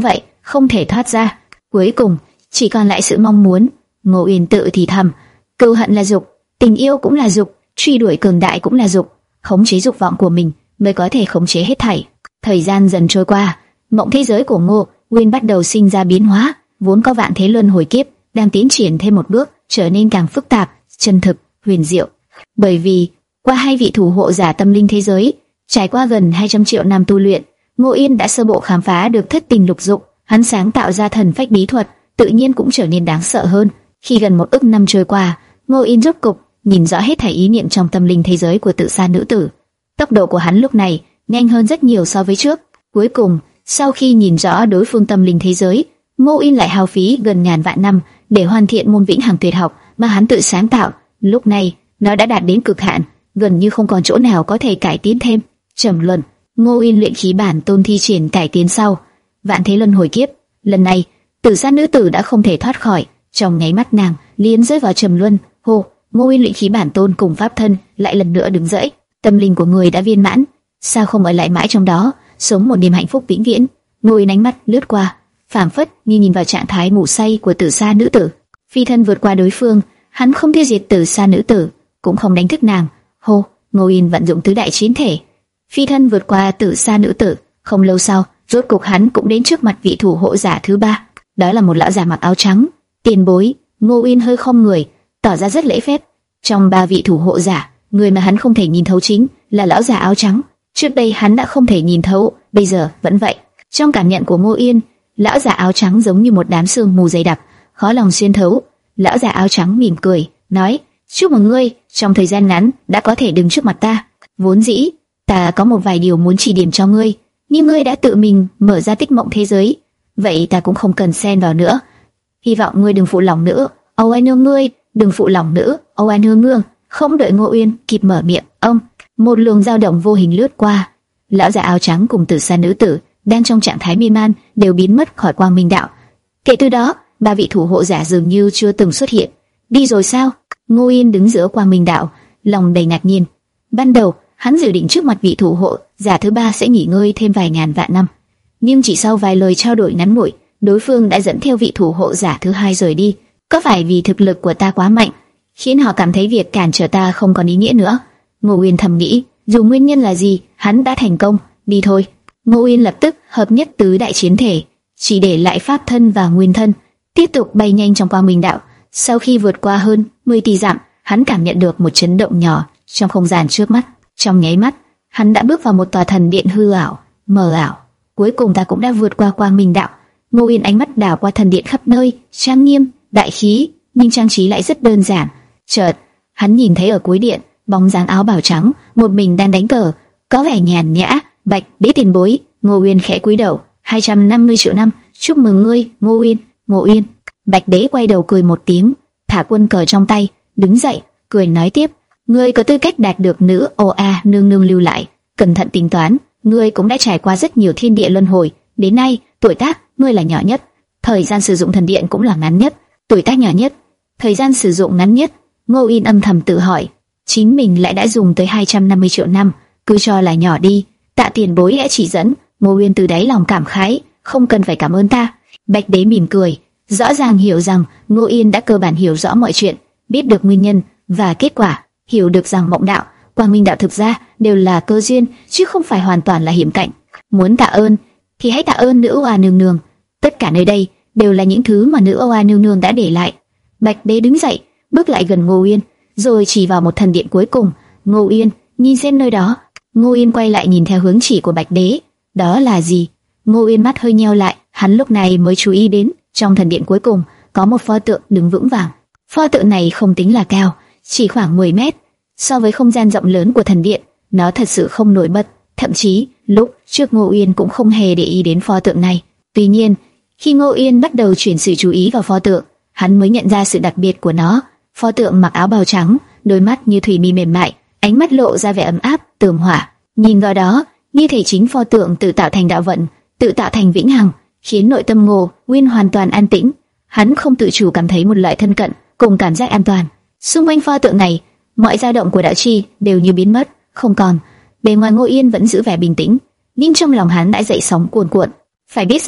A: không thể thoát ra. Cuối cùng, chỉ còn lại sự mong muốn. Ngô Uyên tự thì thầm, cừu hận là dục, tình yêu cũng là dục, truy đuổi cường đại cũng là dục, khống chế dục vọng của mình mới có thể khống chế hết thảy. Thời gian dần trôi qua, mộng thế giới của Ngô Uyên bắt đầu sinh ra biến hóa, vốn có vạn thế luân hồi kiếp, đang tiến triển thêm một bước, trở nên càng phức tạp, chân thực, huyền diệu. Bởi vì qua hai vị thủ hộ giả tâm linh thế giới, trải qua gần hai trăm triệu năm tu luyện, Ngô Uyên đã sơ bộ khám phá được thất tình lục dục. Hắn sáng tạo ra thần phách bí thuật, tự nhiên cũng trở nên đáng sợ hơn. Khi gần một ức năm trôi qua, Ngô Uyên rốt cục nhìn rõ hết thảy ý niệm trong tâm linh thế giới của Tự Sa nữ tử. Tốc độ của hắn lúc này nhanh hơn rất nhiều so với trước. Cuối cùng, sau khi nhìn rõ đối phương tâm linh thế giới, Ngô Uyên lại hao phí gần ngàn vạn năm để hoàn thiện môn vĩnh hằng tuyệt học mà hắn tự sáng tạo. Lúc này, nó đã đạt đến cực hạn, gần như không còn chỗ nào có thể cải tiến thêm. Trầm luân, Ngô Uyên luyện khí bản tôn thi triển cải tiến sau vạn thế luân hồi kiếp, lần này Tử Sa nữ tử đã không thể thoát khỏi. Trong nháy mắt nàng liền rơi vào trầm luân. Hô, Ngô Uyên luyện khí bản tôn cùng pháp thân lại lần nữa đứng dậy. Tâm linh của người đã viên mãn, sao không ở lại mãi trong đó, sống một niềm hạnh phúc vĩnh viễn? Ngô Uyên ánh mắt lướt qua, phảng phất như nhìn vào trạng thái ngủ say của Tử Sa nữ tử. Phi thân vượt qua đối phương, hắn không tiêu diệt Tử Sa nữ tử, cũng không đánh thức nàng. Hô, Ngô Uyên vận dụng tứ đại chiến thể, phi thân vượt qua Tử Sa nữ tử. Không lâu sau, rốt cục hắn cũng đến trước mặt vị thủ hộ giả thứ ba. Đó là một lão già mặc áo trắng. Tiền bối. Ngô Uyên hơi khom người, tỏ ra rất lễ phép. Trong ba vị thủ hộ giả, người mà hắn không thể nhìn thấu chính là lão già áo trắng. Trước đây hắn đã không thể nhìn thấu, bây giờ vẫn vậy. Trong cảm nhận của Ngô Uyên, lão già áo trắng giống như một đám sương mù dày đặc, khó lòng xuyên thấu. Lão già áo trắng mỉm cười, nói: chúc mừng ngươi, trong thời gian ngắn đã có thể đứng trước mặt ta. Vốn dĩ ta có một vài điều muốn chỉ điểm cho ngươi, nhưng ngươi đã tự mình mở ra tích mộng thế giới, vậy ta cũng không cần xen vào nữa. Hy vọng ngươi đừng phụ lòng nữa. Âu Ai nương ngươi đừng phụ lòng nữa. Âu Ai nương nương. Không đợi Ngô Uyên kịp mở miệng, ông một luồng dao động vô hình lướt qua. Lão già áo trắng cùng Tử Sa nữ tử đang trong trạng thái mê man đều biến mất khỏi quang minh đạo. Kể từ đó, ba vị thủ hộ giả dường như chưa từng xuất hiện. Đi rồi sao? Ngô Uyên đứng giữa quang minh đạo, lòng đầy ngạc nhiên. Ban đầu hắn dự định trước mặt vị thủ hộ giả thứ ba sẽ nghỉ ngơi thêm vài ngàn vạn năm, nhưng chỉ sau vài lời trao đổi ngắn ngủi, đối phương đã dẫn theo vị thủ hộ giả thứ hai rời đi. Có phải vì thực lực của ta quá mạnh, khiến họ cảm thấy việc cản trở ta không còn ý nghĩa nữa? Ngô Uyên thầm nghĩ. Dù nguyên nhân là gì, hắn đã thành công. Đi thôi. Ngô Uyên lập tức hợp nhất tứ đại chiến thể, chỉ để lại pháp thân và nguyên thân, tiếp tục bay nhanh trong quang minh đạo. Sau khi vượt qua hơn mười tỷ dặm, hắn cảm nhận được một chấn động nhỏ trong không gian trước mắt. Trong nháy mắt, hắn đã bước vào một tòa thần điện hư ảo, mờ ảo. Cuối cùng ta cũng đã vượt qua quang minh đạo. Ngô Uyên ánh mắt đảo qua thần điện khắp nơi, trang nghiêm, đại khí, nhưng trang trí lại rất đơn giản. Chợt, hắn nhìn thấy ở cuối điện, bóng dáng áo bào trắng, một mình đang đánh cờ, có vẻ nhàn nhã. Bạch Đế tiền bối. Ngô Uyên khẽ cúi đầu. hai trăm năm mươi triệu năm, chúc mừng ngươi, Ngô Uyên. Ngô Uyên. Bạch Đế quay đầu cười một tiếng, thả quân cờ trong tay, đứng dậy, cười nói tiếp: ngươi có tư cách đạt được nữ ô a nương nương lưu lại. Cẩn thận tính toán, ngươi cũng đã trải qua rất nhiều thiên địa luân hồi, đến nay tuổi tác ngươi là nhỏ nhất, thời gian sử dụng thần điện cũng là ngắn nhất. Tuổi tác nhỏ nhất, thời gian sử dụng ngắn nhất. Ngô Uyên âm thầm tự hỏi, chính mình lại đã dùng tới hai trăm năm mươi triệu năm, cứ cho là nhỏ đi. Tạ tiền bối đã chỉ dẫn. Ngô Uyên từ đáy lòng cảm khái, không cần phải cảm ơn ta. Bạch Đế mỉm cười, rõ ràng hiểu rằng Ngô Uyên đã cơ bản hiểu rõ mọi chuyện, biết được nguyên nhân và kết quả, hiểu được rằng mộng đạo, quang minh đạo thực ra đều là cơ duyên, chứ không phải hoàn toàn là hiểm cảnh. Muốn tạ ơn thì hãy tạ ơn nữ oa nương nương. Tất cả nơi đây đều là những thứ mà nữ oa nương nương đã để lại. Bạch Đế đứng dậy, bước lại gần Ngô Uyên, rồi chỉ vào một thần điện cuối cùng. Ngô Uyên, nhìn xem nơi đó. Ngô Uyên quay lại nhìn theo hướng chỉ của Bạch Đế. Đó là gì? Ngô Uyên mắt hơi nheo lại, hắn lúc này mới chú ý đến, trong thần điện cuối cùng có một pho tượng đứng vững vàng. Pho tượng này không tính là cao, chỉ khoảng mười mét. So với không gian rộng lớn của thần điện, nó thật sự không nổi bật. Thậm chí, lúc trước Ngô Uyên cũng không hề để ý đến pho tượng này. Tuy nhiên, khi Ngô Uyên bắt đầu chuyển sự chú ý vào pho tượng, hắn mới nhận ra sự đặc biệt của nó. Pho tượng mặc áo bào trắng, đôi mắt như thủy mi mềm mại, ánh mắt lộ ra vẻ ấm áp, tường hỏa. Nhìn vào đó, như thể chính pho tượng tự tạo thành đạo vận, tự tạo thành vĩnh hằng, khiến nội tâm Ngô Uyên hoàn toàn an tĩnh. Hắn không tự chủ cảm thấy một loại thân cận cùng cảm giác an toàn. Xung quanh pho tượng này, mọi dao động của đạo chi đều như biến mất, không còn. Bề ngoài Ngô Uyên vẫn giữ vẻ bình tĩnh, nhưng trong lòng hắn đã dậy sóng cuồn cuộn. Phải biết rằng,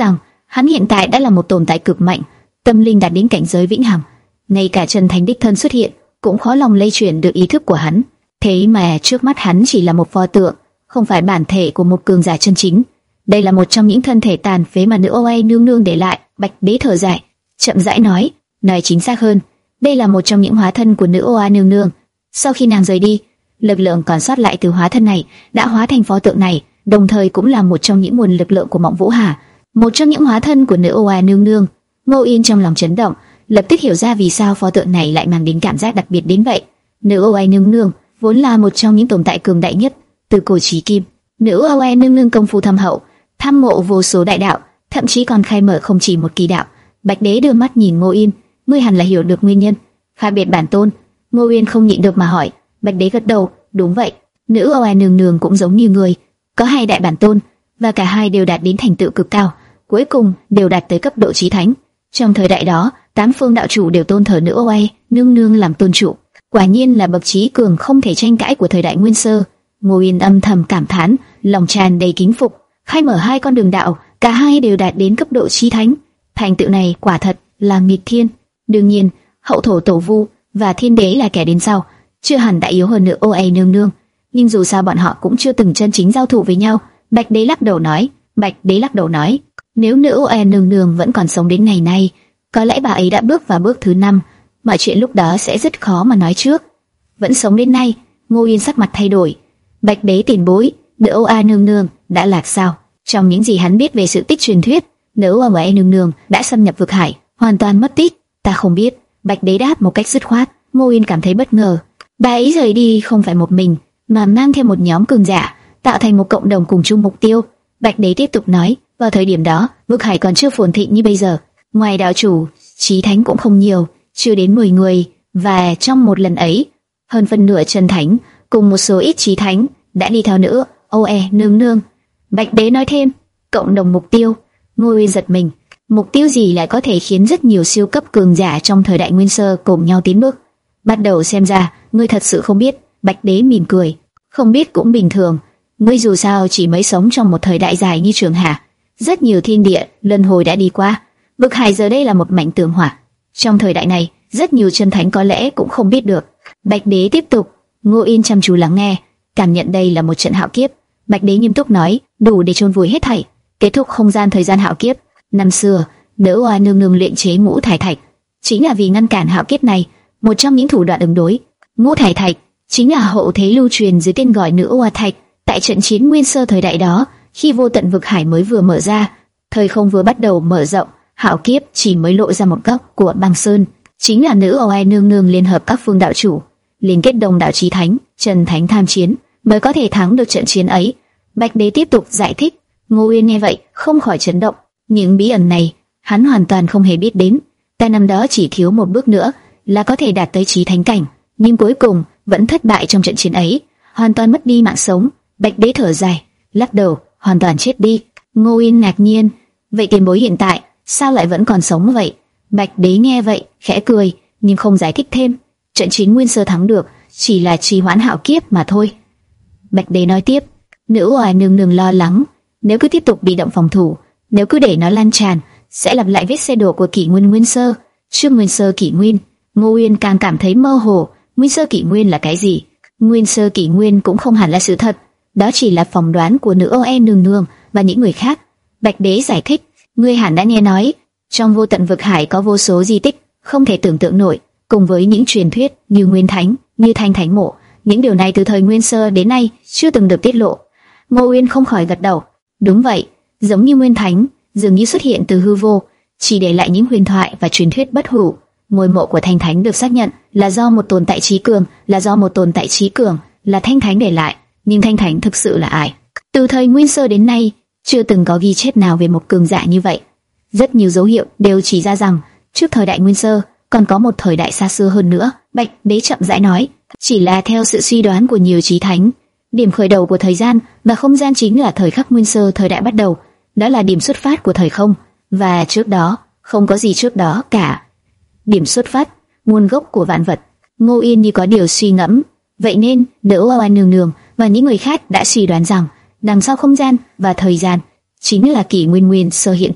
A: hắn hiện tại đã là một tồn tại cực mạnh, tâm linh đạt đến cảnh giới vĩnh hằng, ngay cả Trần Thánh đích thân xuất hiện cũng khó lòng lay chuyển được ý thức của hắn. Thế mà trước mắt hắn chỉ là một pho tượng, không phải bản thể của một cường giả chân chính. Đây là một trong những thân thể tàn phế mà nữ oai nương nương để lại. Bạch Đế thở dài, chậm rãi nói, nói chính xác hơn, đây là một trong những hóa thân của nữ oai nương nương. Sau khi nàng rời đi, lực lượng còn sót lại từ hóa thân này đã hóa thành pho tượng này, đồng thời cũng là một trong những nguồn lực lượng của Mộng Vũ Hà, một trong những hóa thân của nữ oai nương nương. Ngô Yên trong lòng chấn động, lập tức hiểu ra vì sao pho tượng này lại mang đến cảm giác đặc biệt đến vậy. Nữ oai nương nương vốn là một trong những tồn tại cường đại nhất từ cổ chí kim. Nữ oai nương nương công phu thâm hậu, tham ngộ vô số đại đạo, thậm chí còn khai mở không chỉ một kỳ đạo. Bạch Đế đưa mắt nhìn Ngô Yên, ngươi hẳn là hiểu được nguyên nhân khác biệt bản tôn. Ngô Yên không nhịn được mà hỏi. Bạch Đế gật đầu, đúng vậy, nữ oai nương nương cũng giống như người, có hai đại bản tôn và cả hai đều đạt đến thành tựu cực cao, cuối cùng đều đạt tới cấp độ chí thánh. Trong thời đại đó, tám phương đạo chủ đều tôn thờ nữ oai nương nương làm tôn chủ, quả nhiên là bậc trí cường không thể tranh cãi của thời đại Nguyên Sơ. Ngô Yên âm thầm cảm thán, lòng tràn đầy kính phục. Khai mở hai con đường đạo, cả hai đều đạt đến cấp độ chí thánh, thành tựu này quả thật là nghịch thiên. Đương nhiên, hậu thổ tổ vu và thiên đế là kẻ đến sau, chưa hẳn đã yếu hơn nữ oai nương nương, nhưng dù sao bọn họ cũng chưa từng chân chính giao thủ với nhau. Bạch Đế lắc đầu nói, Bạch Đế lắc đầu nói, nếu nữ oai nương nương vẫn còn sống đến ngày nay, có lẽ bà ấy đã bước vào bước thứ năm, mọi chuyện lúc đó sẽ rất khó mà nói trước. Vẫn sống đến nay. Ngô Yên sắc mặt thay đổi. Bạch Đế tiền bối, nữ oai nương nương đã lạc sao? Trong những gì hắn biết về sự tích truyền thuyết, nữ oai nương nương đã xâm nhập vực hải, hoàn toàn mất tích. Ta không biết. Bạch Đế đáp một cách dứt khoát. Ngô Yên cảm thấy bất ngờ. Bà ấy rời đi không phải một mình, mà mang theo một nhóm cường giả, tạo thành một cộng đồng cùng chung mục tiêu. Bạch Đế tiếp tục nói, vào thời điểm đó, vực hải còn chưa phồn thịnh như bây giờ. Ngoài đạo chủ, chí thánh cũng không nhiều, chưa đến mười người, và trong một lần ấy, hơn phân nửa chân thánh cùng một số ít chí thánh đã đi theo nữ oai nương nương. Bạch Đế nói thêm, cộng đồng mục tiêu. Ngô Yên giật mình, mục tiêu gì lại có thể khiến rất nhiều siêu cấp cường giả trong thời đại Nguyên Sơ cùng nhau tiến bước? Bắt đầu xem ra, ngươi thật sự không biết. Bạch Đế mỉm cười, không biết cũng bình thường. Ngươi dù sao chỉ mới sống trong một thời đại dài như Trường Hà, rất nhiều thiên địa luân hồi đã đi qua. Vực hải giờ đây là một mảnh tường hỏa. Trong thời đại này, rất nhiều chân thánh có lẽ cũng không biết được. Bạch Đế tiếp tục. Ngô Yên chăm chú lắng nghe, cảm nhận đây là một trận hạo kiếp. Bạch Đế nghiêm túc nói, đủ để chôn vùi hết thảy, kết thúc không gian thời gian hạo kiếp. Năm xưa, nữ oai nương nương luyện chế ngũ thải thạch, chính là vì ngăn cản hạo kiếp này. Một trong những thủ đoạn ứng đối, ngũ thải thạch chính là hậu thế lưu truyền dưới tên gọi nữ oai thạch. Tại trận chiến Nguyên Sơ thời đại đó, khi vô tận vực hải mới vừa mở ra, thời không vừa bắt đầu mở rộng, hạo kiếp chỉ mới lộ ra một góc của băng sơn. Chính là nữ oai nương nương liên hợp các phương đạo chủ, liên kết đồng đạo chí thánh, chân thánh tham chiến, mới có thể thắng được trận chiến ấy. Bạch Đế tiếp tục giải thích. Ngô Uyên nghe vậy không khỏi chấn động. Những bí ẩn này hắn hoàn toàn không hề biết đến. Ta năm đó chỉ thiếu một bước nữa là có thể đạt tới chí thánh cảnh, nhưng cuối cùng vẫn thất bại trong trận chiến ấy, hoàn toàn mất đi mạng sống. Bạch Đế thở dài, lắc đầu, hoàn toàn chết đi. Ngô Uyên ngạc nhiên, vậy tiền bối hiện tại sao lại vẫn còn sống vậy? Bạch Đế nghe vậy khẽ cười, nhưng không giải thích thêm. Trận chiến Nguyên Sơ thắng được chỉ là trì hoãn hạo kiếp mà thôi. Bạch Đế nói tiếp, nữ oai nương nương lo lắng, nếu cứ tiếp tục bị động phòng thủ, nếu cứ để nó lan tràn, sẽ lặp lại vết xe đổ của kỷ nguyên Nguyên Sơ. Trước Nguyên Sơ kỷ nguyên, Ngô Uyên càng cảm thấy mơ hồ. Nguyên Sơ kỷ nguyên là cái gì? Nguyên Sơ kỷ nguyên cũng không hẳn là sự thật, đó chỉ là phỏng đoán của nữ oai nương nương và những người khác. Bạch Đế giải thích, ngươi hẳn đã nghe nói, trong vô tận vực hải có vô số di tích không thể tưởng tượng nổi, cùng với những truyền thuyết như Nguyên Thánh, như Thanh Thánh Mộ. Những điều này từ thời Nguyên Sơ đến nay chưa từng được tiết lộ. Ngô Uyên không khỏi gật đầu. Đúng vậy, giống như Nguyên Thánh, dường như xuất hiện từ hư vô, chỉ để lại những huyền thoại và truyền thuyết bất hủ. Ngôi mộ của Thanh Thánh được xác nhận là do một tồn tại trí cường, là do một tồn tại trí cường là Thanh Thánh để lại. Nhưng Thanh Thánh thực sự là ai? Từ thời Nguyên Sơ đến nay, chưa từng có ghi chép nào về một cường giả như vậy. Rất nhiều dấu hiệu đều chỉ ra rằng trước thời đại Nguyên Sơ còn có một thời đại xa xưa hơn nữa. Bạch Đế chậm rãi nói, chỉ là theo sự suy đoán của nhiều chí thánh, điểm khởi đầu của thời gian và không gian chính là thời khắc Nguyên Sơ thời đại bắt đầu, đó là điểm xuất phát của thời không, và trước đó không có gì trước đó cả. Điểm xuất phát, nguồn gốc của vạn vật. Ngô Yên như có điều suy ngẫm, vậy nên nữ oai nương nương và những người khác đã suy đoán rằng đằng sau không gian và thời gian chính là kỷ nguyên Nguyên Sơ hiện tại.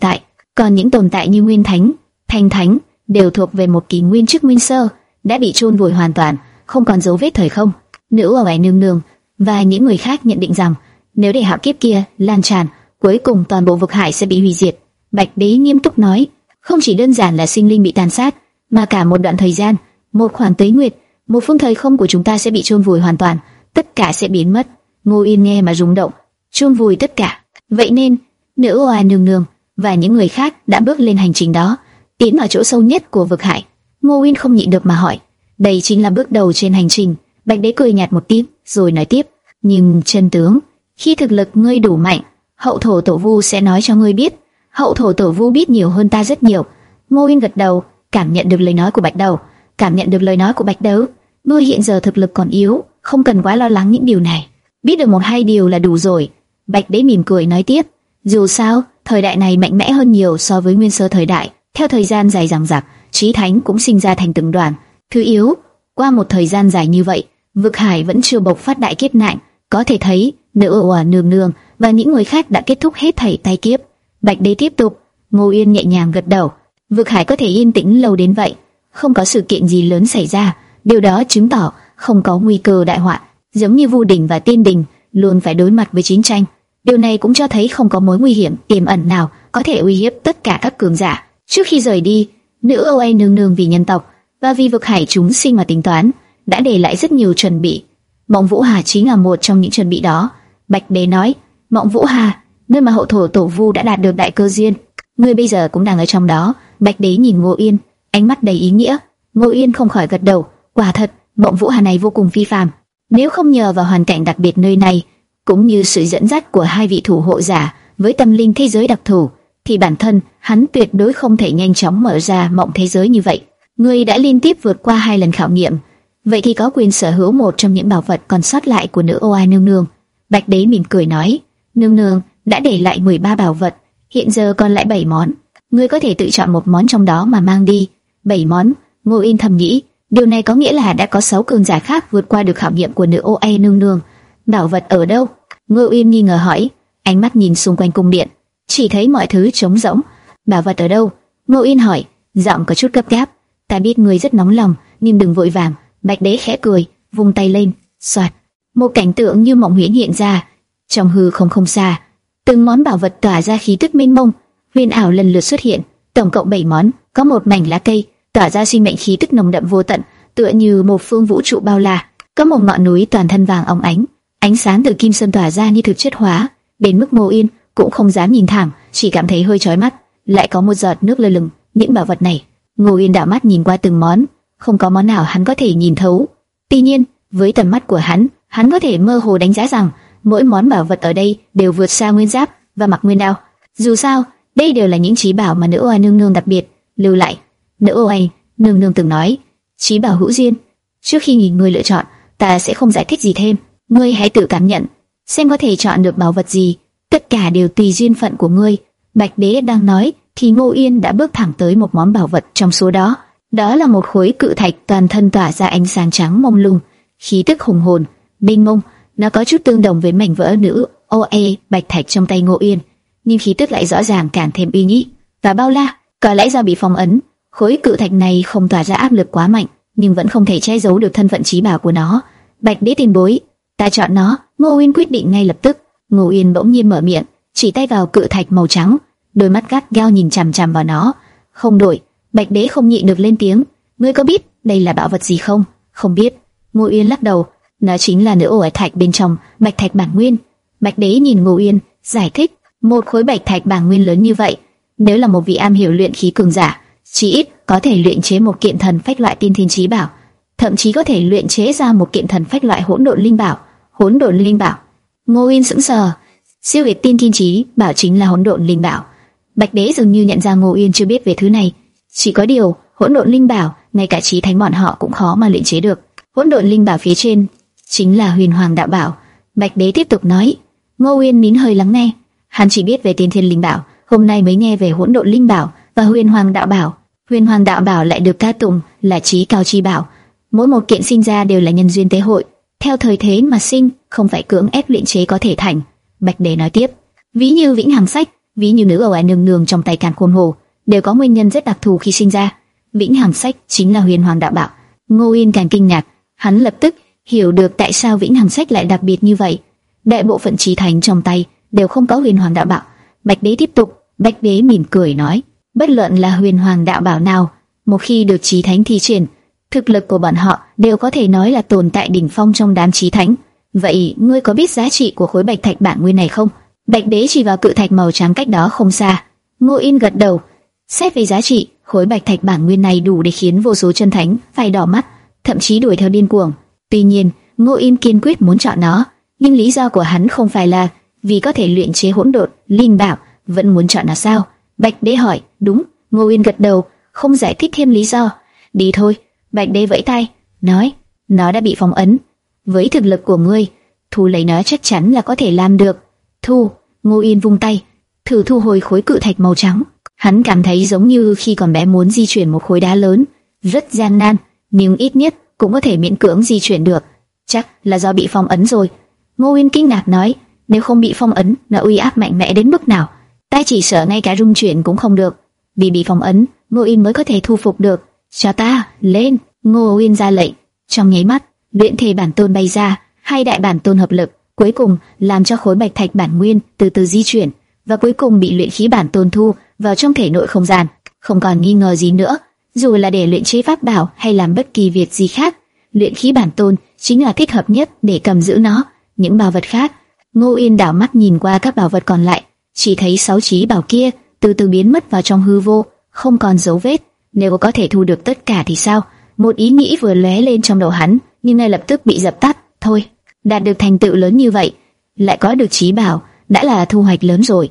A: Còn những tồn tại như Nguyên Thánh, Thanh Thánh đều thuộc về một kỷ nguyên trước Nguyên Sơ, đã bị chôn vùi hoàn toàn, không còn dấu vết thời không. Nữ oai nương nương và những người khác nhận định rằng nếu để hạo kiếp kia lan tràn, cuối cùng toàn bộ vực hải sẽ bị hủy diệt. Bạch Đế nghiêm túc nói, không chỉ đơn giản là sinh linh bị tàn sát, mà cả một đoạn thời gian, một khoảng tuế nguyệt, một phương thời không của chúng ta sẽ bị chôn vùi hoàn toàn, tất cả sẽ biến mất. Ngô Yên nghe mà rung động, chôn vùi tất cả. Vậy nên, nữ oai nương nương và những người khác đã bước lên hành trình đó, tiến vào chỗ sâu nhất của vực hải. Ngô Yên không nhịn được mà hỏi, đây chính là bước đầu trên hành trình. Bạch Đế cười nhạt một tiếng, rồi nói tiếp, nhưng chân tướng, khi thực lực ngươi đủ mạnh, hậu thổ tổ vu sẽ nói cho ngươi biết. Hậu thổ tổ vu biết nhiều hơn ta rất nhiều. Ngô Yên gật đầu, cảm nhận được lời nói của Bạch Đầu, cảm nhận được lời nói của Bạch Đấu. Ngươi hiện giờ thực lực còn yếu, không cần quá lo lắng những điều này. Biết được một hai điều là đủ rồi. Bạch Đế mỉm cười nói tiếp, dù sao, thời đại này mạnh mẽ hơn nhiều so với Nguyên Sơ thời đại. Theo thời gian dài dằng dặc, chí thánh cũng sinh ra thành từng đoàn. Thứ yếu, qua một thời gian dài như vậy, vực hải vẫn chưa bộc phát đại kiếp nạn, có thể thấy nữ oa nương nương và những người khác đã kết thúc hết thảy tai kiếp. Bạch Đế tiếp tục. Ngô Yên nhẹ nhàng gật đầu. Vực hải có thể yên tĩnh lâu đến vậy, không có sự kiện gì lớn xảy ra, điều đó chứng tỏ không có nguy cơ đại họa. Giống như Vu Đình và Tiên Đình luôn phải đối mặt với chiến tranh, điều này cũng cho thấy không có mối nguy hiểm tiềm ẩn nào có thể uy hiếp tất cả các cường giả. Trước khi rời đi, nữ oai nương nương vì nhân tộc và vì vực hải chúng sinh mà tính toán, đã để lại rất nhiều chuẩn bị. Mộng Vũ Hà chính là một trong những chuẩn bị đó. Bạch Đế nói, Mộng Vũ Hà, nơi mà hậu thổ tổ vu đã đạt được đại cơ duyên, ngươi bây giờ cũng đang ở trong đó. Bạch Đế nhìn Ngô Yên, ánh mắt đầy ý nghĩa. Ngô Yên không khỏi gật đầu, quả thật, Mộng Vũ Hà này vô cùng phi phàm. Nếu không nhờ vào hoàn cảnh đặc biệt nơi này, cũng như sự dẫn dắt của hai vị thủ hộ giả với tâm linh thế giới đặc thù, thì bản thân hắn tuyệt đối không thể nhanh chóng mở ra mộng thế giới như vậy. Ngươi đã liên tiếp vượt qua hai lần khảo nghiệm, vậy thì có quyền sở hữu một trong những bảo vật còn sót lại của nữ oai nương nương. Bạch Đế mỉm cười nói, nương nương đã để lại mười ba bảo vật, hiện giờ còn lại bảy món. Ngươi có thể tự chọn một món trong đó mà mang đi. Bảy món. Ngô Yên thầm nghĩ, điều này có nghĩa là đã có sáu cường giả khác vượt qua được khảo nghiệm của nữ oai nương nương. Bảo vật ở đâu? Ngô Yên nghi ngờ hỏi, ánh mắt nhìn xung quanh cung điện, chỉ thấy mọi thứ trống rỗng. Bảo vật ở đâu? Ngô Yên hỏi, giọng có chút gấp gáp. Ta biết ngươi rất nóng lòng, nhưng đừng vội vàng. Bạch Đế khẽ cười, vung tay lên, xoạt, một cảnh tượng như mộng huyễn hiện ra. Trong hư không không xa, từng món bảo vật tỏa ra khí tức mênh mông, huyền ảo lần lượt xuất hiện, tổng cộng bảy món. Có một mảnh lá cây tỏa ra sinh mệnh khí tức nồng đậm vô tận, tựa như một phương vũ trụ bao la. Có một ngọn núi toàn thân vàng óng ánh, ánh sáng từ kim sơn tỏa ra như thực chất hóa, đến mức Ngô Yên cũng không dám nhìn thẳng, chỉ cảm thấy hơi chói mắt. Lại có một giọt nước lơ lửng. Những bảo vật này, Ngô Yên đảo mắt nhìn qua từng món, không có món nào hắn có thể nhìn thấu. Tuy nhiên, với tầm mắt của hắn, hắn có thể mơ hồ đánh giá rằng mỗi món bảo vật ở đây đều vượt xa Nguyên Giáp và Mặc Nguyên Đao. Dù sao, đây đều là những trí bảo mà nữ oai nương nương đặc biệt lưu lại. Nữ oai nương nương từng nói, trí bảo hữu duyên. Trước khi nhìn ngươi lựa chọn, ta sẽ không giải thích gì thêm. Ngươi hãy tự cảm nhận, xem có thể chọn được bảo vật gì. Tất cả đều tùy duyên phận của ngươi. Bạch Đế đang nói, thì Ngô Yên đã bước thẳng tới một món bảo vật trong số đó. Đó là một khối cự thạch toàn thân tỏa ra ánh sáng trắng mông lung, khí tức hùng hồn, mênh mông. Nó có chút tương đồng với mảnh vỡ nữ oai bạch thạch trong tay Ngô Yên, nhưng khí tức lại rõ ràng càng thêm uy nghi và bao la. Có lẽ do bị phong ấn, khối cự thạch này không tỏa ra áp lực quá mạnh, nhưng vẫn không thể che giấu được thân phận trí bảo của nó. Bạch Đế tiền bối, ta chọn nó. Ngô Yên quyết định ngay lập tức. Ngô Yên bỗng nhiên mở miệng, chỉ tay vào cự thạch màu trắng, đôi mắt gắt gao nhìn chằm chằm vào nó. Không đổi. Bạch Đế không nhịn được lên tiếng, ngươi có biết đây là bảo vật gì không? Không biết. Ngô Yên lắc đầu, nó chính là nữ oai thạch bên trong bạch thạch bản nguyên. Bạch Đế nhìn Ngô Yên, giải thích, một khối bạch thạch bản nguyên lớn như vậy, nếu là một vị am hiểu luyện khí cường giả, chỉ ít có thể luyện chế một kiện thần phách loại tiên thiên chí bảo, thậm chí có thể luyện chế ra một kiện thần phách loại hỗn độn linh bảo. Hỗn độn linh bảo? Ngô Yên sững sờ, siêu việt tiên thiên chí bảo chính là hỗn độn linh bảo. Bạch Đế dường như nhận ra Ngô Yên chưa biết về thứ này. Chỉ có điều, hỗn độn linh bảo, ngay cả chí thánh bọn họ cũng khó mà luyện chế được. Hỗn độn linh bảo phía trên chính là huyền hoàng đạo bảo. Bạch Đế tiếp tục nói. Ngô Yên nín hơi lắng nghe. Hắn chỉ biết về tiên thiên linh bảo, hôm nay mới nghe về hỗn độn linh bảo và huyền hoàng đạo bảo. Huyền hoàng đạo bảo lại được ca tụng là chí cao chi bảo. Mỗi một kiện sinh ra đều là nhân duyên tế hội, theo thời thế mà sinh, không phải cưỡng ép luyện chế có thể thành. Bạch Đế nói tiếp. Ví như vĩnh hằng sách, ví như nữ oai nương nương trong tay Càn Khôn Hồ, đều có nguyên nhân rất đặc thù khi sinh ra. Vĩnh Hằng Sách chính là huyền hoàng đạo bảo. Ngô Yên càng kinh ngạc, hắn lập tức hiểu được tại sao Vĩnh Hằng Sách lại đặc biệt như vậy. Đại bộ phận chí thánh trong tay đều không có huyền hoàng đạo bảo. Bạch Đế tiếp tục, Bạch Đế mỉm cười nói, bất luận là huyền hoàng đạo bảo nào, một khi được chí thánh thi triển, thực lực của bọn họ đều có thể nói là tồn tại đỉnh phong trong đám chí thánh. Vậy ngươi có biết giá trị của khối bạch thạch bản nguyên này không? Bạch Đế chỉ vào cự thạch màu trắng cách đó không xa. Ngô Yên gật đầu. Xét về giá trị, khối bạch thạch bản nguyên này đủ để khiến vô số chân thánh phải đỏ mắt, thậm chí đuổi theo điên cuồng. Tuy nhiên, Ngô Yên kiên quyết muốn chọn nó, nhưng lý do của hắn không phải là vì có thể luyện chế hỗn độn linh bảo, vẫn muốn chọn nó sao? Bạch Đế hỏi. Đúng. Ngô Yên gật đầu, không giải thích thêm lý do. Đi thôi. Bạch Đế vẫy tay, nói, nó đã bị phong ấn. Với thực lực của ngươi, thu lấy nó chắc chắn là có thể làm được. Thu. Ngô Yên vung tay, thử thu hồi khối cự thạch màu trắng. Hắn cảm thấy giống như khi còn bé muốn di chuyển một khối đá lớn, rất gian nan, nhưng ít nhất cũng có thể miễn cưỡng di chuyển được. Chắc là do bị phong ấn rồi. Ngô Yên kinh ngạc nói, nếu không bị phong ấn, nó uy áp mạnh mẽ đến mức nào? Ta chỉ sợ ngay cả rung chuyển cũng không được. Vì bị phong ấn, Ngô Yên mới có thể thu phục được. Cho ta lên. Ngô Yên ra lệnh. Trong nháy mắt, luyện thể bản tôn bay ra, hai đại bản tôn hợp lực, cuối cùng làm cho khối bạch thạch bản nguyên từ từ di chuyển, và cuối cùng bị luyện khí bản tôn thu vào trong thể nội không gian. Không còn nghi ngờ gì nữa, dù là để luyện chế pháp bảo hay làm bất kỳ việc gì khác, luyện khí bản tôn chính là thích hợp nhất để cầm giữ nó. Những bảo vật khác, Ngô Yên đảo mắt nhìn qua các bảo vật còn lại, chỉ thấy sáu chí bảo kia từ từ biến mất vào trong hư vô, không còn dấu vết. Nếu có thể thu được tất cả thì sao? Một ý nghĩ vừa lóe lên trong đầu hắn, nhưng ngay lập tức bị dập tắt. Thôi, đạt được thành tựu lớn như vậy, lại có được chí bảo, đã là thu hoạch lớn rồi.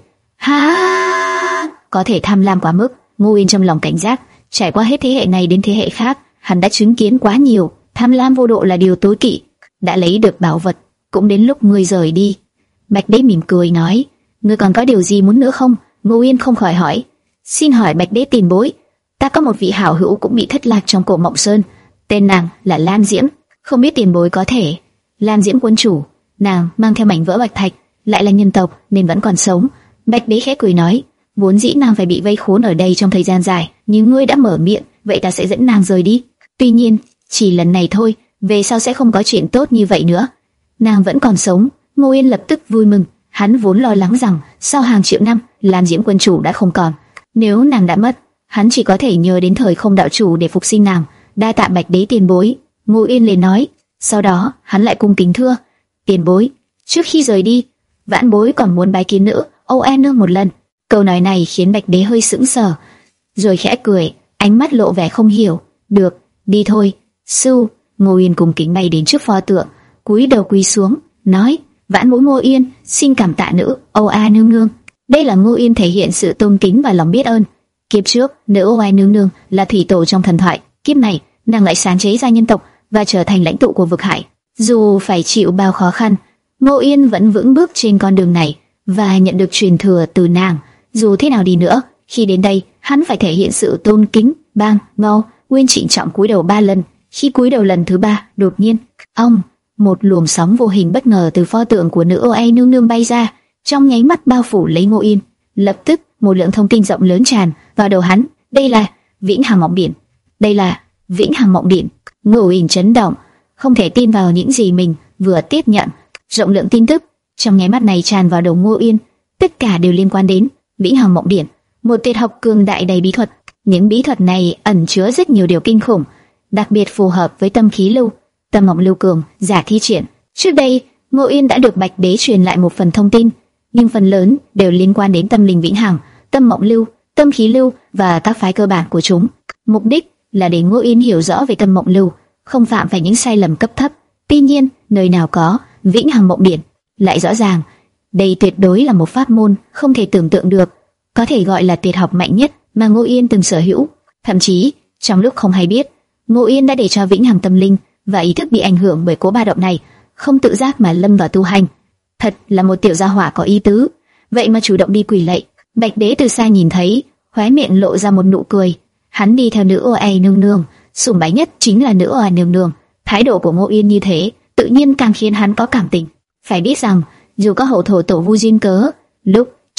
A: Ha! Có thể tham lam quá mức. Ngô Yên trong lòng cảnh giác. Trải qua hết thế hệ này đến thế hệ khác, hắn đã chứng kiến quá nhiều. Tham lam vô độ là điều tối kỵ. Đã lấy được bảo vật, cũng đến lúc ngươi rời đi. Bạch Đế mỉm cười nói, ngươi còn có điều gì muốn nữa không? Ngô Yên không khỏi hỏi. Xin hỏi Bạch Đế tiền bối, ta có một vị hảo hữu cũng bị thất lạc trong Cổ Mộng Sơn, tên nàng là Lam Diễm, không biết tiền bối có thể. Lam Diễm quân chủ, nàng mang theo mảnh vỡ bạch thạch, lại là nhân tộc nên vẫn còn sống. Bạch Đế khẽ cười nói, vốn dĩ nàng phải bị vây khốn ở đây trong thời gian dài, nhưng ngươi đã mở miệng, vậy ta sẽ dẫn nàng rời đi. Tuy nhiên, chỉ lần này thôi, về sau sẽ không có chuyện tốt như vậy nữa. Nàng vẫn còn sống. Ngô Yên lập tức vui mừng. Hắn vốn lo lắng rằng sau hàng triệu năm, Lam Diễm quân chủ đã không còn. Nếu nàng đã mất, hắn chỉ có thể nhờ đến thời không đạo chủ để phục sinh nàng. Đa tạ Bạch Đế tiền bối. Ngô Yên liền nói. Sau đó hắn lại cung kính thưa, tiền bối, trước khi rời đi, vãn bối còn muốn bái kiến nữ Âu E nương một lần. Câu nói này khiến Bạch Đế hơi sững sờ, rồi khẽ cười, ánh mắt lộ vẻ không hiểu. Được, đi thôi. Sư. Ngô Yên cung kính bay đến trước pho tượng, cúi đầu quỳ xuống, nói, vãn bối Ngô Yên xin cảm tạ nữ Âu A nương nương. Đây là Ngô Yên thể hiện sự tôn kính và lòng biết ơn. Kiếp trước, nữ Âu A nương nương là thủy tổ trong thần thoại, kiếp này nàng lại sáng chế ra nhân tộc và trở thành lãnh tụ của vực hải. Dù phải chịu bao khó khăn, Ngô Yên vẫn vững bước trên con đường này và nhận được truyền thừa từ nàng. Dù thế nào đi nữa, khi đến đây, hắn phải thể hiện sự tôn kính. Bang, Ngô Nguyên trịnh trọng cúi đầu ba lần. Khi cúi đầu lần thứ ba, đột nhiên, ông, một luồng sóng vô hình bất ngờ từ pho tượng của nữ Âu A nương nương bay ra, trong nháy mắt bao phủ lấy Ngô Yên. Lập tức, một lượng thông tin rộng lớn tràn vào đầu hắn. Đây là Vĩnh Hằng Mộng Điển. Đây là Vĩnh Hằng Mộng Điển. Ngô Yên chấn động, không thể tin vào những gì mình vừa tiếp nhận. Rộng lượng tin tức trong nháy mắt này tràn vào đầu Ngô Yên, tất cả đều liên quan đến Vĩnh Hằng Mộng Điển, một tuyệt học cường đại đầy bí thuật. Những bí thuật này ẩn chứa rất nhiều điều kinh khủng, đặc biệt phù hợp với tâm khí lưu, tâm mộng lưu cường giả thi triển. Trước đây, Ngô Yên đã được Bạch Đế truyền lại một phần thông tin, nhưng phần lớn đều liên quan đến tâm linh vĩnh hằng, tâm mộng lưu, tâm khí lưu và các phái cơ bản của chúng. Mục đích là để Ngô Yên hiểu rõ về tâm mộng lưu, không phạm phải những sai lầm cấp thấp. Tuy nhiên, nơi nào có Vĩnh Hằng Mộng Điển, lại rõ ràng đây tuyệt đối là một pháp môn không thể tưởng tượng được, có thể gọi là tuyệt học mạnh nhất mà Ngô Yên từng sở hữu. Thậm chí, trong lúc không hay biết, Ngô Yên đã để cho Vĩnh Hằng tâm linh và ý thức bị ảnh hưởng bởi cố ba động này, không tự giác mà lâm vào tu hành. Thật là một tiểu gia hỏa có ý tứ, vậy mà chủ động đi quỳ lạy. Bạch Đế từ xa nhìn thấy, khóe miệng lộ ra một nụ cười. Hắn đi theo nữ Âu A nương nương, sùng bái nhất chính là nữ Âu A nương nương. Thái độ của Ngô Yên như thế, tự nhiên càng khiến hắn có cảm tình. Phải biết rằng, dù có hậu thổ tổ vu duyên cớ, lúc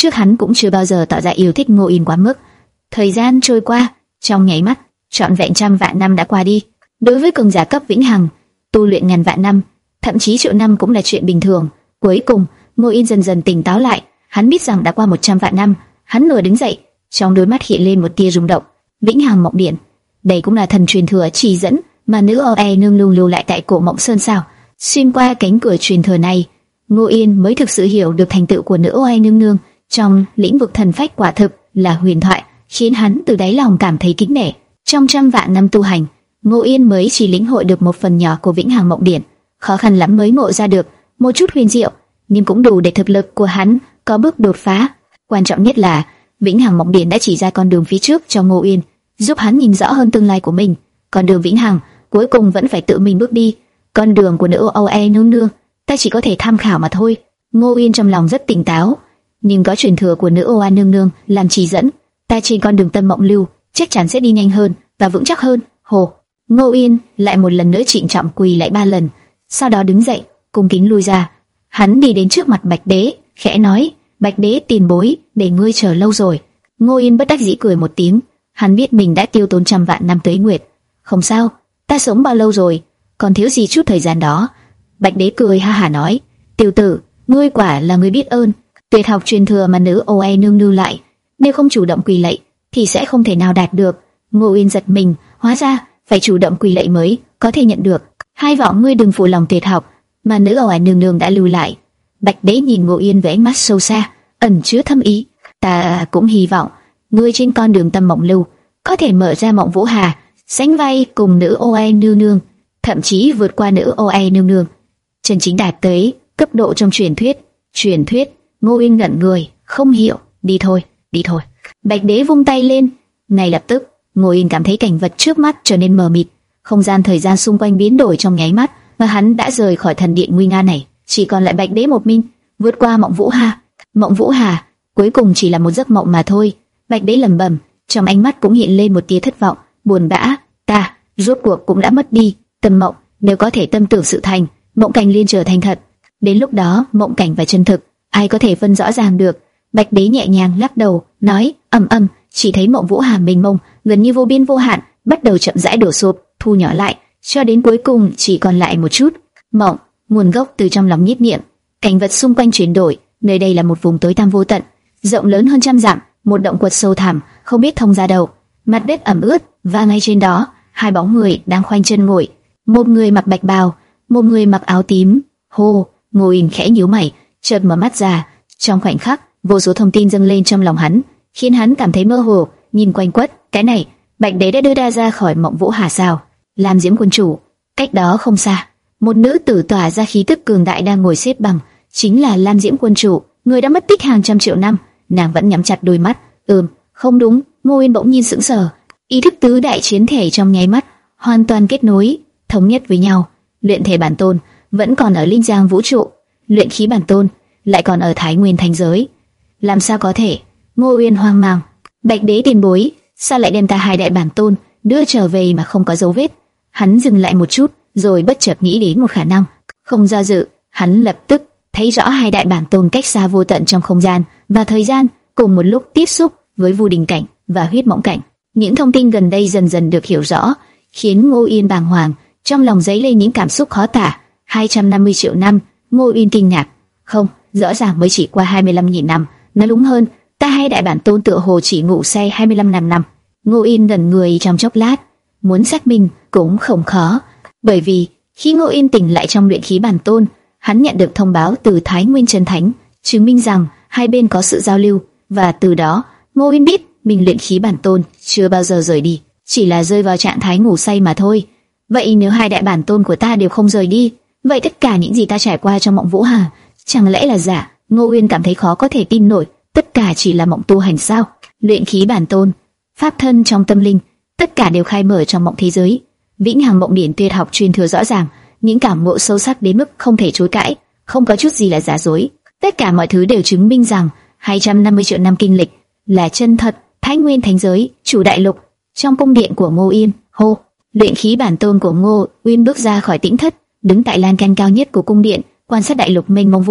A: trước hắn cũng chưa bao giờ tỏ ra yêu thích Ngô Yên quá mức. Thời gian trôi qua, trong nháy mắt, trọn vẹn trăm vạn năm đã qua đi. Đối với cường giả cấp vĩnh hằng, tu luyện ngàn vạn năm, thậm chí triệu năm cũng là chuyện bình thường. Cuối cùng, Ngô Yên dần dần tỉnh táo lại, hắn biết rằng đã qua một trăm vạn năm, hắn nửa đứng dậy, trong đôi mắt hiện lên một tia rung động. Vĩnh Hằng Mộng Điện, đây cũng là thần truyền thừa chỉ dẫn mà nữ ô e nương nương lưu lại tại cổ Mộng Sơn sao? Xuyên qua cánh cửa truyền thừa này, Ngô Yên mới thực sự hiểu được thành tựu của nữ ô e nương nương trong lĩnh vực thần phách, quả thực là huyền thoại, khiến hắn từ đáy lòng cảm thấy kính nể. Trong trăm vạn năm tu hành, Ngô Yên mới chỉ lĩnh hội được một phần nhỏ của Vĩnh Hằng Mộng Điện, khó khăn lắm mới ngộ ra được một chút huyền diệu, nhưng cũng đủ để thực lực của hắn có bước đột phá. Quan trọng nhất là Vĩnh Hằng Mộng Điện đã chỉ ra con đường phía trước cho Ngô Yên, giúp hắn nhìn rõ hơn tương lai của mình. Con đường vĩnh hằng cuối cùng vẫn phải tự mình bước đi. Con đường của nữ ô e nương nương ta chỉ có thể tham khảo mà thôi. Ngô Yên trong lòng rất tỉnh táo, nhưng có truyền thừa của nữ ô e nương nương làm chỉ dẫn, ta trên con đường tâm mộng lưu chắc chắn sẽ đi nhanh hơn và vững chắc hơn. Hồ Ngô Yên lại một lần nữa trịnh trọng quỳ lại ba lần, sau đó đứng dậy cung kính lui ra. Hắn đi đến trước mặt Bạch Đế, khẽ nói: Bạch Đế tiền bối, để ngươi chờ lâu rồi. Ngô Yên bất đắc dĩ cười một tiếng, hắn biết mình đã tiêu tốn trăm vạn năm tuế nguyệt. Không sao, ta sống bao lâu rồi, còn thiếu gì chút thời gian đó. Bạch Đế cười ha hả nói: Tiểu tử, ngươi quả là người biết ơn. Tuyệt học truyền thừa mà nữ ô e nương lưu lại, nếu không chủ động quỳ lạy thì sẽ không thể nào đạt được. Ngô Yên giật mình, hóa ra phải chủ động quỳ lạy mới có thể nhận được. Hai vọng ngươi đừng phụ lòng tuyệt học mà nữ ô e nương nương đã lưu lại. Bạch Đế nhìn Ngô Yên với ánh mắt sâu xa, ẩn chứa thâm ý. Ta cũng hy vọng ngươi trên con đường tâm mộng lưu có thể mở ra Mộng Vũ Hà, sánh vai cùng nữ ô e nương nương, thậm chí vượt qua nữ ô e nương nương, chân chính đạt tới cấp độ trong truyền thuyết. Truyền thuyết? Ngô Yên ngẩn người, không hiểu. Đi thôi, đi thôi. Bạch Đế vung tay lên, ngay lập tức Ngô Yên cảm thấy cảnh vật trước mắt trở nên mờ mịt, không gian thời gian xung quanh biến đổi trong nháy mắt, và hắn đã rời khỏi thần điện nguy nga này, chỉ còn lại Bạch Đế một mình vượt qua Mộng Vũ Hà. Mộng Vũ Hà cuối cùng chỉ là một giấc mộng mà thôi. Bạch Đế lẩm bẩm, trong ánh mắt cũng hiện lên một tia thất vọng, buồn bã. Ta rốt cuộc cũng đã mất đi tâm mộng, nếu có thể tâm tưởng sự thành, mộng cảnh liên trở thành thật. Đến lúc đó mộng cảnh và chân thực ai có thể phân rõ ràng được? Bạch Đế nhẹ nhàng lắc đầu, nói: ầm ầm, chỉ thấy Mộng Vũ Hà mênh mông, gần như vô biên vô hạn, bắt đầu chậm rãi đổ sụp, thu nhỏ lại, cho đến cuối cùng chỉ còn lại một chút mộng. Nguồn gốc từ trong lòng nhiếp niệm, cảnh vật xung quanh chuyển đổi. Nơi đây là một vùng tối tăm vô tận, rộng lớn hơn trăm dặm, một động quật sâu thẳm, không biết thông ra đâu. Mặt đất ẩm ướt, và ngay trên đó hai bóng người đang khoanh chân ngồi. Một người mặc bạch bào, một người mặc áo tím. Hô! Ngô Yên khẽ nhíu mày, chợt mở mắt ra. Trong khoảnh khắc, vô số thông tin dâng lên trong lòng hắn, khiến hắn cảm thấy mơ hồ. Nhìn quanh quất, cái này Bạch Đế đã đưa ta ra khỏi Mộng Vũ Hà sao? Lam Diễm Quân Chủ. Cách đó không xa, một nữ tử tỏa ra khí tức cường đại đang ngồi xếp bằng, chính là Lam Diễm Quân Chủ, người đã mất tích hàng trăm triệu năm. Nàng vẫn nhắm chặt đôi mắt. Ừm, không đúng. Ngô Yên bỗng nhiên sững sờ, ý thức tứ đại chiến thể trong nháy mắt hoàn toàn kết nối, thống nhất với nhau. Luyện thể bản tôn vẫn còn ở Linh Giang vũ trụ, luyện khí bản tôn lại còn ở Thái Nguyên Thánh giới. Làm sao có thể? Ngô Yên hoang mang. Bạch Đế tiền bối, sao lại đem ta hai đại bản tôn đưa trở về mà không có dấu vết? Hắn dừng lại một chút, rồi bất chợt nghĩ đến một khả năng. Không do dự, hắn lập tức thấy rõ hai đại bản tôn cách xa vô tận trong không gian và thời gian, cùng một lúc tiếp xúc với Vu Đình cảnh và Huyết Mộng cảnh. Những thông tin gần đây dần dần được hiểu rõ, khiến Ngô Yên bàng hoàng, trong lòng dấy lên những cảm xúc khó tả. hai trăm năm mươi triệu năm. Ngô Yên kinh ngạc. Không, rõ ràng mới chỉ qua hai mươi lăm nghìn năm. Nói đúng hơn, ta hai đại bản tôn tựa hồ chỉ ngủ say hai mươi lăm năm năm. Ngô Yên ngẩn người trong chốc lát, muốn xác minh cũng không khó, bởi vì khi Ngô Yên tỉnh lại trong luyện khí bản tôn, hắn nhận được thông báo từ Thái Nguyên Chân Thánh, chứng minh rằng hai bên có sự giao lưu, và từ đó Ngô Yên biết mình luyện khí bản tôn chưa bao giờ rời đi, chỉ là rơi vào trạng thái ngủ say mà thôi. Vậy nếu hai đại bản tôn của ta đều không rời đi, vậy tất cả những gì ta trải qua trong Mộng Vũ Hà chẳng lẽ là giả? Ngô Yên cảm thấy khó có thể tin nổi, tất cả chỉ là mộng tu hành sao? Luyện khí bản tôn, pháp thân trong tâm linh, tất cả đều khai mở trong mộng thế giới. Vĩnh Hằng Mộng Điển tuyệt học truyền thừa rõ ràng, những cảm ngộ sâu sắc đến mức không thể chối cãi, không có chút gì là giả dối. Tất cả mọi thứ đều chứng minh rằng hai trăm năm mươi triệu năm kinh lịch là chân thật. Thái Nguyên Thánh giới, chủ đại lục, trong cung điện của Ngô Yên. Hô! Luyện khí bản tôn của Ngô Uyên bước ra khỏi tĩnh thất, đứng tại lan can cao nhất của cung điện, quan sát đại lục mênh mông vô tận.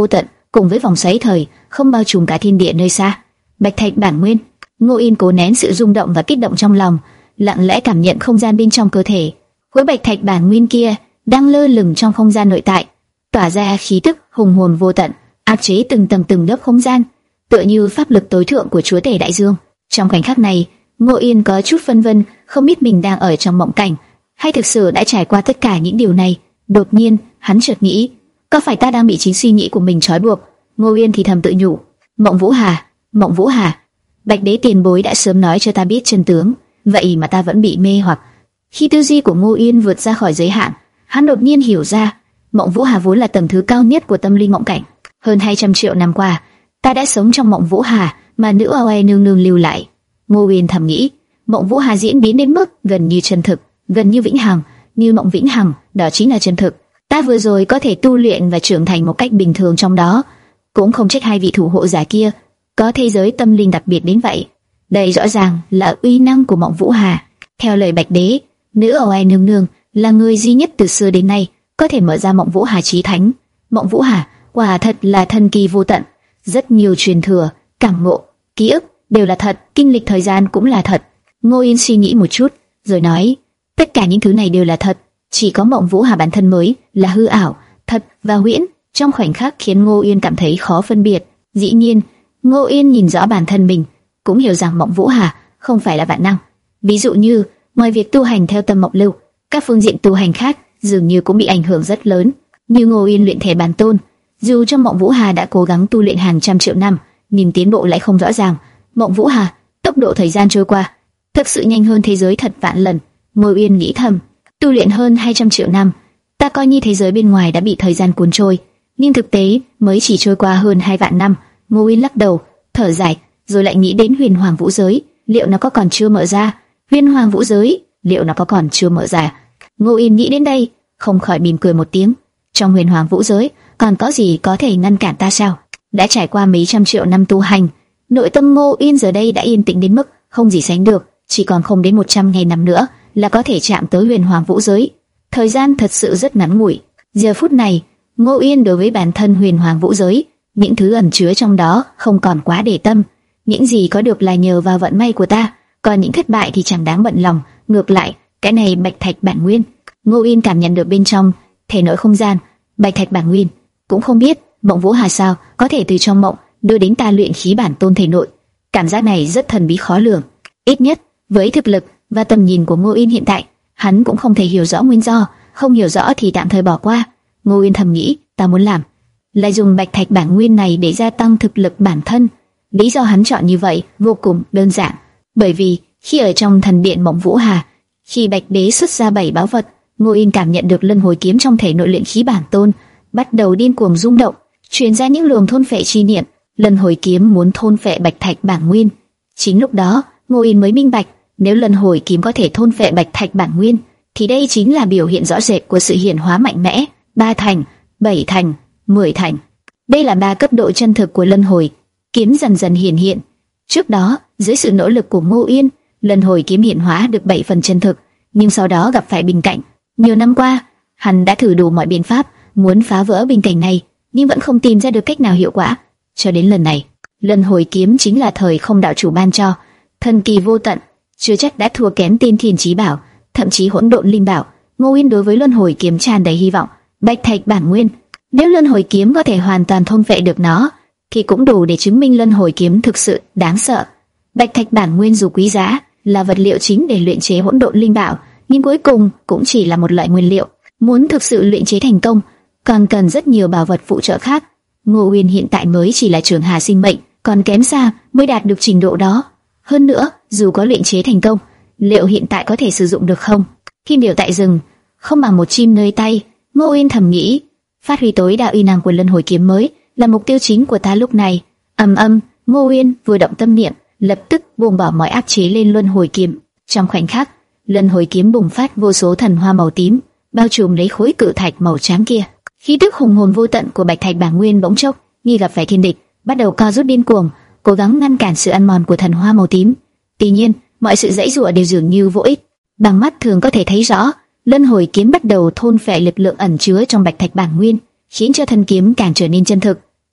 A: cùng với vòng xoáy thời không bao trùm cả thiên địa nơi xa. Bạch thạch bản nguyên. Ngô Yên cố nén sự rung động và kích động trong lòng, lặng lẽ cảm nhận không gian bên trong cơ thể. Khối bạch thạch bản nguyên kia đang lơ lửng trong không gian nội tại, tỏa ra khí tức hùng hồn vô tận, áp chế từng tầng từng lớp không gian, tựa như pháp lực tối thượng của chúa tể đại dương. Trong khoảnh khắc này, Ngô Yên có chút phân vân, không biết mình đang ở trong mộng cảnh hay thực sự đã trải qua tất cả những điều này. Đột nhiên, hắn chợt nghĩ, có phải ta đang bị chính suy nghĩ của mình trói buộc? Ngô Yên thì thầm tự nhủ, Mộng Vũ Hà, Mộng Vũ Hà, Bạch Đế tiền bối đã sớm nói cho ta biết chân tướng, vậy mà ta vẫn bị mê hoặc. Khi tư duy của Ngô Yên vượt ra khỏi giới hạn, hắn đột nhiên hiểu ra, Mộng Vũ Hà vốn là tầng thứ cao nhất của tâm linh mộng cảnh. Hơn hai trăm triệu năm qua, ta đã sống trong Mộng Vũ Hà mà nữ oai nương nương lưu lại. Ngô Yên thầm nghĩ, Mộng Vũ Hà diễn biến đến mức gần như chân thực, gần như vĩnh hằng, như mộng vĩnh hằng, đó chính là chân thực. Ta vừa rồi có thể tu luyện và trưởng thành một cách bình thường trong đó, cũng không trách hai vị thủ hộ giả kia có thế giới tâm linh đặc biệt đến vậy. Đây rõ ràng là uy năng của Mộng Vũ Hà. Theo lời Bạch Đế, nữ oai nương nương là người duy nhất từ xưa đến nay có thể mở ra Mộng Vũ Hà chí thánh. Mộng Vũ Hà quả thật là thần kỳ vô tận, rất nhiều truyền thừa, cảm ngộ, ký ức đều là thật, kinh lịch thời gian cũng là thật. Ngô Yên suy nghĩ một chút, rồi nói, tất cả những thứ này đều là thật, chỉ có Mộng Vũ Hà bản thân mới là hư ảo, thật và huyễn. Trong khoảnh khắc khiến Ngô Yên cảm thấy khó phân biệt. Dĩ nhiên, Ngô Yên nhìn rõ bản thân mình, cũng hiểu rằng Mộng Vũ Hà không phải là vạn năng. Ví dụ như, ngoài việc tu hành theo tâm mộng lưu, các phương diện tu hành khác dường như cũng bị ảnh hưởng rất lớn. Như Ngô Yên luyện thể bản tôn, dù trong Mộng Vũ Hà đã cố gắng tu luyện hàng trăm triệu năm, nhưng tiến bộ lại không rõ ràng. Mộng Vũ Hà, tốc độ thời gian trôi qua thực sự nhanh hơn thế giới thật vạn lần. Ngô Yên nghĩ thầm, tu luyện hơn hai trăm triệu năm, ta coi như thế giới bên ngoài đã bị thời gian cuốn trôi, nhưng thực tế mới chỉ trôi qua hơn hai vạn năm. Ngô Yên lắc đầu, thở dài, rồi lại nghĩ đến Huyền Hoàng Vũ Giới, liệu nó có còn chưa mở ra? Huyền Hoàng Vũ Giới, liệu nó có còn chưa mở ra? Ngô Yên nghĩ đến đây, không khỏi mỉm cười một tiếng. Trong Huyền Hoàng Vũ Giới, còn có gì có thể ngăn cản ta sao? Đã trải qua mấy trăm triệu năm tu hành, nội tâm Ngô Yên giờ đây đã yên tĩnh đến mức không gì sánh được, chỉ còn không đến một trăm ngày năm nữa là có thể chạm tới Huyền Hoàng Vũ Giới. Thời gian thật sự rất ngắn ngủi. Giờ phút này, Ngô Yên đối với bản thân Huyền Hoàng Vũ Giới, những thứ ẩn chứa trong đó không còn quá để tâm. Những gì có được là nhờ vào vận may của ta, còn những thất bại thì chẳng đáng bận lòng. Ngược lại, cái này bạch thạch bản nguyên, Ngô Yên cảm nhận được bên trong thể nội không gian bạch thạch bản nguyên. Cũng không biết Mộng Vũ Hà sao có thể từ trong mộng đưa đến ta luyện khí bản tôn thể nội. Cảm giác này rất thần bí khó lường. Ít nhất với thực lực và tầm nhìn của Ngô Yên hiện tại, hắn cũng không thể hiểu rõ nguyên do. Không hiểu rõ thì tạm thời bỏ qua. Ngô Yên thầm nghĩ, ta muốn làm là dùng bạch thạch bản nguyên này để gia tăng thực lực bản thân. Lý do hắn chọn như vậy vô cùng đơn giản, bởi vì khi ở trong thần điện Mộng Vũ Hà, khi Bạch Đế xuất ra bảy báu vật, Ngô Yên cảm nhận được luân hồi kiếm trong thể nội luyện khí bản tôn bắt đầu điên cuồng rung động, truyền ra những luồng thôn phệ chi niệm. Luân hồi kiếm muốn thôn phệ bạch thạch bản nguyên. Chính lúc đó, Ngô Yên mới minh bạch, nếu luân hồi kiếm có thể thôn phệ bạch thạch bản nguyên, thì đây chính là biểu hiện rõ rệt của sự hiển hóa mạnh mẽ. Ba thành, bảy thành, mười thành. Đây là ba cấp độ chân thực của luân hồi kiếm dần dần hiển hiện. Trước đó, dưới sự nỗ lực của Ngô Yên, luân hồi kiếm hiển hóa được bảy phần chân thực, nhưng sau đó gặp phải bình cảnh. Nhiều năm qua, hắn đã thử đủ mọi biện pháp muốn phá vỡ bình cảnh này, nhưng vẫn không tìm ra được cách nào hiệu quả. Cho đến lần này, luân hồi kiếm chính là thời không đạo chủ ban cho, thần kỳ vô tận, chưa chắc đã thua kém tiên thiên chí bảo, thậm chí hỗn độn linh bảo. Ngô Yên đối với luân hồi kiếm tràn đầy hy vọng. Bạch thạch bản nguyên, nếu luân hồi kiếm có thể hoàn toàn thôn phệ được nó, thì cũng đủ để chứng minh luân hồi kiếm thực sự đáng sợ. Bạch thạch bản nguyên dù quý giá, là vật liệu chính để luyện chế hỗn độn linh bảo, nhưng cuối cùng cũng chỉ là một loại nguyên liệu. Muốn thực sự luyện chế thành công, còn cần rất nhiều bảo vật phụ trợ khác. Ngô Uyên hiện tại mới chỉ là trường hà sinh mệnh, còn kém xa mới đạt được trình độ đó. Hơn nữa, dù có luyện chế thành công, liệu hiện tại có thể sử dụng được không? Kim điểu tại rừng, không bằng một chim nơi tay. Ngô Uyên thầm nghĩ, phát huy tối đa uy năng của luân hồi kiếm mới là mục tiêu chính của ta lúc này. Ầm ầm, Ngô Uyên vừa động tâm niệm, lập tức buông bỏ mọi áp chế lên luân hồi kiếm. Trong khoảnh khắc, luân hồi kiếm bùng phát vô số thần hoa màu tím, bao trùm lấy khối cự thạch màu trắng kia. Khí tức hùng hồn vô tận của bạch thạch bản nguyên bỗng chốc như gặp phải thiên địch, bắt đầu co rút điên cuồng, cố gắng ngăn cản sự ăn mòn của thần hoa màu tím. Tuy nhiên, mọi sự giãy giụa đều dường như vô ích. Bằng mắt thường có thể thấy rõ, luân hồi kiếm bắt đầu thôn phệ lực lượng ẩn chứa trong bạch thạch bản nguyên, khiến cho thân kiếm càng trở nên chân thực.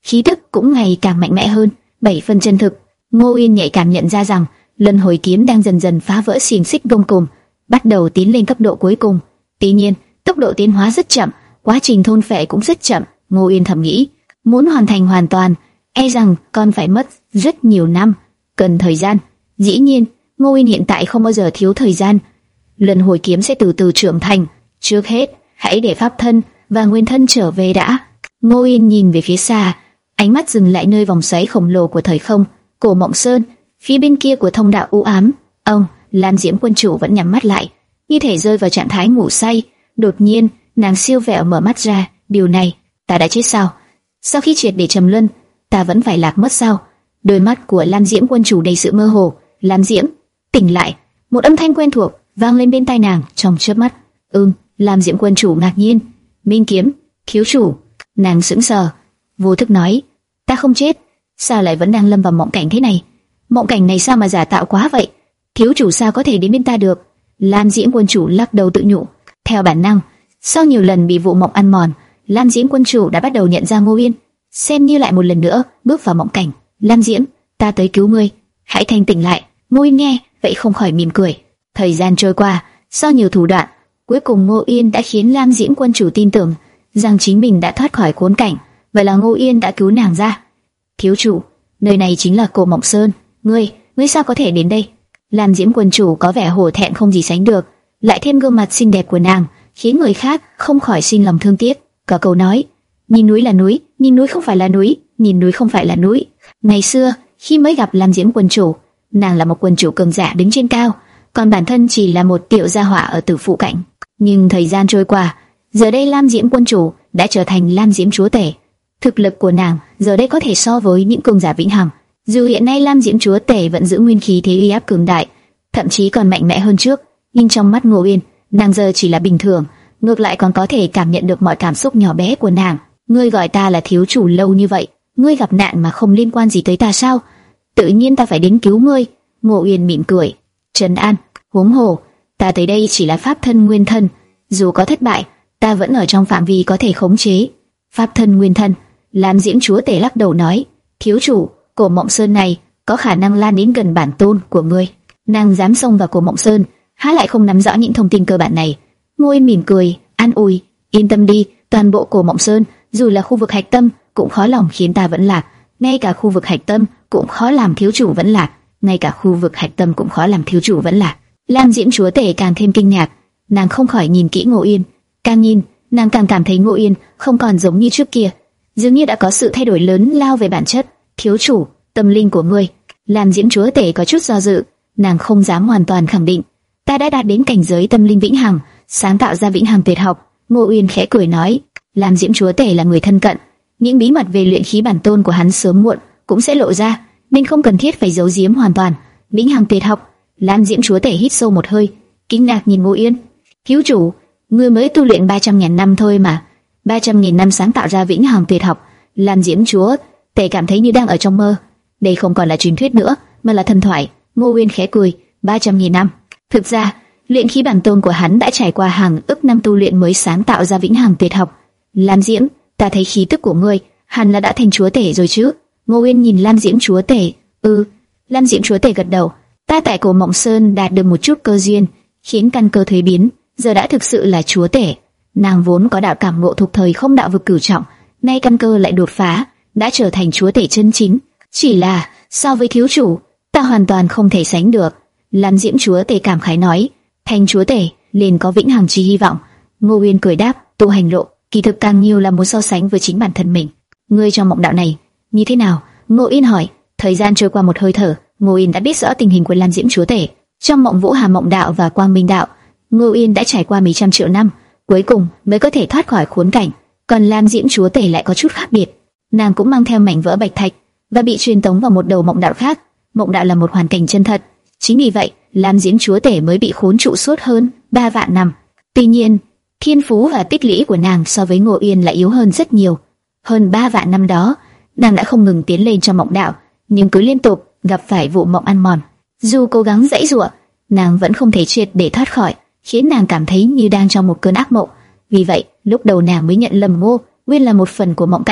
A: khí tức cũng ngày càng mạnh mẽ hơn, bảy phần chân thực. Ngô Uyên nhạy cảm nhận ra rằng Luân Hồi kiếm đang dần dần phá vỡ xiềng xích gông cùm, bắt đầu tiến lên cấp độ cuối cùng. Tuy nhiên, tốc độ tiến hóa rất chậm, quá trình thôn phệ cũng rất chậm. Ngô Uyên thầm nghĩ, muốn hoàn thành hoàn toàn, e rằng còn phải mất rất nhiều năm, cần thời gian. Dĩ nhiên, Ngô Uyên hiện tại không bao giờ thiếu thời gian. Luân Hồi kiếm sẽ từ từ trưởng thành. Trước hết, hãy để pháp thân và nguyên thân trở về đã. Ngô Uyên nhìn về phía xa, ánh mắt dừng lại nơi vòng xoáy khổng lồ của thời không, Cổ Mộng Sơn. Phía bên kia của thông đạo u ám, ông Lam Diễm quân chủ vẫn nhắm mắt lại, như thể rơi vào trạng thái ngủ say. Đột nhiên, nàng siêu vẹo mở mắt ra. Điều này, ta đã chết sao? Sau khi triệt để trầm luân, ta vẫn phải lạc mất sao? Đôi mắt của Lam Diễm quân chủ đầy sự mơ hồ. Lam Diễm, tỉnh lại! Một âm thanh quen thuộc vang lên bên tai nàng trong chớp mắt. Ừm, Lam Diễm quân chủ ngạc nhiên. Minh kiếm, thiếu chủ. Nàng sững sờ, vô thức nói, ta không chết, sao lại vẫn đang lâm vào mộng cảnh thế này? Mộng cảnh này sao mà giả tạo quá vậy? Thiếu chủ sao có thể đến bên ta được? Lam Diễm quân chủ lắc đầu tự nhủ. Theo bản năng, sau nhiều lần bị vụ mộng ăn mòn, Lam Diễm quân chủ đã bắt đầu nhận ra Ngô Uyên, xem như lại một lần nữa bước vào mộng cảnh. Lam Diễm, ta tới cứu ngươi, hãy thanh tỉnh lại. Ngô Uyên nghe vậy không khỏi mỉm cười. Thời gian trôi qua, sau nhiều thủ đoạn, cuối cùng Ngô Uyên đã khiến Lam Diễm quân chủ tin tưởng rằng chính mình đã thoát khỏi khốn cảnh. Vậy là Ngô Uyên đã cứu nàng ra. Thiếu chủ, nơi này chính là Cổ Mộng Sơn. Ngươi, ngươi sao có thể đến đây? Lam Diễm quân chủ có vẻ hổ thẹn không gì sánh được, lại thêm gương mặt xinh đẹp của nàng khiến người khác không khỏi sinh lòng thương tiếc. Cả câu nói, nhìn núi là núi, nhìn núi không phải là núi, nhìn núi không phải là núi. Ngày xưa, khi mới gặp Lam Diễm quân chủ, nàng là một quân chủ cường giả đứng trên cao, còn bản thân chỉ là một tiểu gia hỏa ở tử phụ cảnh. Nhưng thời gian trôi qua, giờ đây Lam Diễm quân chủ đã trở thành Lam Diễm chúa tể. Thực lực của nàng giờ đây có thể so với những cường giả vĩnh hằng. Dù hiện nay Lam Diễm chúa tể vẫn giữ nguyên khí thế uy áp cường đại, thậm chí còn mạnh mẽ hơn trước, nhưng trong mắt Ngô Uyên, nàng giờ chỉ là bình thường, ngược lại còn có thể cảm nhận được mọi cảm xúc nhỏ bé của nàng. Ngươi gọi ta là thiếu chủ lâu như vậy, ngươi gặp nạn mà không liên quan gì tới ta sao? Tự nhiên ta phải đến cứu ngươi. Ngô Uyên mỉm cười, trấn an. Huống hồ, ta tới đây chỉ là pháp thân nguyên thân, dù có thất bại, ta vẫn ở trong phạm vi có thể khống chế. Pháp thân nguyên thân. Lam Diễm chúa tể lắc đầu nói, thiếu chủ, Cổ Mộng Sơn này có khả năng lan đến gần bản tôn của ngươi. Nàng dám xông vào Cổ Mộng Sơn, há lại không nắm rõ những thông tin cơ bản này? Ngô Uyên mỉm cười, an ủi, yên tâm đi, toàn bộ Cổ Mộng Sơn, dù là khu vực hạch tâm, cũng khó lòng khiến ta vẫn lạc. Ngay cả khu vực hạch tâm cũng khó làm thiếu chủ vẫn lạc. Ngay cả khu vực hạch tâm cũng khó làm thiếu chủ vẫn lạc. Lam Diễm chúa tể càng thêm kinh ngạc, nàng không khỏi nhìn kỹ Ngô Uyên. Càng nhìn, nàng càng cảm thấy Ngô Uyên không còn giống như trước kia, dường như đã có sự thay đổi lớn lao về bản chất. Thiếu chủ, tâm linh của ngươi. Lam Diễm chúa tể có chút do dự, nàng không dám hoàn toàn khẳng định. Ta đã đạt đến cảnh giới tâm linh vĩnh hằng, sáng tạo ra vĩnh hằng tuyệt học. Ngô Uyên khẽ cười nói, Lam Diễm chúa tể là người thân cận, những bí mật về luyện khí bản tôn của hắn sớm muộn cũng sẽ lộ ra, nên không cần thiết phải giấu giếm hoàn toàn. Vĩnh hằng tuyệt học. Lam Diễm chúa tể hít sâu một hơi, kinh ngạc nhìn Ngô Uyên. Thiếu chủ, ngươi mới tu luyện ba trăm nghìn năm thôi mà, ba trăm nghìn năm sáng tạo ra vĩnh hằng tuyệt học. Lam Diễm chúa tể cảm thấy như đang ở trong mơ. Đây không còn là truyền thuyết nữa, mà là thần thoại. Ngô Uyên khẽ cười, ba trăm nghìn năm. Thực ra, luyện khí bản tôn của hắn đã trải qua hàng ức năm tu luyện mới sáng tạo ra vĩnh hằng tuyệt học. Lam Diễm, ta thấy khí tức của ngươi hẳn là đã thành chúa tể rồi chứ? Ngô Uyên nhìn Lam Diễm chúa tể. Ừ. Lam Diễm chúa tể gật đầu. Ta tại Cổ Mộng Sơn đạt được một chút cơ duyên, khiến căn cơ thuế biến, giờ đã thực sự là chúa tể. Nàng vốn có đạo cảm ngộ thuộc thời không đạo vực cửu trọng, nay căn cơ lại đột phá, đã trở thành chúa tể chân chính. Chỉ là so với thiếu chủ, ta hoàn toàn không thể sánh được. Lam Diễm chúa tể cảm khái nói, thành chúa tể liền có vĩnh hằng chi hy vọng. Ngô Uyên cười đáp, tu hành lộ kỳ thực càng nhiều là muốn so sánh với chính bản thân mình. Ngươi trong mộng đạo này như thế nào? Ngô Uyên hỏi. Thời gian trôi qua một hơi thở, Ngô Uyên đã biết rõ tình hình của Lam Diễm chúa tể. Trong mộng Vũ Hà mộng đạo và Quang Minh đạo, Ngô Uyên đã trải qua mấy trăm triệu năm, cuối cùng mới có thể thoát khỏi khốn cảnh. Còn Lam Diễm chúa tể lại có chút khác biệt, nàng cũng mang theo mảnh vỡ bạch thạch và bị truyền tống vào một đầu mộng đạo khác. Mộng đạo là một hoàn cảnh chân thật, chính vì vậy Lam Diễm chúa tể mới bị khốn trụ suốt hơn ba vạn năm. Tuy nhiên, thiên phú và tích lũy của nàng so với Ngô Uyên lại yếu hơn rất nhiều. Hơn ba vạn năm đó, nàng đã không ngừng tiến lên trong mộng đạo, nhưng cứ liên tục gặp phải vụ mộng ăn mòn. Dù cố gắng giãy giụa, nàng vẫn không thể triệt để thoát khỏi, khiến nàng cảm thấy như đang trong một cơn ác mộng. Vì vậy, lúc đầu nàng mới nhận lầm Ngô Uyên là một phần của mộng cảnh.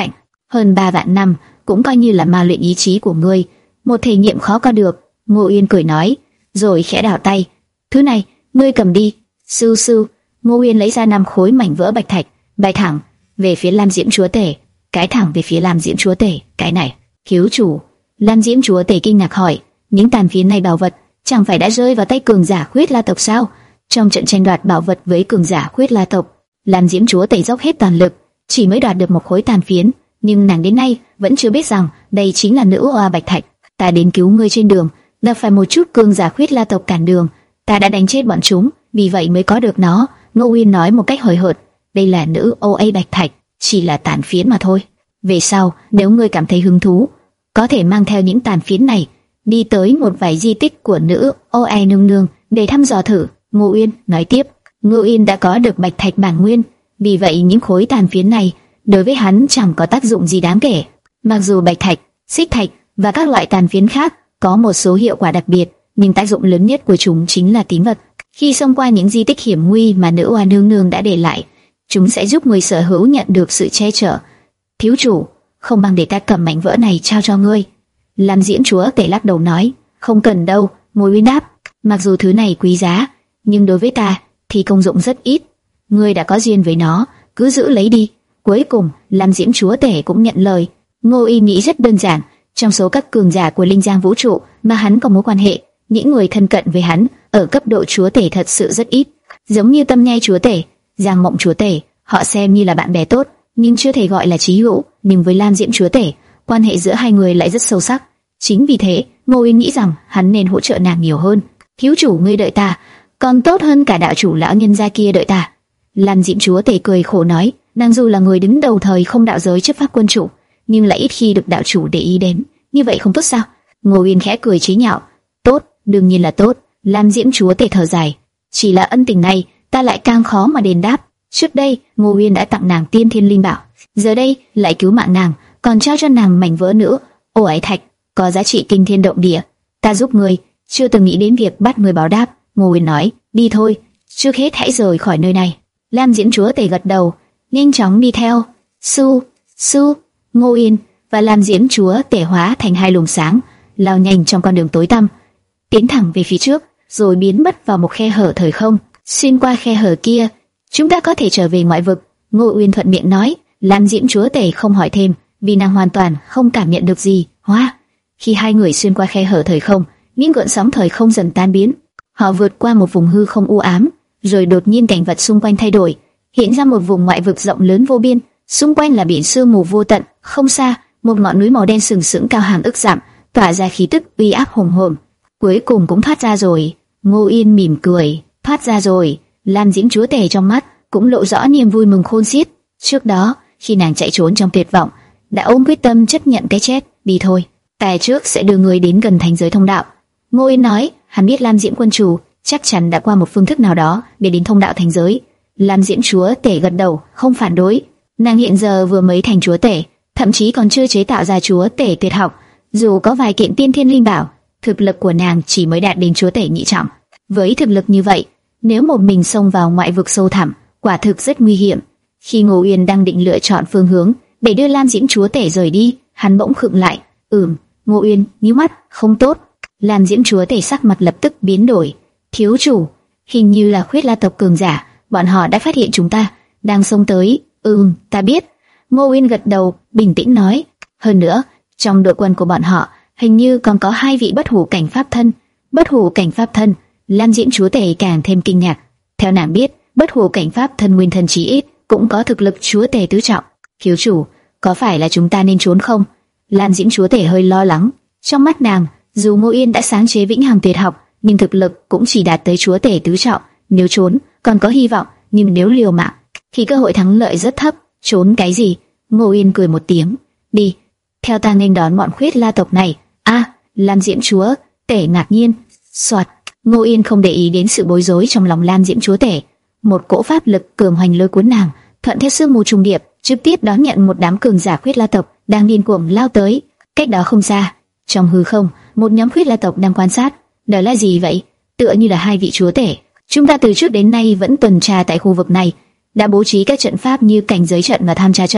A: hơn ba vạn năm cũng coi như là ma luyện ý chí của ngươi, một thể nghiệm khó có được. Ngô Uyên cười nói, rồi khẽ đảo tay, thứ này ngươi cầm đi. Sư sư, Ngô Uyên lấy ra năm khối mảnh vỡ bạch thạch, bay thẳng về phía Lam Diễm Chúa Tể, cái thẳng về phía Lam Diễm Chúa Tể. Cái này, thiếu chủ. Lam Diễm Chúa Tể kinh ngạc hỏi, những tàn phiến này bảo vật chẳng phải đã rơi vào tay cường giả Khuyết La tộc sao? Trong trận tranh đoạt bảo vật với cường giả Khuyết La tộc, Lam Diễm Chúa Tể dốc hết toàn lực, chỉ mới đoạt được một khối tàn phiến, nhưng nàng đến nay vẫn chưa biết rằng đây chính là nữ oa bạch thạch. Ta đến cứu ngươi trên đường, gặp phải một chút cường giả Khuyết La tộc cản đường, ta đã đánh chết bọn chúng, vì vậy mới có được nó. Ngô Uyên nói một cách hời hợt, đây là nữ oa bạch thạch, chỉ là tàn phiến mà thôi. Về sau, nếu ngươi cảm thấy hứng thú, có thể mang theo những tàn phiến này đi tới một vài di tích của nữ oa nương nương để thăm dò thử. Ngô Uyên nói tiếp, Ngô Uyên đã có được bạch thạch bản nguyên, vì vậy những khối tàn phiến này đối với hắn chẳng có tác dụng gì đáng kể. Mặc dù bạch thạch, xích thạch và các loại tàn phiến khác có một số hiệu quả đặc biệt, nhưng tác dụng lớn nhất của chúng chính là tín vật. Khi xông qua những di tích hiểm nguy mà nữ oa nương nương đã để lại, chúng sẽ giúp người sở hữu nhận được sự che chở. Thiếu chủ, không bằng để ta cầm mảnh vỡ này trao cho ngươi. Lam Diễm Chúa Tể lắc đầu nói, không cần đâu. Ngô Uyên đáp, mặc dù thứ này quý giá, nhưng đối với ta thì công dụng rất ít. Ngươi đã có duyên với nó, cứ giữ lấy đi. Cuối cùng, Lam Diễm Chúa Tể cũng nhận lời. Ngô Uyên nghĩ rất đơn giản, trong số các cường giả của Linh Giang vũ trụ mà hắn có mối quan hệ, những người thân cận với hắn ở cấp độ Chúa Tể thật sự rất ít. Giống như Tâm Nhai Chúa Tể, Giang Mộng Chúa Tể, họ xem như là bạn bè tốt, nhưng chưa thể gọi là chí hữu. Nhưng với Lam Diễm Chúa Tể, quan hệ giữa hai người lại rất sâu sắc. Chính vì thế, Ngô Uyên nghĩ rằng hắn nên hỗ trợ nàng nhiều hơn. Thiếu chủ ngươi đợi ta, còn tốt hơn cả đạo chủ lão nhân gia kia đợi ta. Lam Diễm Chúa Tể cười khổ nói, nàng dù là người đứng đầu thời không đạo giới chấp pháp quân chủ, nhưng lại ít khi được đạo chủ để ý đến. Như vậy không tốt sao? Ngô Uyên khẽ cười chế nhạo, tốt, đương nhiên là tốt. Lam Diễm Chúa Tể thở dài, chỉ là ân tình này ta lại càng khó mà đền đáp. Trước đây Ngô Uyên đã tặng nàng tiên thiên linh bảo, giờ đây lại cứu mạng nàng, còn trao cho nàng mảnh vỡ nữa ô ái thạch có giá trị kinh thiên động địa. Ta giúp ngươi, chưa từng nghĩ đến việc bắt ngươi báo đáp. Ngô Uyên nói, đi thôi, trước hết hãy rời khỏi nơi này. Lam Diễm Chúa Tể gật đầu, nhanh chóng đi theo. Su, su. Ngô Uyên và Lam Diễm Chúa Tể hóa thành hai luồng sáng, lao nhanh trong con đường tối tăm, tiến thẳng về phía trước, rồi biến mất vào một khe hở thời không. Xuyên qua khe hở kia, chúng ta có thể trở về ngoại vực. Ngô Uyên thuận miệng nói. Lam Diễm Chúa Tể không hỏi thêm, vì nàng hoàn toàn không cảm nhận được gì. Hóa, khi hai người xuyên qua khe hở thời không, những gợn sóng thời không dần tan biến. Họ vượt qua một vùng hư không u ám, rồi đột nhiên cảnh vật xung quanh thay đổi, hiện ra một vùng ngoại vực rộng lớn vô biên. Xung quanh là biển sương mù vô tận, không xa, một ngọn núi màu đen sừng sững cao hàng ức dặm, tỏa ra khí tức uy áp hùng hồn. Cuối cùng cũng thoát ra rồi. Ngô Uyên mỉm cười, thoát ra rồi. Lam Diễm Chúa Tể trong mắt cũng lộ rõ niềm vui mừng khôn xiết. Trước đó, khi nàng chạy trốn trong tuyệt vọng, đã ôm quyết tâm chấp nhận cái chết. Đi thôi, ta trước sẽ đưa người đến gần thành giới thông đạo. Ngô Uyên nói, hắn biết Lam Diễm quân chủ chắc chắn đã qua một phương thức nào đó để đến thông đạo thành giới. Lam Diễm Chúa Tể gật đầu, không phản đối. Nàng hiện giờ vừa mới thành chúa tể, thậm chí còn chưa chế tạo ra chúa tể tuyệt học. Dù có vài kiện tiên thiên linh bảo, thực lực của nàng chỉ mới đạt đến chúa tể nhị trọng. Với thực lực như vậy, nếu một mình xông vào ngoại vực sâu thẳm, quả thực rất nguy hiểm. Khi Ngô Uyên đang định lựa chọn phương hướng để đưa Lam Diễm chúa tể rời đi, hắn bỗng khựng lại. Ừm, Ngô Uyên nhíu mắt, không tốt. Lam Diễm chúa tể sắc mặt lập tức biến đổi. Thiếu chủ, hình như là Khuyết La tộc cường giả, bọn họ đã phát hiện chúng ta đang xông tới. Ừm, ta biết. Ngô Uyên gật đầu, bình tĩnh nói. Hơn nữa, trong đội quân của bọn họ hình như còn có hai vị bất hủ cảnh pháp thân. Bất hủ cảnh pháp thân? Lam Diễm chúa tể càng thêm kinh ngạc. Theo nàng biết, bất hủ cảnh pháp thân nguyên thân chí ít cũng có thực lực chúa tể tứ trọng. Thiếu chủ, có phải là chúng ta nên trốn không? Lam Diễm chúa tể hơi lo lắng. Trong mắt nàng, dù Ngô Uyên đã sáng chế vĩnh hằng tuyệt học, nhưng thực lực cũng chỉ đạt tới chúa tể tứ trọng. Nếu trốn, còn có hy vọng, nhưng nếu liều mạng thì cơ hội thắng lợi rất thấp. Trốn cái gì? Ngô Uyên cười một tiếng. Đi, theo ta nghênh đón bọn Khuyết La tộc này. A, à, Lam Diễm chúa tể ngạc nhiên. Soạt. Ngô Uyên không để ý đến sự bối rối trong lòng Lam Diễm chúa tể. Một cỗ pháp lực cường hoành lôi cuốn nàng, thuận theo sương mù trùng điệp, trực tiếp đón nhận một đám cường giả Khuyết La tộc đang điên cuồng lao tới. Cách đó không xa, trong hư không, một nhóm Khuyết La tộc đang quan sát. Đó là gì vậy? Tựa như là hai vị chúa tể. Chúng ta từ trước đến nay vẫn tuần tra tại khu vực này, đã bố trí các trận pháp như cảnh giới trận và tham tra trận,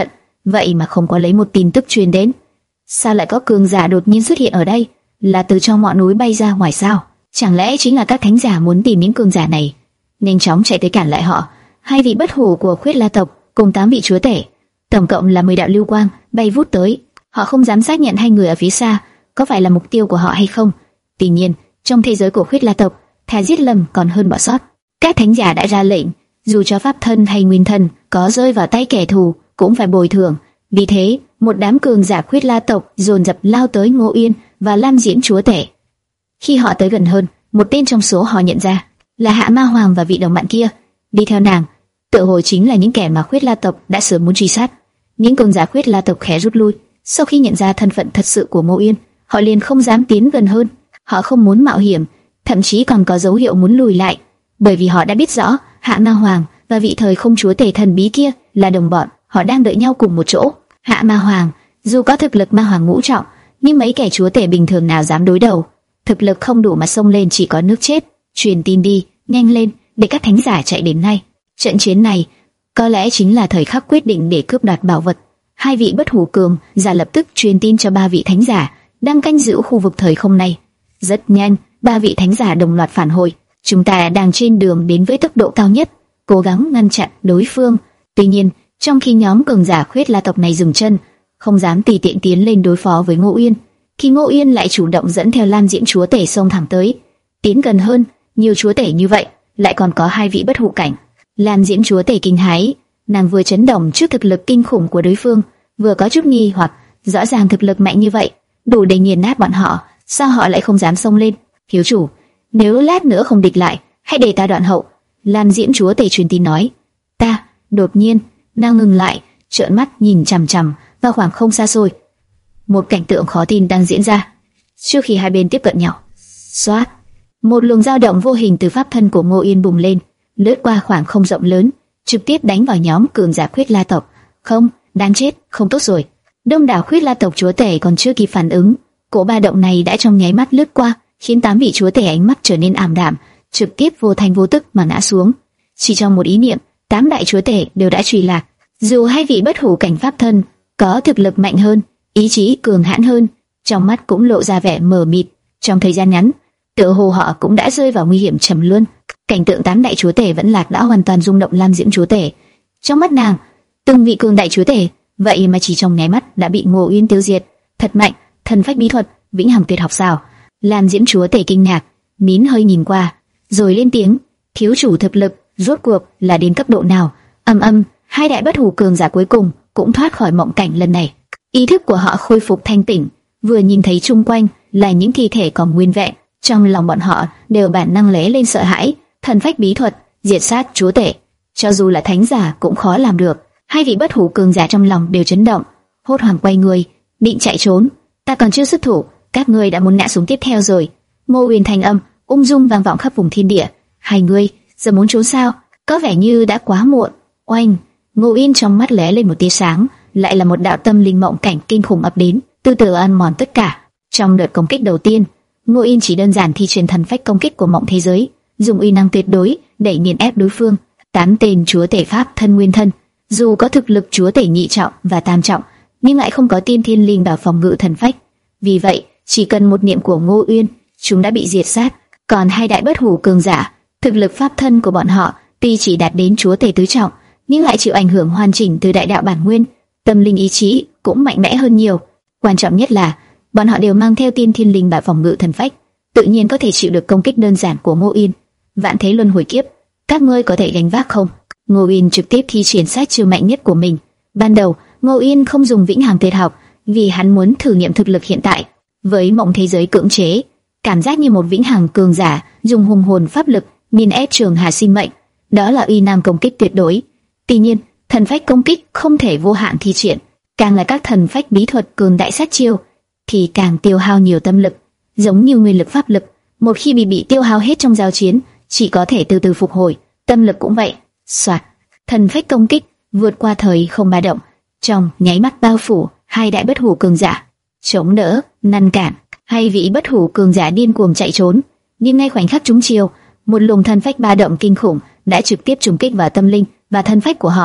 A: vậy mà không có lấy một tin tức truyền đến. Sao lại có cường giả đột nhiên xuất hiện ở đây? Là từ trong ngọn núi bay ra ngoài sao? Chẳng lẽ chính là các thánh giả muốn tìm những cường giả này? Nhanh chóng chạy tới cản lại họ. Hai vị bất hủ của Khuyết La tộc cùng tám vị chúa tể, tổng cộng là mười đạo lưu quang bay vút tới. Họ không dám xác nhận hai người ở phía xa có phải là mục tiêu của họ hay không. Tuy nhiên, trong thế giới của Khuyết La tộc, thà giết lầm còn hơn bỏ sót. Các thánh giả đã ra lệnh, dù cho pháp thân hay nguyên thân có rơi vào tay kẻ thù cũng phải bồi thường. Vì thế, một đám cường giả Khuyết La tộc dồn dập lao tới Ngô Uyên và Lam Diễn chúa tể. Khi họ tới gần hơn, một tên trong số họ nhận ra là Hạ Ma Hoàng và vị đồng bạn kia đi theo nàng, tựa hồ chính là những kẻ mà Khuyết La tộc đã sớm muốn truy sát. Những cường giả Khuyết La tộc khẽ rút lui. Sau khi nhận ra thân phận thật sự của Ngô Uyên, họ liền không dám tiến gần hơn. Họ không muốn mạo hiểm, thậm chí còn có dấu hiệu muốn lùi lại, bởi vì họ đã biết rõ Hạ Ma Hoàng và vị thời không chúa tể thần bí kia là đồng bọn, họ đang đợi nhau cùng một chỗ. Hạ Ma Hoàng dù có thực lực ma hoàng ngũ trọng, nhưng mấy kẻ chúa tể bình thường nào dám đối đầu, thực lực không đủ mà xông lên chỉ có nước chết. Truyền tin đi, nhanh lên, để các thánh giả chạy đến ngay. Trận chiến này có lẽ chính là thời khắc quyết định để cướp đoạt bảo vật. Hai vị bất hủ cường giả lập tức truyền tin cho ba vị thánh giả đang canh giữ khu vực thời không này. Rất nhanh, ba vị thánh giả đồng loạt phản hồi. Chúng ta đang trên đường đến với tốc độ cao nhất, cố gắng ngăn chặn đối phương. Tuy nhiên, trong khi nhóm cường giả Khuyết La tộc này dừng chân, không dám tùy tiện tiến lên đối phó với Ngô Uyên, khi Ngô Uyên lại chủ động dẫn theo Lam Diễn chúa tể xông thẳng tới. Tiến gần hơn, nhiều chúa tể như vậy, lại còn có hai vị bất hủ cảnh. Lam Diễn chúa tể kinh hãi, nàng vừa chấn động trước thực lực kinh khủng của đối phương, vừa có chút nghi hoặc, rõ ràng thực lực mạnh như vậy, đủ để nghiền nát bọn họ, sao họ lại không dám xông lên? Thiếu chủ, nếu lát nữa không địch lại, hãy để ta đoạn hậu. Lam Diễn chúa tể truyền tin nói. Ta, đột nhiên, nàng ngừng lại, trợn mắt nhìn chằm chằm vào khoảng không xa xôi. Một cảnh tượng khó tin đang diễn ra. Trước khi hai bên tiếp cận nhau, xoát, một luồng dao động vô hình từ pháp thân của Ngô Uyên bùng lên, lướt qua khoảng không rộng lớn, trực tiếp đánh vào nhóm cường giả Khuyết La tộc. Không, đáng chết, không tốt rồi. Đông đảo Khuyết La tộc chúa tể còn chưa kịp phản ứng, cỗ ba động này đã trong nháy mắt lướt qua, khiến tám vị chúa tể ánh mắt trở nên ảm đạm, trực tiếp vô thanh vô tức mà ngã xuống. Chỉ trong một ý niệm, tám đại chúa tể đều đã truy lạc. Dù hai vị bất hủ cảnh pháp thân có thực lực mạnh hơn, ý chí cường hãn hơn, trong mắt cũng lộ ra vẻ mờ mịt. Trong thời gian ngắn, tựa hồ họ cũng đã rơi vào nguy hiểm trầm luân. Cảnh tượng tám đại chúa tể vẫn lạc đã hoàn toàn rung động Lam Diễn chúa tể. Trong mắt nàng, từng vị cường đại chúa tể vậy mà chỉ trong nháy mắt đã bị Ngô Uyên tiêu diệt. Thật mạnh, thần phách bí thuật, vĩnh hằng tuyệt học sao? Lam Diễn chúa tể kinh ngạc, nín hơi nhìn qua, rồi lên tiếng: thiếu chủ thực lực rốt cuộc là đến cấp độ nào? Âm âm, hai đại bất hủ cường giả cuối cùng cũng thoát khỏi mộng cảnh lần này. Ý thức của họ khôi phục thanh tỉnh, vừa nhìn thấy chung quanh là những thi thể còn nguyên vẹn, trong lòng bọn họ đều bản năng lóe lên sợ hãi. Thần phách bí thuật diệt sát chúa tể, cho dù là thánh giả cũng khó làm được. Hai vị bất hủ cường giả trong lòng đều chấn động, hốt hoảng quay người định chạy trốn. Ta còn chưa xuất thủ, các ngươi đã muốn ngã xuống tiếp theo rồi. Ngô Uyên thanh âm ung dung vang vọng khắp vùng thiên địa. Hai ngươi giờ muốn trốn sao? Có vẻ như đã quá muộn. Oanh! Ngô Uyên trong mắt lóe lên một tia sáng, lại là một đạo tâm linh mộng cảnh kinh khủng ập đến, từ từ ăn mòn tất cả. Trong đợt công kích đầu tiên, Ngô Uyên chỉ đơn giản thi triển thần phách công kích của mộng thế giới, dùng uy năng tuyệt đối để nghiền ép đối phương. Tám tên chúa tể pháp thân nguyên thân, dù có thực lực chúa tể nhị trọng và tam trọng, nhưng lại không có tiên thiên linh bảo phòng ngự thần phách. Vì vậy, chỉ cần một niệm của Ngô Uyên, chúng đã bị diệt sát. Còn hai đại bất hủ cường giả, thực lực pháp thân của bọn họ tuy chỉ đạt đến chúa tể tứ trọng, nhưng lại chịu ảnh hưởng hoàn chỉnh từ đại đạo bản nguyên, tâm linh ý chí cũng mạnh mẽ hơn nhiều. Quan trọng nhất là bọn họ đều mang theo tiên thiên linh bảo phòng ngự thần phách, tự nhiên có thể chịu được công kích đơn giản của Ngô Uyên. Vạn thế luân hồi kiếp, các ngươi có thể gánh vác không? Ngô Uyên trực tiếp thi triển sát chiêu mạnh nhất của mình. Ban đầu, Ngô Uyên không dùng vĩnh hằng tuyệt học, vì hắn muốn thử nghiệm thực lực hiện tại. Với mộng thế giới cưỡng chế, cảm giác như một vĩnh hằng cường giả dùng hùng hồn pháp lực nghiền ép trường hà sinh mệnh, đó là uy năng công kích tuyệt đối. Tuy nhiên, thần phách công kích không thể vô hạn thi triển, càng là các thần phách bí thuật cường đại sát chiêu thì càng tiêu hao nhiều tâm lực, giống như nguyên lực pháp lực, một khi bị bị tiêu hao hết trong giao chiến, chỉ có thể từ từ phục hồi. Tâm lực cũng vậy. Soạt, thần phách công kích vượt qua thời không ba động, trong nháy mắt bao phủ hai đại bất hủ cường giả. Chống đỡ, ngăn cản, hai vị bất hủ cường giả điên cuồng chạy trốn, nhưng ngay khoảnh khắc trúng chiêu, một luồng thần phách ba động kinh khủng đã trực tiếp trùng kích vào tâm linh và thân phách của họ.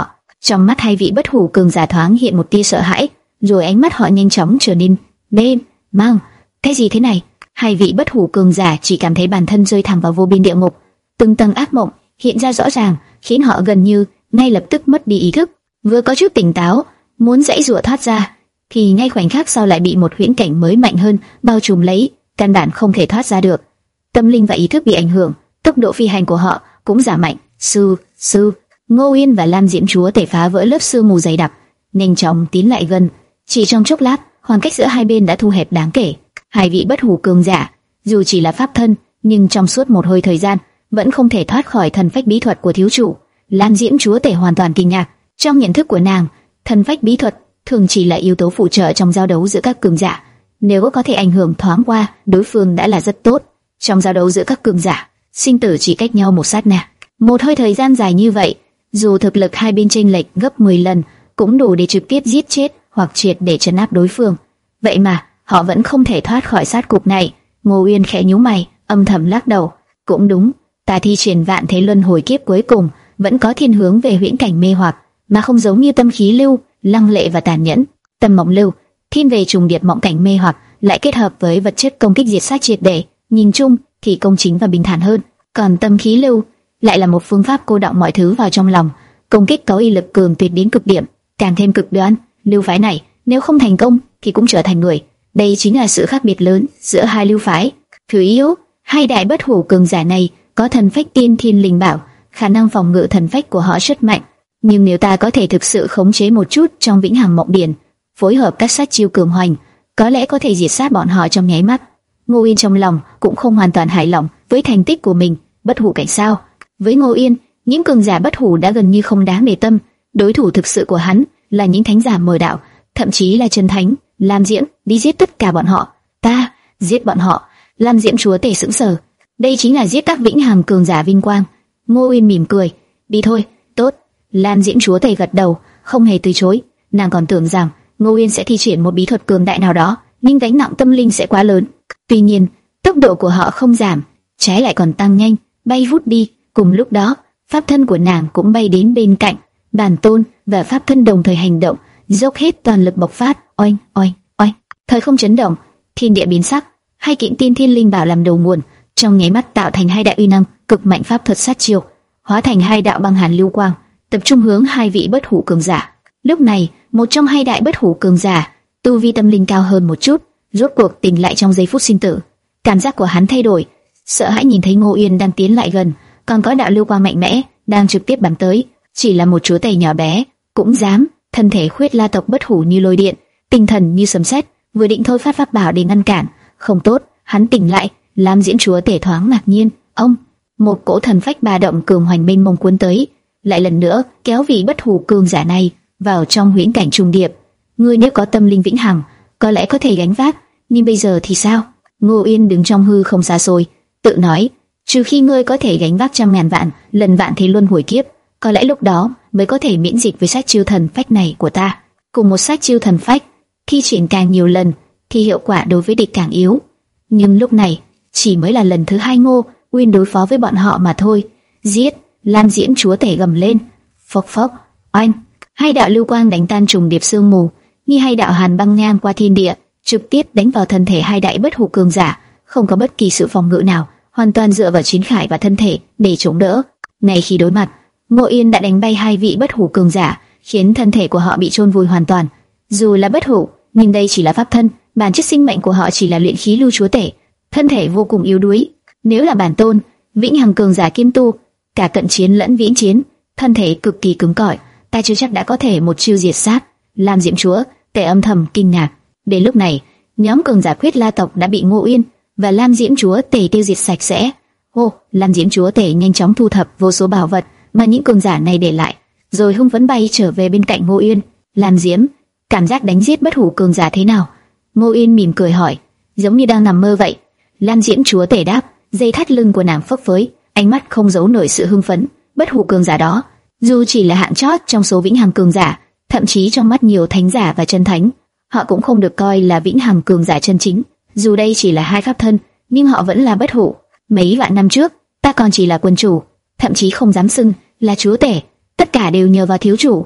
A: Trong mắt hai vị bất hủ cường giả thoáng hiện một tia sợ hãi, rồi ánh mắt họ nhanh chóng trở nên mê mang. Cái gì thế này? Hai vị bất hủ cường giả chỉ cảm thấy bản thân rơi thẳng vào vô biên địa ngục. Từng tầng ác mộng hiện ra rõ ràng, khiến họ gần như ngay lập tức mất đi ý thức. Vừa có chút tỉnh táo, muốn giãy giụa thoát ra, thì ngay khoảnh khắc sau lại bị một huyễn cảnh mới mạnh hơn bao trùm lấy, căn bản không thể thoát ra được. Tâm linh và ý thức bị ảnh hưởng, tốc độ phi hành của họ cũng giảm mạnh. Sư, sư, Ngô Uyên và Lam Diễm Chúa Tể phá vỡ lớp sương mù dày đặc, nhanh chóng tiến lại gần. Chỉ trong chốc lát, khoảng cách giữa hai bên đã thu hẹp đáng kể. Hai vị bất hủ cường giả, dù chỉ là pháp thân, nhưng trong suốt một hơi thời gian vẫn không thể thoát khỏi thần phách bí thuật của thiếu chủ. Lam Diễm Chúa Tể hoàn toàn kinh ngạc. Trong nhận thức của nàng, thần phách bí thuật thường chỉ là yếu tố phụ trợ trong giao đấu giữa các cường giả. Nếu có thể ảnh hưởng thoáng qua đối phương đã là rất tốt. Trong giao đấu giữa các cường giả, sinh tử chỉ cách nhau một sát na. Một hơi thời gian dài như vậy, dù thực lực hai bên chênh lệch gấp mười lần, cũng đủ để trực tiếp giết chết hoặc triệt để trấn áp đối phương. Vậy mà họ vẫn không thể thoát khỏi sát cục này. Ngô Uyên khẽ nhíu mày, âm thầm lắc đầu. Cũng đúng, ta thi triển vạn thế luân hồi kiếp cuối cùng vẫn có thiên hướng về huyễn cảnh mê hoặc, mà không giống như tâm khí lưu, lăng lệ và tàn nhẫn. Tâm mộng lưu thiên về trùng điệp mộng cảnh mê hoặc, lại kết hợp với vật chất công kích diệt sát triệt để, nhìn chung thì công chính và bình thản hơn. Còn tâm khí lưu lại là một phương pháp cô đọng mọi thứ vào trong lòng, công kích có uy lực cường tuyệt đến cực điểm, càng thêm cực đoan. Lưu phái này nếu không thành công thì cũng trở thành người. Đây chính là sự khác biệt lớn giữa hai lưu phái. Thứ yếu, hai đại bất hủ cường giả này có thần phách tiên thiên linh bảo, khả năng phòng ngự thần phách của họ rất mạnh. Nhưng nếu ta có thể thực sự khống chế một chút trong vĩnh hằng mộng điển, phối hợp các sát chiêu cường hoành, có lẽ có thể diệt sát bọn họ trong nháy mắt. Ngô Uyên trong lòng cũng không hoàn toàn hài lòng với thành tích của mình. Bất hủ cảnh sao? Với Ngô Uyên, những cường giả bất hủ đã gần như không đáng để tâm. Đối thủ thực sự của hắn là những thánh giả mờ đạo, thậm chí là chân thánh. Lam Diễm, đi giết tất cả bọn họ. Ta giết bọn họ? Lam Diễm Chúa Tể sững sờ. Đây chính là giết các vĩnh hằng cường giả vinh quang. Ngô Uyên mỉm cười. Đi thôi. Tốt. Lam Diễm Chúa Tể gật đầu, không hề từ chối. Nàng còn tưởng rằng Ngô Uyên sẽ thi triển một bí thuật cường đại nào đó, nhưng gánh nặng tâm linh sẽ quá lớn. Tuy nhiên, tốc độ của họ không giảm, trái lại còn tăng nhanh, bay vút đi. Cùng lúc đó, pháp thân của nàng cũng bay đến bên cạnh. Bản tôn và pháp thân đồng thời hành động, dốc hết toàn lực bộc phát. Oanh, oanh, oanh. Thời không chấn động, thiên địa biến sắc. Hai kiện tiên thiên linh bảo làm đầu nguồn, trong nháy mắt tạo thành hai đại uy năng cực mạnh pháp thuật sát chiêu, hóa thành hai đạo băng hàn lưu quang, tập trung hướng hai vị bất hủ cường giả. Lúc này, một trong hai đại bất hủ cường giả, tu vi tâm linh cao hơn một chút, rốt cuộc tỉnh lại trong giây phút sinh tử. Cảm giác của hắn thay đổi, sợ hãi nhìn thấy Ngô Uyên đang tiến lại gần, còn có đạo lưu quang mạnh mẽ đang trực tiếp bắn tới. Chỉ là một chúa tể nhỏ bé cũng dám. Thân thể khuyết la tộc bất hủ như lôi điện, tinh thần như sấm sét, vừa định thôi phát pháp bảo để ngăn cản. Không tốt, hắn tỉnh lại. Lam Diễm Chúa Tể thoáng ngạc nhiên. Ông, một cỗ thần phách ba động cường hoành mênh mông cuốn tới, lại lần nữa kéo vị bất hủ cường giả này vào trong huyễn cảnh trùng điệp. Ngươi nếu có tâm linh vĩnh hằng, có lẽ có thể gánh vác, nhưng bây giờ thì sao? Ngô Uyên đứng trong hư không xa xôi, tự nói, trừ khi ngươi có thể gánh vác trăm ngàn vạn lần vạn thế luân hồi kiếp, có lẽ lúc đó mới có thể miễn dịch với sát chiêu thần phách này của ta. Cùng một sát chiêu thần phách, khi triển càng nhiều lần thì hiệu quả đối với địch càng yếu. Nhưng lúc này chỉ mới là lần thứ hai Ngô Uyên đối phó với bọn họ mà thôi. Giết! Lam Diễm Chúa Tể gầm lên. Phốc phốc, oanh! Hai đạo lưu quang đánh tan trùng điệp sương mù, như hai đạo hàn băng ngang qua thiên địa, trực tiếp đánh vào thân thể hai đại bất hủ cường giả, không có bất kỳ sự phòng ngự nào, hoàn toàn dựa vào chiến khải và thân thể để chống đỡ. Ngay khi đối mặt, Ngô Uyên đã đánh bay hai vị bất hủ cường giả, khiến thân thể của họ bị chôn vùi hoàn toàn. Dù là bất hủ, nhưng đây chỉ là pháp thân, bản chất sinh mệnh của họ chỉ là luyện khí lưu chúa tể, thân thể vô cùng yếu đuối. Nếu là bản tôn, vĩnh hằng cường giả kim tu, cả cận chiến lẫn viễn chiến, thân thể cực kỳ cứng cỏi, ta chưa chắc đã có thể một chiêu diệt sát. Lam Diễm Chúa Tể âm thầm kinh ngạc. Đến lúc này, nhóm cường giả Quyết La tộc đã bị Ngô Uyên và Lam Diễm Chúa Tể tiêu diệt sạch sẽ. Hô, Lam Diễm Chúa Tể nhanh chóng thu thập vô số bảo vật mà những cường giả này để lại, rồi hưng phấn bay trở về bên cạnh Ngô Uyên. Lam Diễm, cảm giác đánh giết bất hủ cường giả thế nào? Ngô Uyên mỉm cười hỏi, giống như đang nằm mơ vậy. Lam Diễm Chúa Tể đáp, dây thắt lưng của nàng phấp phới, ánh mắt không giấu nổi sự hưng phấn. Bất hủ cường giả đó, dù chỉ là hạng chót trong số vĩnh hằng cường giả, thậm chí trong mắt nhiều thánh giả và chân thánh, họ cũng không được coi là vĩnh hằng cường giả chân chính. Dù đây chỉ là hai pháp thân, nhưng họ vẫn là bất hủ. Mấy vạn năm trước, ta còn chỉ là quân chủ, thậm chí không dám xưng là chúa tể, tất cả đều nhờ vào thiếu chủ.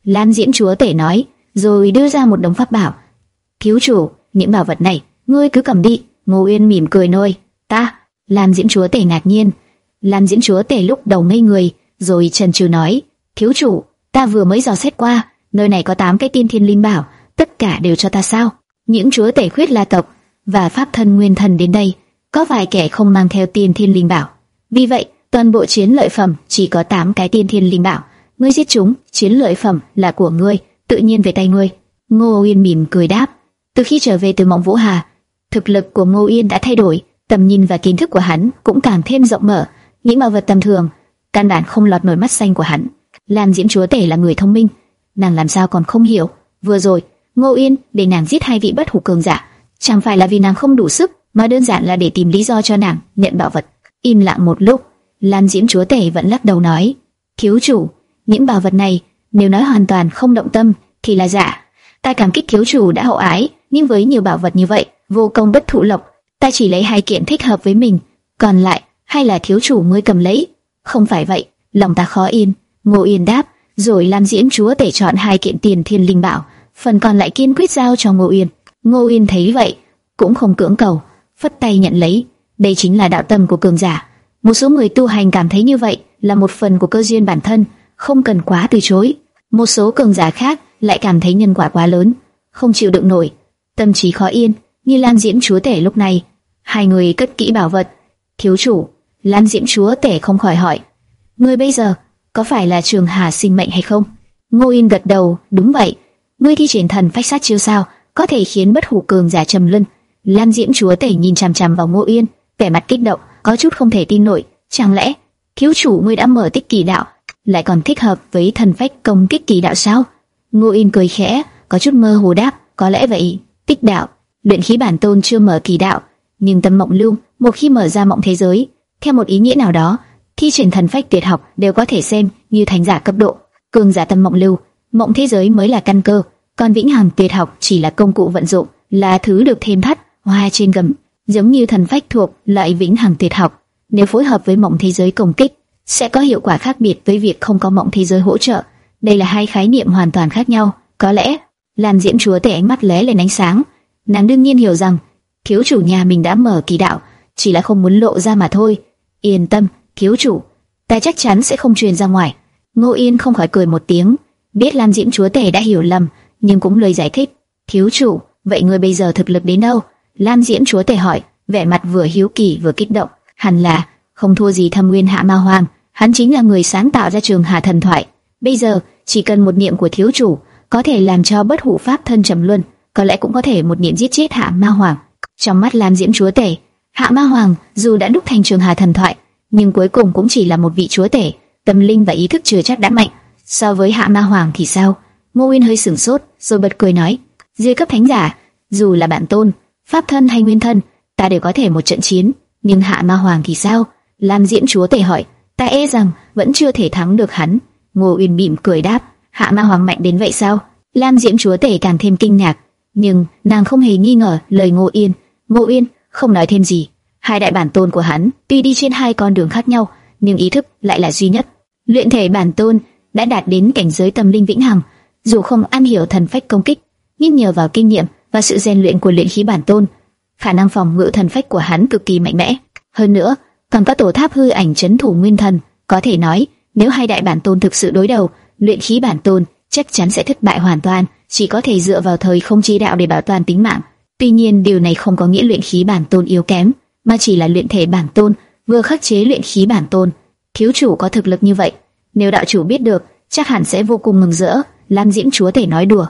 A: Lam Diễm chúa tể nói, rồi đưa ra một đống pháp bảo. Thiếu chủ, những bảo vật này, ngươi cứ cầm đi. Ngô Uyên mỉm cười nói, ta. Lam Diễm chúa tể ngạc nhiên. Lam Diễm chúa tể lúc đầu ngây người, rồi chần chừ nói, thiếu chủ, ta vừa mới dò xét qua, nơi này có tám cái tiên thiên linh bảo, tất cả đều cho ta sao? Những chúa tể khuyết La tộc và pháp thân nguyên thần đến đây, có vài kẻ không mang theo tiên thiên linh bảo. Vì vậy, toàn bộ chiến lợi phẩm chỉ có tám cái tiên thiên linh bảo. Ngươi giết chúng, chiến lợi phẩm là của ngươi, tự nhiên về tay ngươi. Ngô Uyên mỉm cười đáp. Từ khi trở về từ Mộng Vũ Hà, thực lực của Ngô Uyên đã thay đổi, tầm nhìn và kiến thức của hắn cũng càng thêm rộng mở. Những bảo vật tầm thường căn bản không lọt nổi mắt xanh của hắn. Lam Diễm chúa tể là người thông minh, nàng làm sao còn không hiểu? Vừa rồi Ngô Uyên để nàng giết hai vị bất hủ cường giả, chẳng phải là vì nàng không đủ sức, mà đơn giản là để tìm lý do cho nàng nhận bảo vật. Im lặng một lúc, Lam Diễm chúa tể vẫn lắc đầu nói, thiếu chủ, những bảo vật này nếu nói hoàn toàn không động tâm thì là giả. Ta cảm kích thiếu chủ đã hậu ái, nhưng với nhiều bảo vật như vậy, vô công bất thụ lộc, ta chỉ lấy hai kiện thích hợp với mình, còn lại hay là thiếu chủ ngươi cầm lấy. Không phải vậy, lòng ta khó yên. Ngô Uyên đáp, rồi Lam Diễm chúa tể chọn hai kiện tiền thiên linh bảo, phần còn lại kiên quyết giao cho Ngô Uyên. Ngô Uyên thấy vậy, cũng không cưỡng cầu, phất tay nhận lấy. Đây chính là đạo tâm của cường giả. Một số người tu hành cảm thấy như vậy là một phần của cơ duyên bản thân, không cần quá từ chối. Một số cường giả khác lại cảm thấy nhân quả quá lớn, không chịu đựng nổi, tâm trí khó yên. Như Lam Diễm chúa tể lúc này, hai người cất kỹ bảo vật. Thiếu chủ, Lam Diễm chúa tể không khỏi hỏi, ngươi bây giờ có phải là Trường Hà sinh mệnh hay không? Ngô Uyên gật đầu, đúng vậy. Ngươi thi triển thần phách sát chiêu sao, có thể khiến bất hủ cường giả trầm luân. Lam Diễm chúa tể nhìn chằm chằm vào Ngô Uyên, vẻ mặt kích động, có chút không thể tin nổi. Chẳng lẽ thiếu chủ ngươi đã mở tích kỳ đạo, lại còn thích hợp với thần phách công kích kỳ đạo sao? Ngô Uyên cười khẽ, có chút mơ hồ đáp, có lẽ vậy. Tích đạo, luyện khí bản tôn chưa mở kỳ đạo, nhưng tâm mộng lưu, một khi mở ra mộng thế giới, theo một ý nghĩa nào đó, thi triển thần phách tuyệt học đều có thể xem như thánh giả cấp độ. Cường giả tâm mộng lưu, mộng thế giới mới là căn cơ, còn vĩnh hằng tuyệt học chỉ là công cụ vận dụng, là thứ được thêm thắt hoa trên gầm. Giống như thần phách thuộc loại vĩnh hằng tuyệt học, nếu phối hợp với mộng thế giới công kích, sẽ có hiệu quả khác biệt với việc không có mộng thế giới hỗ trợ. Đây là hai khái niệm hoàn toàn khác nhau. Có lẽ Lam Diễm chúa tể ánh mắt lóe lên ánh sáng, nàng đương nhiên hiểu rằng thiếu chủ nhà mình đã mở kỳ đạo, chỉ là không muốn lộ ra mà thôi. Yên tâm, thiếu chủ, ta chắc chắn sẽ không truyền ra ngoài. Ngô Yên không khỏi cười một tiếng, biết Lam Diễm chúa tể đã hiểu lầm, nhưng cũng lời giải thích. Thiếu chủ, vậy ngươi bây giờ thực lực đến đâu? Lam Diễm chúa tể hỏi, vẻ mặt vừa hiếu kỳ vừa kích động. Hẳn là không thua gì Thâm Nguyên Hạ Ma Hoàng, hắn chính là người sáng tạo ra Trường Hà thần thoại. Bây giờ chỉ cần một niệm của thiếu chủ có thể làm cho bất hủ pháp thân trầm luân, có lẽ cũng có thể một niệm giết chết Hạ Ma Hoàng. Trong mắt Lam Diễm chúa tể, Hạ Ma Hoàng dù đã đúc thành Trường Hà thần thoại, nhưng cuối cùng cũng chỉ là một vị chúa tể, tâm linh và ý thức chưa chắc đã mạnh. So với Hạ Ma Hoàng thì sao? Ngô Uyên hơi sửng sốt, rồi bật cười nói, dưới cấp thánh giả, dù là bản tôn, pháp thân hay nguyên thân, ta đều có thể một trận chiến, nhưng Hạ Ma Hoàng thì sao? Lam Diễm chúa tể hỏi, ta e rằng vẫn chưa thể thắng được hắn. Ngô Uyên mỉm cười đáp, Hạ Ma Hoàng mạnh đến vậy sao? Lam Diễm chúa tể càng thêm kinh ngạc, nhưng nàng không hề nghi ngờ lời Ngô Uyên. Ngô Uyên không nói thêm gì. Hai đại bản tôn của hắn tuy đi trên hai con đường khác nhau, nhưng ý thức lại là duy nhất. Luyện thể bản tôn đã đạt đến cảnh giới tâm linh vĩnh hằng, dù không am hiểu thần phách công kích, nhưng nhờ vào kinh nghiệm và sự rèn luyện của luyện khí bản tôn, khả năng phòng ngự thần phách của hắn cực kỳ mạnh mẽ. Hơn nữa, còn có tổ tháp hư ảnh trấn thủ nguyên thần, có thể nói nếu hai đại bản tôn thực sự đối đầu, luyện khí bản tôn chắc chắn sẽ thất bại hoàn toàn, chỉ có thể dựa vào thời không chi đạo để bảo toàn tính mạng. Tuy nhiên điều này không có nghĩa luyện khí bản tôn yếu kém, mà chỉ là luyện thể bản tôn vừa khắc chế luyện khí bản tôn. Thiếu chủ có thực lực như vậy, nếu đạo chủ biết được, chắc hẳn sẽ vô cùng mừng rỡ. Lam Diễm chúa tể nói đùa.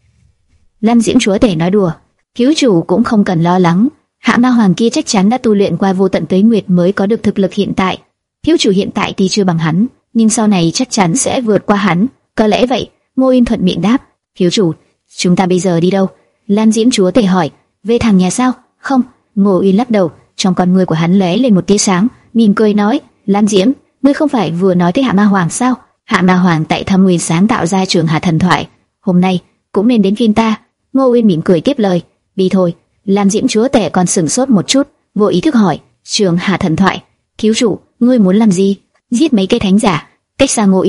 A: Lam Diễm chúa tể nói đùa. Thiếu chủ cũng không cần lo lắng, Hạ Ma Hoàng kia chắc chắn đã tu luyện qua vô tận tuế nguyệt mới có được thực lực hiện tại. Thiếu chủ hiện tại thì chưa bằng hắn, nhưng sau này chắc chắn sẽ vượt qua hắn. Có lẽ vậy. Ngô Uyên thuận miệng đáp. Thiếu chủ, chúng ta bây giờ đi đâu? Lam Diễm chúa tể hỏi. Về thằng nhà sao? Không. Ngô Uyên lắc đầu, trong con ngươi của hắn lóe lên một tia sáng, mỉm cười nói, Lam Diễm, ngươi không phải vừa nói tới Hạ Ma Hoàng sao? Hạ Ma Hoàng tại Thâm Nguyên sáng tạo ra Trường Hà thần thoại, hôm nay cũng nên đến phiên ta. Ngô Uyên mỉm cười tiếp lời. Đi thôi. Lam Diễm chúa tể còn sững sốt một chút, vô ý thức hỏi, Trường Hà thần thoại, thiếu chủ, ngươi muốn làm gì? Giết mấy cây thánh giả? Cách xa Ngô Uyên,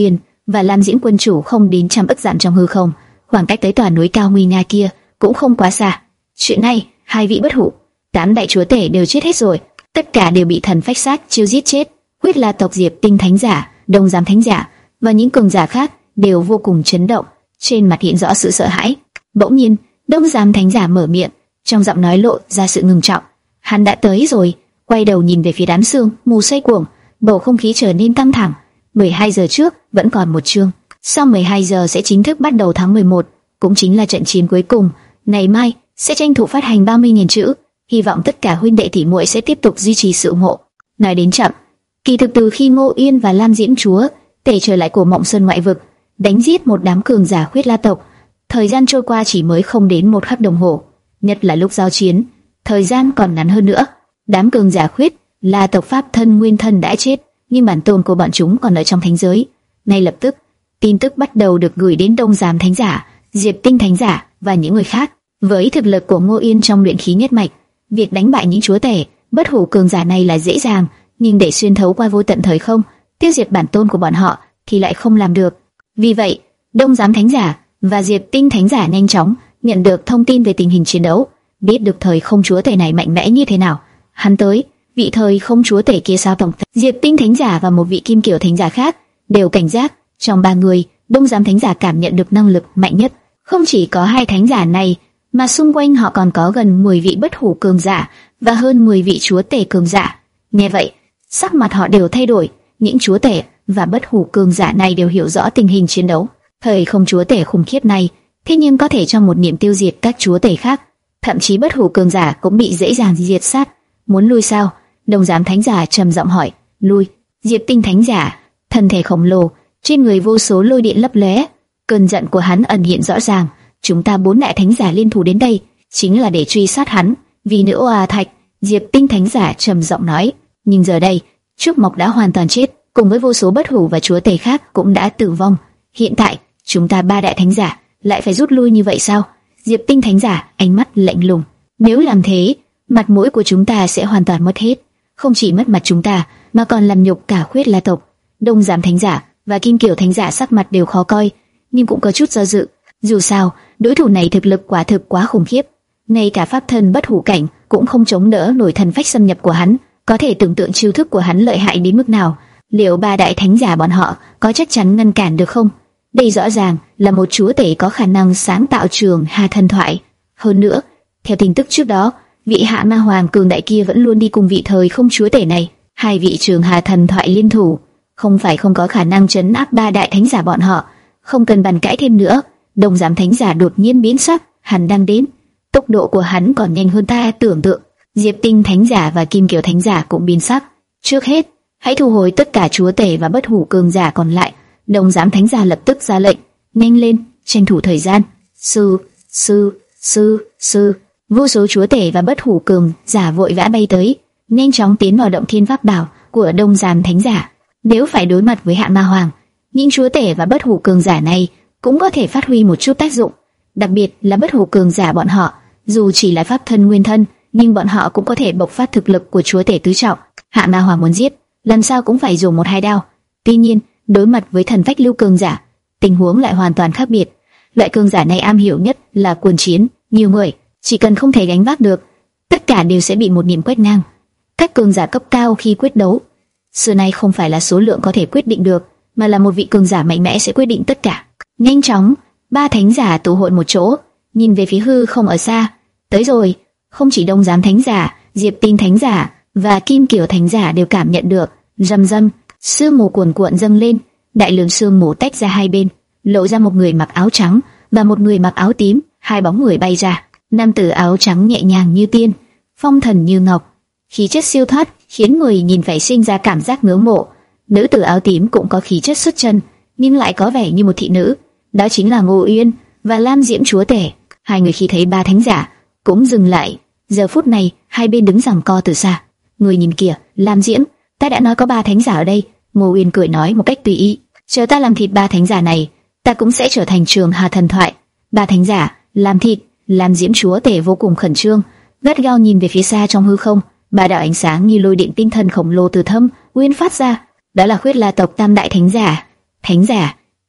A: và Lam Diễm quân chủ không đến trăm ức dặm trong hư không, khoảng cách tới tòa núi cao nguy nga kia cũng không quá xa. Chuyện này, hai vị bất hủ, tám đại chúa tể đều chết hết rồi, tất cả đều bị thần phách sát chiêu giết chết. Huyết La tộc Diệp Tinh thánh giả, Đông Giám thánh giả và những cường giả khác đều vô cùng chấn động, trên mặt hiện rõ sự sợ hãi. Bỗng nhiên, Đông Giám thánh giả mở miệng, trong giọng nói lộ ra sự ngưng trọng. Hắn đã tới rồi. Quay đầu nhìn về phía đám sương mù xoay cuồng, bầu không khí trở nên căng thẳng. mười hai giờ trước vẫn còn một chương, sau mười hai giờ sẽ chính thức bắt đầu tháng mười một, cũng chính là trận chiến cuối cùng. Ngày mai sẽ tranh thủ phát hành ba mươi nghìn chữ, hy vọng tất cả huynh đệ tỷ muội sẽ tiếp tục duy trì sự ủng hộ. Nói đến chậm, kỳ thực từ khi Ngô Yên và Lam Diễm chúa tể trở lại của Mộng Sơn ngoại vực, đánh giết một đám cường giả Huyết La tộc, thời gian trôi qua chỉ mới không đến một khắc đồng hồ. Nhất là lúc giao chiến, thời gian còn ngắn hơn nữa. Đám cường giả Huyết La tộc pháp thân nguyên thân đã chết, nhưng bản tôn của bọn chúng còn ở trong thánh giới. Ngay lập tức, tin tức bắt đầu được gửi đến Đông Giám thánh giả, Diệp Tinh thánh giả và những người khác. Với thực lực của Ngô Yên trong luyện khí nhất mạch, việc đánh bại những chúa tể, bất hủ cường giả này là dễ dàng, nhưng để xuyên thấu qua vô tận thời không, tiêu diệt bản tôn của bọn họ thì lại không làm được. Vì vậy, Đông Giám thánh giả và Diệp Tinh thánh giả nhanh chóng nhận được thông tin về tình hình chiến đấu, biết được thời không chúa tể này mạnh mẽ như thế nào. Hắn tới, vị thời không chúa tể kia sao tổng Diệp Tinh thánh giả và một vị Kim Kiều thánh giả khác đều cảnh giác. Trong ba người, Đông Giám thánh giả cảm nhận được năng lực mạnh nhất. Không chỉ có hai thánh giả này, mà xung quanh họ còn có gần mười vị bất hủ cường giả và hơn mười vị chúa tể cường giả. Nghe vậy, sắc mặt họ đều thay đổi. Những chúa tể và bất hủ cường giả này đều hiểu rõ tình hình chiến đấu. Thời không chúa tể khủng khiếp này, thế nhưng có thể trong một niệm tiêu diệt các chúa tể khác. Thậm chí bất hủ cường giả cũng bị dễ dàng diệt sát. Muốn lui sao? Đông Giám thánh giả trầm giọng hỏi. Lui. Diệp Tinh thánh giả, thân thể khổng lồ, trên người vô số lôi điện lấp lóe, cơn giận của hắn ẩn hiện rõ ràng. Chúng ta bốn đại thánh giả liên thủ đến đây, chính là để truy sát hắn, vì nữ oa thạch. Diệp Tinh thánh giả trầm giọng nói. Nhưng giờ đây, Trúc Mộc đã hoàn toàn chết, cùng với vô số bất hủ và chúa tể khác cũng đã tử vong. Hiện tại, chúng ta ba đại thánh giả lại phải rút lui như vậy sao? Diệp Tinh thánh giả ánh mắt lạnh lùng. Nếu làm thế, mặt mũi của chúng ta sẽ hoàn toàn mất hết. Không chỉ mất mặt chúng ta, mà còn làm nhục cả Huyết La tộc. Đông Giám thánh giả và Kim Kiều thánh giả sắc mặt đều khó coi, nhưng cũng có chút do dự. Dù sao, đối thủ này thực lực quả thực quá khủng khiếp, ngay cả pháp thân bất hủ cảnh cũng không chống đỡ nổi thần phách xâm nhập của hắn. Có thể tưởng tượng chiêu thức của hắn lợi hại đến mức nào. Liệu ba đại thánh giả bọn họ có chắc chắn ngăn cản được không? Đây rõ ràng là một chúa tể có khả năng sáng tạo trường Hà thần thoại. Hơn nữa, theo tin tức trước đó, vị Hạ Ma Hoàng cường đại kia vẫn luôn đi cùng vị thời không chúa tể này. Hai vị trường Hà thần thoại liên thủ, không phải không có khả năng trấn áp ba đại thánh giả bọn họ. Không cần bàn cãi thêm nữa. Đông Giám thánh giả đột nhiên biến sắc, hắn đang đến. Tốc độ của hắn còn nhanh hơn ta tưởng tượng. Diệp Tinh thánh giả và Kim Kiều thánh giả cũng biến sắc. Trước hết, hãy thu hồi tất cả chúa tể và bất hủ cường giả còn lại. Đông Giám thánh giả lập tức ra lệnh. Nhanh lên, tranh thủ thời gian. Sư, sư, sư, sư. Vô số chúa tể và bất hủ cường giả vội vã bay tới, nhanh chóng tiến vào động thiên pháp bảo của Đông Giám thánh giả. Nếu phải đối mặt với Hạ Ma Hoàng, những chúa tể và bất hủ cường giả này cũng có thể phát huy một chút tác dụng. Đặc biệt là bất hủ cường giả bọn họ, dù chỉ là pháp thân nguyên thân, nhưng bọn họ cũng có thể bộc phát thực lực của chúa tể tứ trọng. Hạ Ma Hoàng muốn giết, lần sau cũng phải dùng một hai đao. Tuy nhiên, đối mặt với thần phách lưu cường giả, tình huống lại hoàn toàn khác biệt. Loại cường giả này am hiểu nhất là quân chiến, nhiều người, chỉ cần không thể gánh vác được, tất cả đều sẽ bị một niệm quét ngang. Các cường giả cấp cao khi quyết đấu, xưa nay không phải là số lượng có thể quyết định được, mà là một vị cường giả mạnh mẽ sẽ quyết định tất cả. Nhanh chóng, ba thánh giả tụ hội một chỗ, nhìn về phía hư không ở xa. Tới rồi. Không chỉ Đông Giám thánh giả, Diệp Tinh thánh giả và Kim Kiều thánh giả đều cảm nhận được. Rầm rầm, sương mù cuồn cuộn dâng lên, đại lượng sương mù tách ra hai bên, lộ ra một người mặc áo trắng và một người mặc áo tím. Hai bóng người bay ra. Nam tử áo trắng nhẹ nhàng như tiên, phong thần như ngọc, khí chất siêu thoát, khiến người nhìn phải sinh ra cảm giác ngưỡng mộ. Nữ tử áo tím cũng có khí chất xuất trần, nhưng lại có vẻ như một thị nữ. Đó chính là Ngô Uyên và Lam Diễm chúa tể. Hai người khi thấy ba thánh giả cũng dừng lại. Giờ phút này, hai bên đứng giằng co từ xa. Người nhìn kìa, Lam Diễm, ta đã nói có ba thánh giả ở đây. Ngô Uyên cười nói một cách tùy ý. Chờ ta làm thịt ba thánh giả này, ta cũng sẽ trở thành trường Hà thần thoại. Ba thánh giả làm thịt. Lam Diễm chúa tể vô cùng khẩn trương, gắt gao nhìn về phía xa trong hư không. Ba đạo ánh sáng như lôi điện tinh thần khổng lồ từ thâm uyên phát ra. Đó là Huyết La tộc tam đại thánh giả. Thánh giả,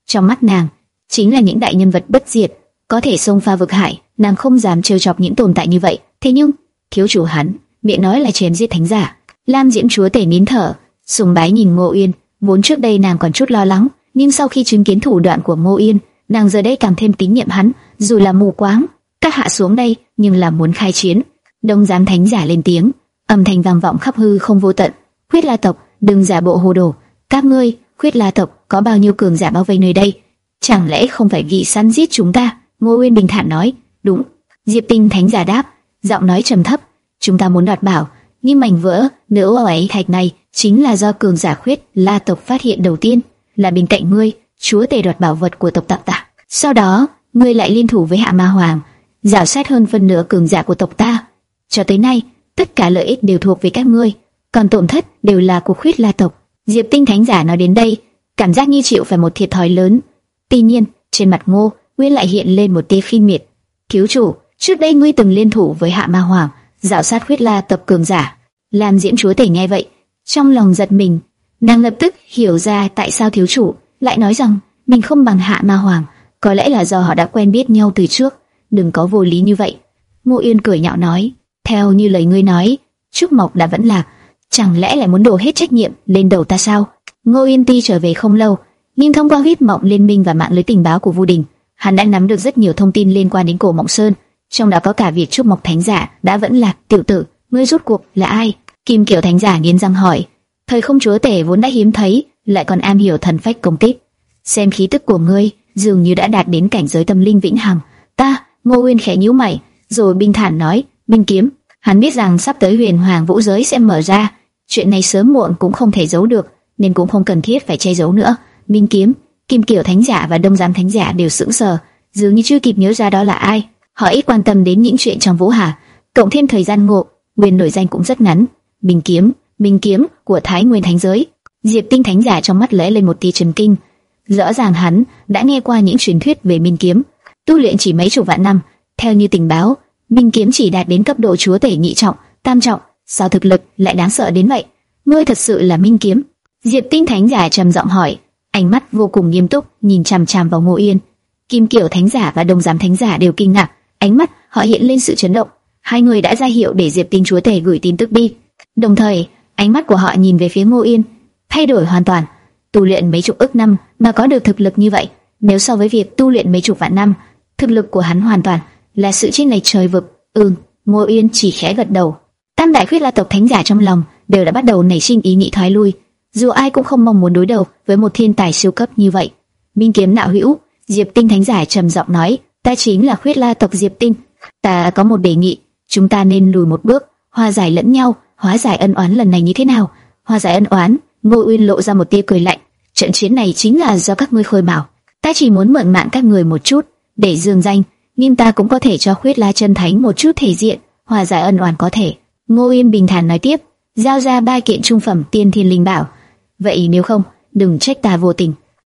A: trong mắt nàng chính là những đại nhân vật bất diệt, có thể xông pha vực hải. Nàng không dám trêu chọc những tồn tại như vậy. Thế nhưng thiếu chủ hắn miệng nói là chém giết thánh giả. Lam Diễm chúa tể nín thở, sùng bái nhìn Ngô Uyên. Vốn trước đây nàng còn chút lo lắng, nhưng sau khi chứng kiến thủ đoạn của Ngô Uyên, nàng giờ đây càng thêm tín nhiệm hắn. Dù là mù quáng, các hạ xuống đây, nhưng là muốn khai chiến. Đông giám thánh giả lên tiếng, âm thanh vang vọng khắp hư không vô tận. Khuyết La tộc, đừng giả bộ hồ đồ. Các ngươi, Khuyết La tộc có bao nhiêu cường giả bao vây nơi đây? Chẳng lẽ không phải vì săn giết chúng ta? Ngô Uyên bình thản nói. Đúng. Diệp Tinh thánh giả đáp, giọng nói trầm thấp. Chúng ta muốn đoạt bảo, nhưng mảnh vỡ nữ ấy thạch này chính là do cường giả Khuyết La tộc phát hiện đầu tiên. Là bên cạnh ngươi, chúa tể đoạt bảo vật của tộc Tạp Tả. Sau đó, ngươi lại liên thủ với Hạ Ma Hoàng, rào sát hơn phân nửa cường giả của tộc ta. Cho tới nay, tất cả lợi ích đều thuộc về các ngươi, còn tổn thất đều là của Khuyết La tộc. Diệp Tinh thánh giả nói đến đây, cảm giác như chịu phải một thiệt thòi lớn. Tuy nhiên, trên mặt Ngô Uyên lại hiện lên một tia khinh miệt. Thiếu chủ, trước đây ngươi từng liên thủ với Hạ Ma Hoàng, rào sát Khuyết La tộc cường giả. Lam Diễm chúa tể nghe vậy, trong lòng giật mình. Nàng lập tức hiểu ra tại sao thiếu chủ lại nói rằng mình không bằng Hạ Ma Hoàng. Có lẽ là do họ đã quen biết nhau từ trước. Đừng có vô lý như vậy. Ngô Uyên cười nhạo nói, theo như lời ngươi nói, Trúc Mộc đã vẫn lạc, chẳng lẽ lại muốn đổ hết trách nhiệm lên đầu ta sao? Ngô Uyên Ti trở về không lâu, nhưng thông qua huyết mộng liên minh và mạng lưới tình báo của Vu Đình, hắn đã nắm được rất nhiều thông tin liên quan đến Cổ Mộng Sơn, trong đó có cả việc Trúc Mộc thánh giả đã vẫn lạc. Tiểu tử, ngươi rốt cuộc là ai? Kim Kiều thánh giả nghiến răng hỏi. Thời không chúa tể vốn đã hiếm thấy, lại còn am hiểu thần phách công kích. Xem khí tức của ngươi, dường như đã đạt đến cảnh giới tâm linh vĩnh hằng. Ta, Ngô Uyên khẽ nhíu mày, rồi bình thản nói, Minh kiếm. Hắn biết rằng sắp tới Huyền Hoàng vũ giới sẽ mở ra, chuyện này sớm muộn cũng không thể giấu được, nên cũng không cần thiết phải che giấu nữa. Minh kiếm. Kim Kiều thánh giả và Đông giám thánh giả đều sững sờ, dường như chưa kịp nhớ ra đó là ai. Họ ít quan tâm đến những chuyện trong Vũ Hà, cộng thêm thời gian Ngộ Nguyên nổi danh cũng rất ngắn. Minh kiếm, Minh kiếm của Thái Nguyên thánh giới. Diệp Tinh thánh giả trong mắt lóe lên một tia chấn kinh. Rõ ràng hắn đã nghe qua những truyền thuyết về Minh kiếm, tu luyện chỉ mấy chục vạn năm. Theo như tình báo, Minh kiếm chỉ đạt đến cấp độ chúa tể nhị trọng, tam trọng, sao thực lực lại đáng sợ đến vậy? Ngươi thật sự là Minh kiếm? Diệp Tinh thánh giả trầm giọng hỏi, ánh mắt vô cùng nghiêm túc nhìn chằm chằm vào Ngô Uyên. Kim Kiều thánh giả và Đông giám thánh giả đều kinh ngạc, ánh mắt họ hiện lên sự chấn động. Hai người đã ra hiệu để Diệp Tinh chúa tể gửi tin tức đi. Đồng thời, ánh mắt của họ nhìn về phía Ngô Uyên, thay đổi hoàn toàn. Tu luyện mấy chục ức năm mà có được thực lực như vậy, nếu so với việc tu luyện mấy chục vạn năm, thực lực của hắn hoàn toàn là sự chênh lệch trời vực. Ừm, Ngô Uyên chỉ khẽ gật đầu. Tam đại Khuyết La tộc thánh giả trong lòng đều đã bắt đầu nảy sinh ý nghĩ thoái lui. Dù ai cũng không mong muốn đối đầu với một thiên tài siêu cấp như vậy. Minh kiếm đạo hữu, Diệp Tinh thánh giả trầm giọng nói, ta chính là Khuyết La tộc Diệp Tinh. Ta có một đề nghị, chúng ta nên lùi một bước, hòa giải lẫn nhau. Hóa giải ân oán lần này như thế nào? Hòa giải ân oán? Ngô Uyên lộ ra một tia cười lạnh. Trận chiến này chính là do các ngươi khơi mào. Ta chỉ muốn mượn mạng các người một chút để dương danh, nhưng ta cũng có thể cho Khuyết La chân thánh một chút thể diện. Hòa giải ân oán có thể. Ngô Uyên bình thản nói tiếp, giao ra ba kiện trung phẩm tiên thiên linh bảo. Vậy nếu không, đừng trách ta vô tình.